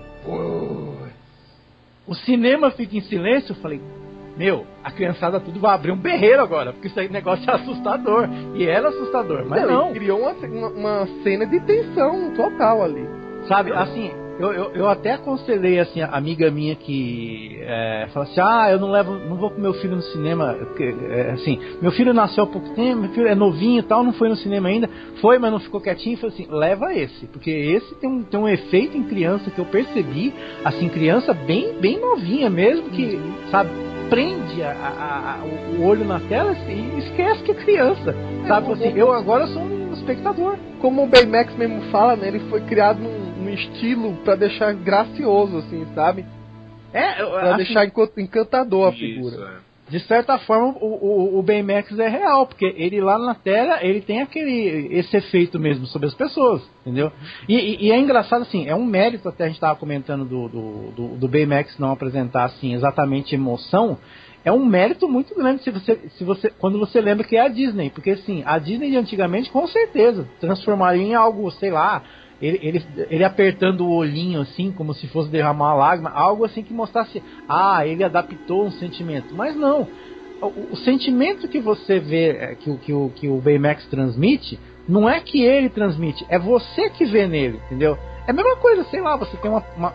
o cinema fica em silêncio. Eu falei, meu, a criançada tudo vai abrir um berreiro agora, porque esse negócio é assustador. E era assustador, mas não. Criou uma cena de tensão total ali. Sabe, assim, eu até aconselhei, assim, a amiga minha que fala assim, eu não vou com meu filho no cinema, porque, assim, meu filho nasceu há pouco tempo, meu filho é novinho e tal, não foi no cinema ainda, foi, mas não ficou quietinho, e falou assim, leva esse, porque esse tem um efeito em criança que eu percebi, assim, criança bem novinha mesmo, que, sabe, prende o olho na tela e esquece que é criança, sabe, assim, eu agora sou um espectador. Como o Baymax mesmo fala, né, ele foi criado num estilo pra deixar gracioso, assim, sabe? Pra assim, deixar encantador a figura. De certa forma, o Baymax é real, porque ele lá na tela, ele tem esse efeito mesmo sobre as pessoas, entendeu? E é engraçado, assim, é um mérito, até a gente estava comentando do Baymax não apresentar, assim, exatamente emoção, é um mérito muito grande quando você lembra que é a Disney, porque, assim, a Disney de antigamente, com certeza, transformaria em algo, sei lá, ele apertando o olhinho assim, como se fosse derramar uma lágrima, algo assim que mostrasse, ele adaptou um sentimento. Mas não, o sentimento que você vê, que o Baymax transmite, não é que ele transmite, é você que vê nele, entendeu? É a mesma coisa, sei lá, você tem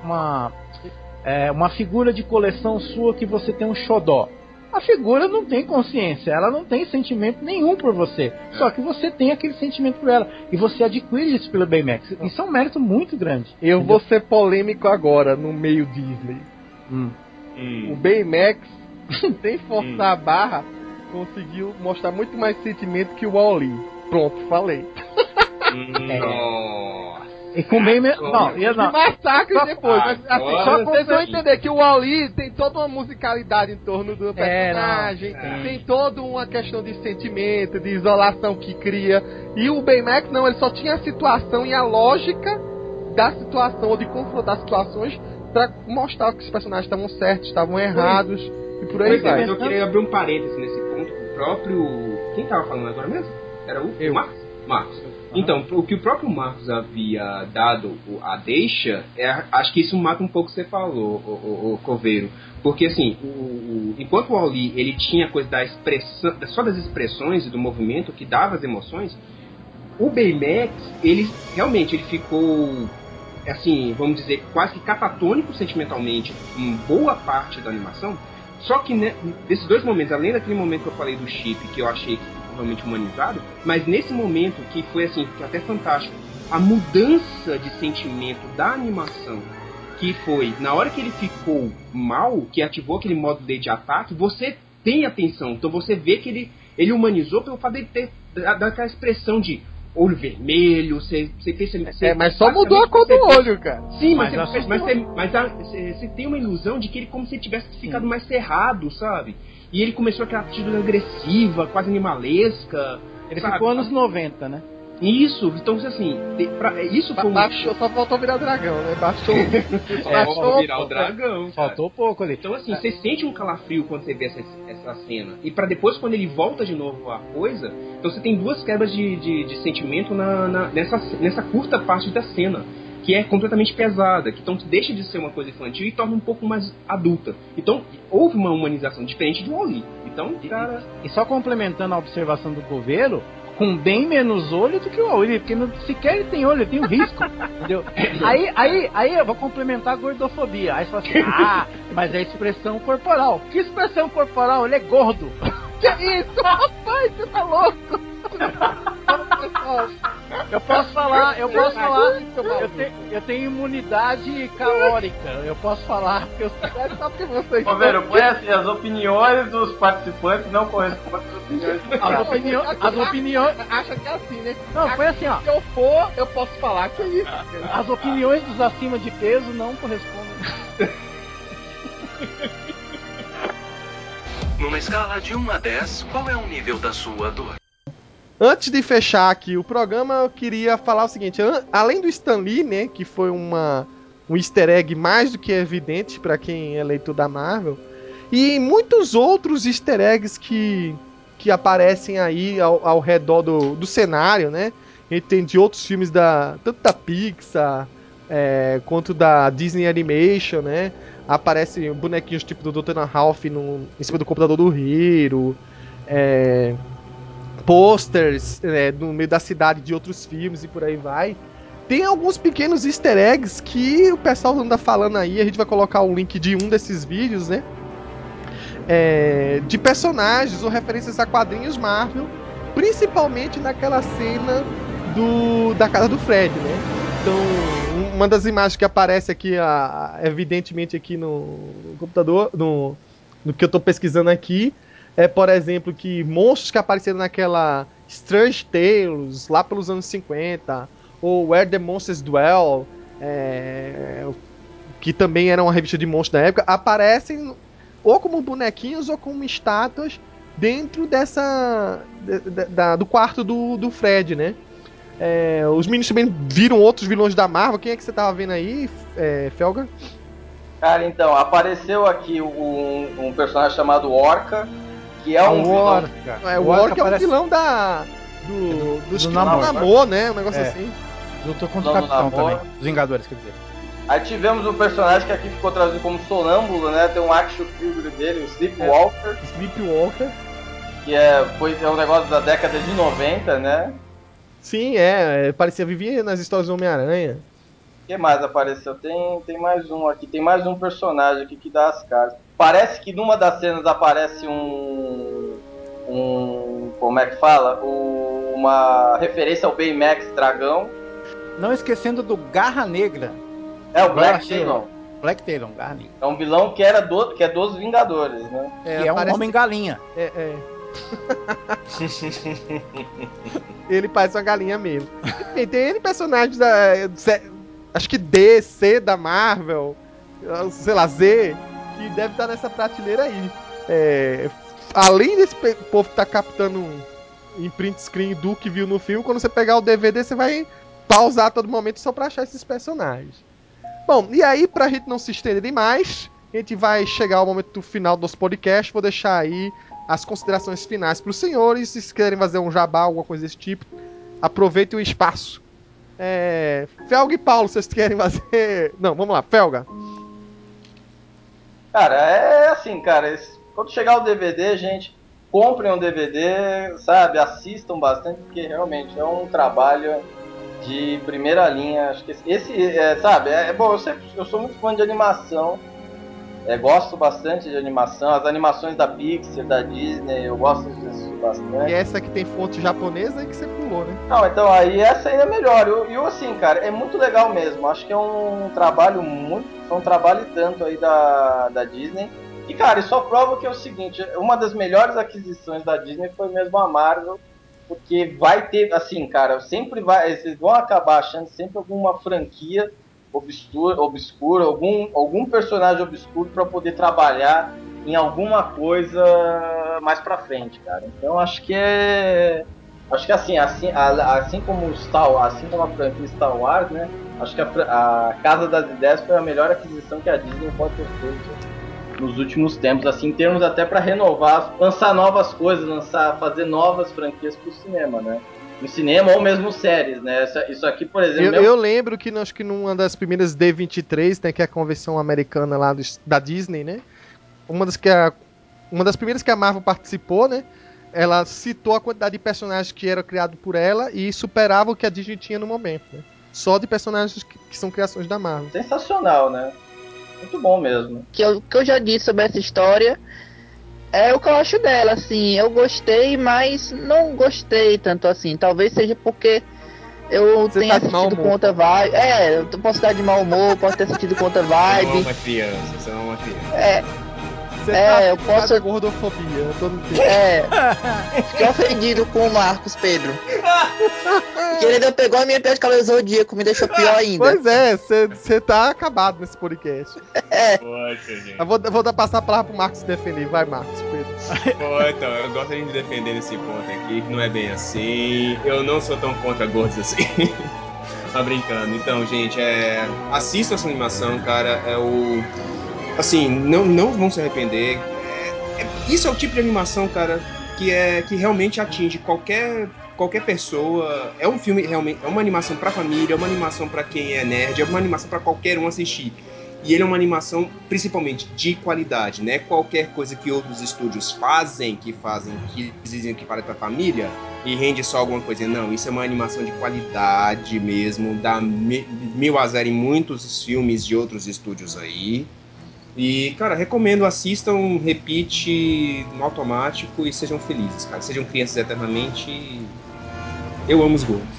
uma figura de coleção sua que você tem um xodó. A figura não tem consciência, ela não tem sentimento nenhum por você. Só que você tem aquele sentimento por ela. E você adquire isso pelo Baymax. Isso é um mérito muito grande. Eu vou ser polêmico agora, no meio Disney. O Baymax, sem forçar a barra, conseguiu mostrar muito mais sentimento que o Wall-E. Pronto, falei. E com bem não. Massacre depois. Mas, assim, só vocês vão entender que o Wall-E tem toda uma musicalidade em torno do personagem, tem toda uma questão de sentimento, de isolação que cria. E o Baymax não, ele só tinha a situação e a lógica da situação, ou de confrontar as situações, pra mostrar que os personagens estavam certos, estavam errados, e por aí vai. Mas eu queria abrir um parêntese nesse ponto. O próprio... Quem tava falando agora mesmo? Era o Marcos. Então, o que o próprio Marcos havia dado a deixa, acho que isso mata um pouco o que você falou, o Coveiro. Porque, assim, enquanto o Wall-E, ele tinha a coisa da expressão, só das expressões e do movimento que dava as emoções, o Baymax, ele ficou, assim, vamos dizer, quase que catatônico sentimentalmente em boa parte da animação. Só que nesses dois momentos, além daquele momento que eu falei do chip, que eu achei que ficou realmente humanizado, mas nesse momento que foi assim, que até fantástico, a mudança de sentimento da animação, que foi, na hora que ele ficou mal, que ativou aquele modo de ataque, você tem atenção, então você vê que ele humanizou pelo fato de ter daquela expressão de olho vermelho, você pensa... mas só mudou a cor do olho, cara. Sim, mas você tem uma ilusão de que ele como se tivesse ficado mais cerrado, sabe? E ele começou aquela atitude agressiva, quase animalesca. Ele ficou anos 90, né? Isso, então assim, isso foi só faltou virar dragão, né? Só virar o dragão. Faltou pouco ali. Então assim, você sente um calafrio quando você vê essa cena. E pra depois, quando ele volta de novo à coisa, então você tem duas quebras de sentimento nessa curta parte da cena, que é completamente pesada, que então deixa de ser uma coisa infantil e torna um pouco mais adulta. Então, houve uma humanização diferente do Wall-E. Então, cara... E só complementando a observação do Coveiro, com bem menos olho do que o Wall-E, porque sequer ele tem olho, ele tem um risco, entendeu? Aí eu vou complementar a gordofobia. Aí você fala assim, mas é expressão corporal. Que expressão corporal? Ele é gordo. Que isso? Rapaz, você tá louco? Eu posso falar, eu tenho imunidade calórica, eu posso falar que eu sei só que vocês. Ô, velho, põe assim, as opiniões dos participantes não correspondem às opiniões dos As opiniões. Acha que é assim, né? Não, foi assim, ó. Se eu for, eu posso falar que é isso. As opiniões dos acima de peso não correspondem. Numa escala de 1 a 10, qual é o nível da sua dor? Antes de fechar aqui o programa, eu queria falar o seguinte: além do Stan Lee, né, que foi um easter egg mais do que evidente para quem é leitor da Marvel, e muitos outros easter eggs que aparecem aí ao redor do cenário, né? A gente tem de outros filmes tanto da Pixar quanto da Disney Animation, né? Aparecem bonequinhos tipo do Dr. Ralph em cima do computador do Hiro, posters no meio da cidade de outros filmes e por aí vai. Tem alguns pequenos easter eggs que o pessoal anda falando aí, a gente vai colocar o link de um desses vídeos, né? De personagens ou referências a quadrinhos Marvel, principalmente naquela cena da casa do Fred, né? Então, uma das imagens que aparece aqui, evidentemente aqui no computador, no que eu estou pesquisando aqui, por exemplo, que monstros que apareceram naquela Strange Tales, lá pelos anos 50, ou Where the Monsters Dwell, que também era uma revista de monstros da época, aparecem ou como bonequinhos ou como estátuas dentro do quarto do Fred, né? Os meninos também viram outros vilões da Marvel. Quem é que você tava vendo aí, Felga? Cara, então, apareceu aqui um personagem chamado Orca, que é um vilão. O Orca é um vilão do Namor, né? Um negócio assim. Lutou contra o Capitão também. Os Vingadores, quer dizer. Aí tivemos um personagem que aqui ficou traduzido como sonâmbulo, né? Tem um action figure dele, o Sleepwalker. Sleepwalker. Que é um negócio da década de 90, né? Sim, parecia vivia nas histórias do Homem-Aranha. O que mais apareceu? Tem mais um aqui, tem mais um personagem aqui que dá as caras. Parece que numa das cenas aparece como é que fala? Uma referência ao Baymax Dragão. Não esquecendo do Garra Negra. O Black Talon. Black Talon, Garra Negra. É um vilão que é dos Vingadores, né? Que é um homem-galinha. Ele parece uma galinha mesmo. E tem N personagens acho que D, C da Marvel, sei lá, Z, que deve estar nessa prateleira aí. Além desse povo que tá captando em print screen do que viu no filme, quando você pegar o DVD, você vai pausar a todo momento só pra achar esses personagens. Bom, e aí, pra gente não se estender demais, a gente vai chegar ao momento do final do nosso podcast. Vou deixar aí as considerações finais pros senhores. Se querem fazer um jabá, alguma coisa desse tipo, aproveitem o espaço. Felga e Paulo, vocês querem fazer... Não, vamos lá, Felga. Cara, é assim, cara, quando chegar o DVD, gente, comprem um DVD, sabe, assistam bastante, porque realmente é um trabalho de primeira linha. Acho que sabe, bom, eu sou muito fã de animação, gosto bastante de animação, as animações da Pixar, da Disney, eu gosto disso bastante. E essa que tem fonte japonesa aí que você pulou, né? Não, então aí essa aí é melhor. Eu assim, cara, é muito legal mesmo. Acho que é um trabalho foi um trabalho e tanto aí da Disney. E cara, isso só prova que é o seguinte, uma das melhores aquisições da Disney foi mesmo a Marvel, porque vai ter, assim, cara, vocês vão acabar achando sempre alguma franquia obscura, algum personagem obscuro para poder trabalhar em alguma coisa mais pra frente, cara. Então acho que assim como a franquia Star Wars, né? Acho que a Casa das Ideias foi a melhor aquisição que a Disney pode ter feito nos últimos tempos, assim, em termos até para renovar, lançar novas coisas, fazer novas franquias pro cinema, né? No cinema ou mesmo séries, né? Isso aqui, por exemplo... Eu lembro que acho que numa das primeiras D23, né, que é a convenção americana lá da Disney, né? Uma das primeiras que a Marvel participou, né? Ela citou a quantidade de personagens que era criado por ela e superava o que a Disney tinha no momento, né? Só de personagens que são criações da Marvel. Sensacional, né? Muito bom mesmo. Que eu já disse sobre essa história É o que eu acho dela, assim, eu gostei, mas não gostei tanto assim. Talvez seja porque eu Você tenha tá de mau assistido com humor. outra vibe. Eu posso estar de mau humor, posso ter assistido com outra Você não é vibe. uma criança, você não é uma criança. Você tá eu acostumado posso. com gordofobia, eu tô no tempo. Fiquei ofendido com o Marcos, Pedro. Que ele ainda pegou a minha piada de cabelo zodíaco, me deixou pior ainda. Pois é, você tá acabado nesse podcast. Poxa, gente. Eu vou passar a palavra pro Marcos se defender. Vai, Marcos, Pedro. Pô, então, eu gosto de defender esse ponto aqui, que não é bem assim. Eu não sou tão contra gordos assim. Tá brincando. Então, gente, assista essa animação, cara. Assim, não vão se arrepender. Isso é o tipo de animação, cara, que realmente atinge qualquer pessoa. É um filme realmente, é uma animação pra família, é uma animação pra quem é nerd, é uma animação pra qualquer um assistir. E ele é uma animação principalmente de qualidade, né? Qualquer coisa que outros estúdios que dizem que para pra família e rende só alguma coisa. Não, isso é uma animação de qualidade mesmo, dá 1000-0 em muitos filmes de outros estúdios aí. E, cara, recomendo, assistam, repite no automático e sejam felizes, cara. Sejam crianças eternamente. Eu amo os gordos.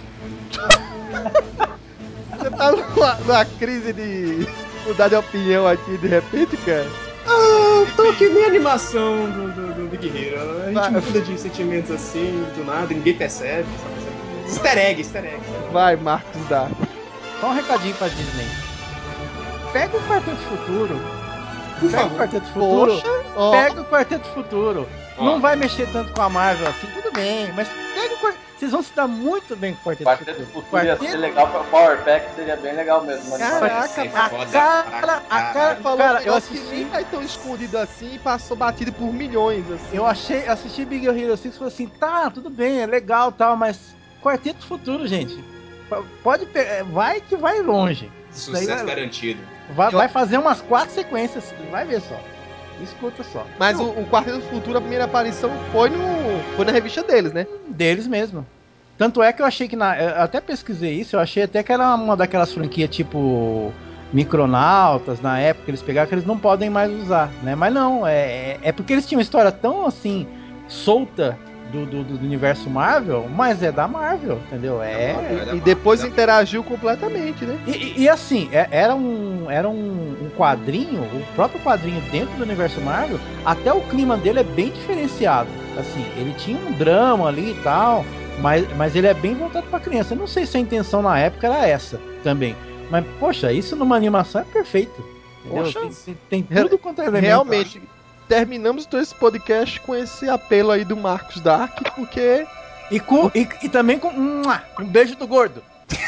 Você tá numa crise de mudar de opinião aqui de repente, cara? Tô que nem a animação do Big Hero. A gente muda de sentimentos assim, do nada, ninguém percebe. Só percebe. Easter egg. Vai, Marcos, dá. Só um recadinho pra Disney. Pega o Quarteto Futuro. Pega o Quarteto Futuro. Poxa, Pega o Quarteto Futuro. Ó. Não vai mexer tanto com a Marvel assim, tudo bem. Mas pega o Quarteto. Vocês vão se dar muito bem com o Quarteto Quarteto Futuro. Futuro ia ser legal pra Power Pack, seria bem legal mesmo. Mas Caraca, cara, eu assisti. nem vai tão escondido assim e passou batido por milhões, assim. Eu assisti Big Hero 6 e falei assim, tá, tudo bem, é legal tal, mas Quarteto Futuro, gente, pode vai que vai longe. Isso daí Sucesso garantido. vai fazer umas 4 sequências, vai ver só. Escuta só. Mas o Quarteto Futuro, a primeira aparição foi na revista deles, né? Deles mesmo. Tanto é que eu achei que eu até pesquisei isso, eu achei até que era uma daquelas franquias tipo Micronautas, na época que eles pegaram, que eles não podem mais usar, né? Mas não, é porque eles tinham uma história tão assim, solta do universo Marvel, mas é da Marvel, entendeu? E depois interagiu completamente, né? E assim, era um quadrinho, o próprio quadrinho dentro do universo Marvel, até o clima dele é bem diferenciado. Assim, ele tinha um drama ali e tal, mas ele é bem voltado pra criança. Eu não sei se a intenção na época era essa também. Mas, poxa, isso numa animação é perfeito. Poxa, tem tudo quanto é elemento. Realmente, terminamos todo esse podcast com esse apelo aí do Marcos Dark, porque... E também com um beijo do gordo.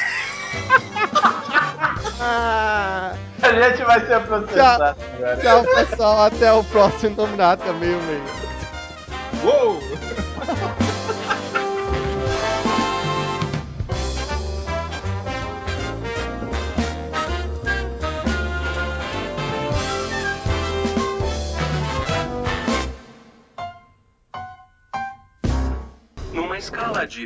A gente vai ser processado agora. Tchau, pessoal. Até o próximo Nominata meio. Uou! Numa escala de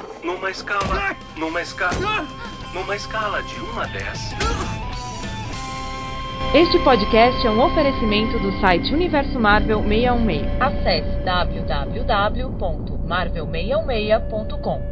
1 a 10. Este podcast é um oferecimento do site Universo Marvel 616. Acesse www.marvel616.com.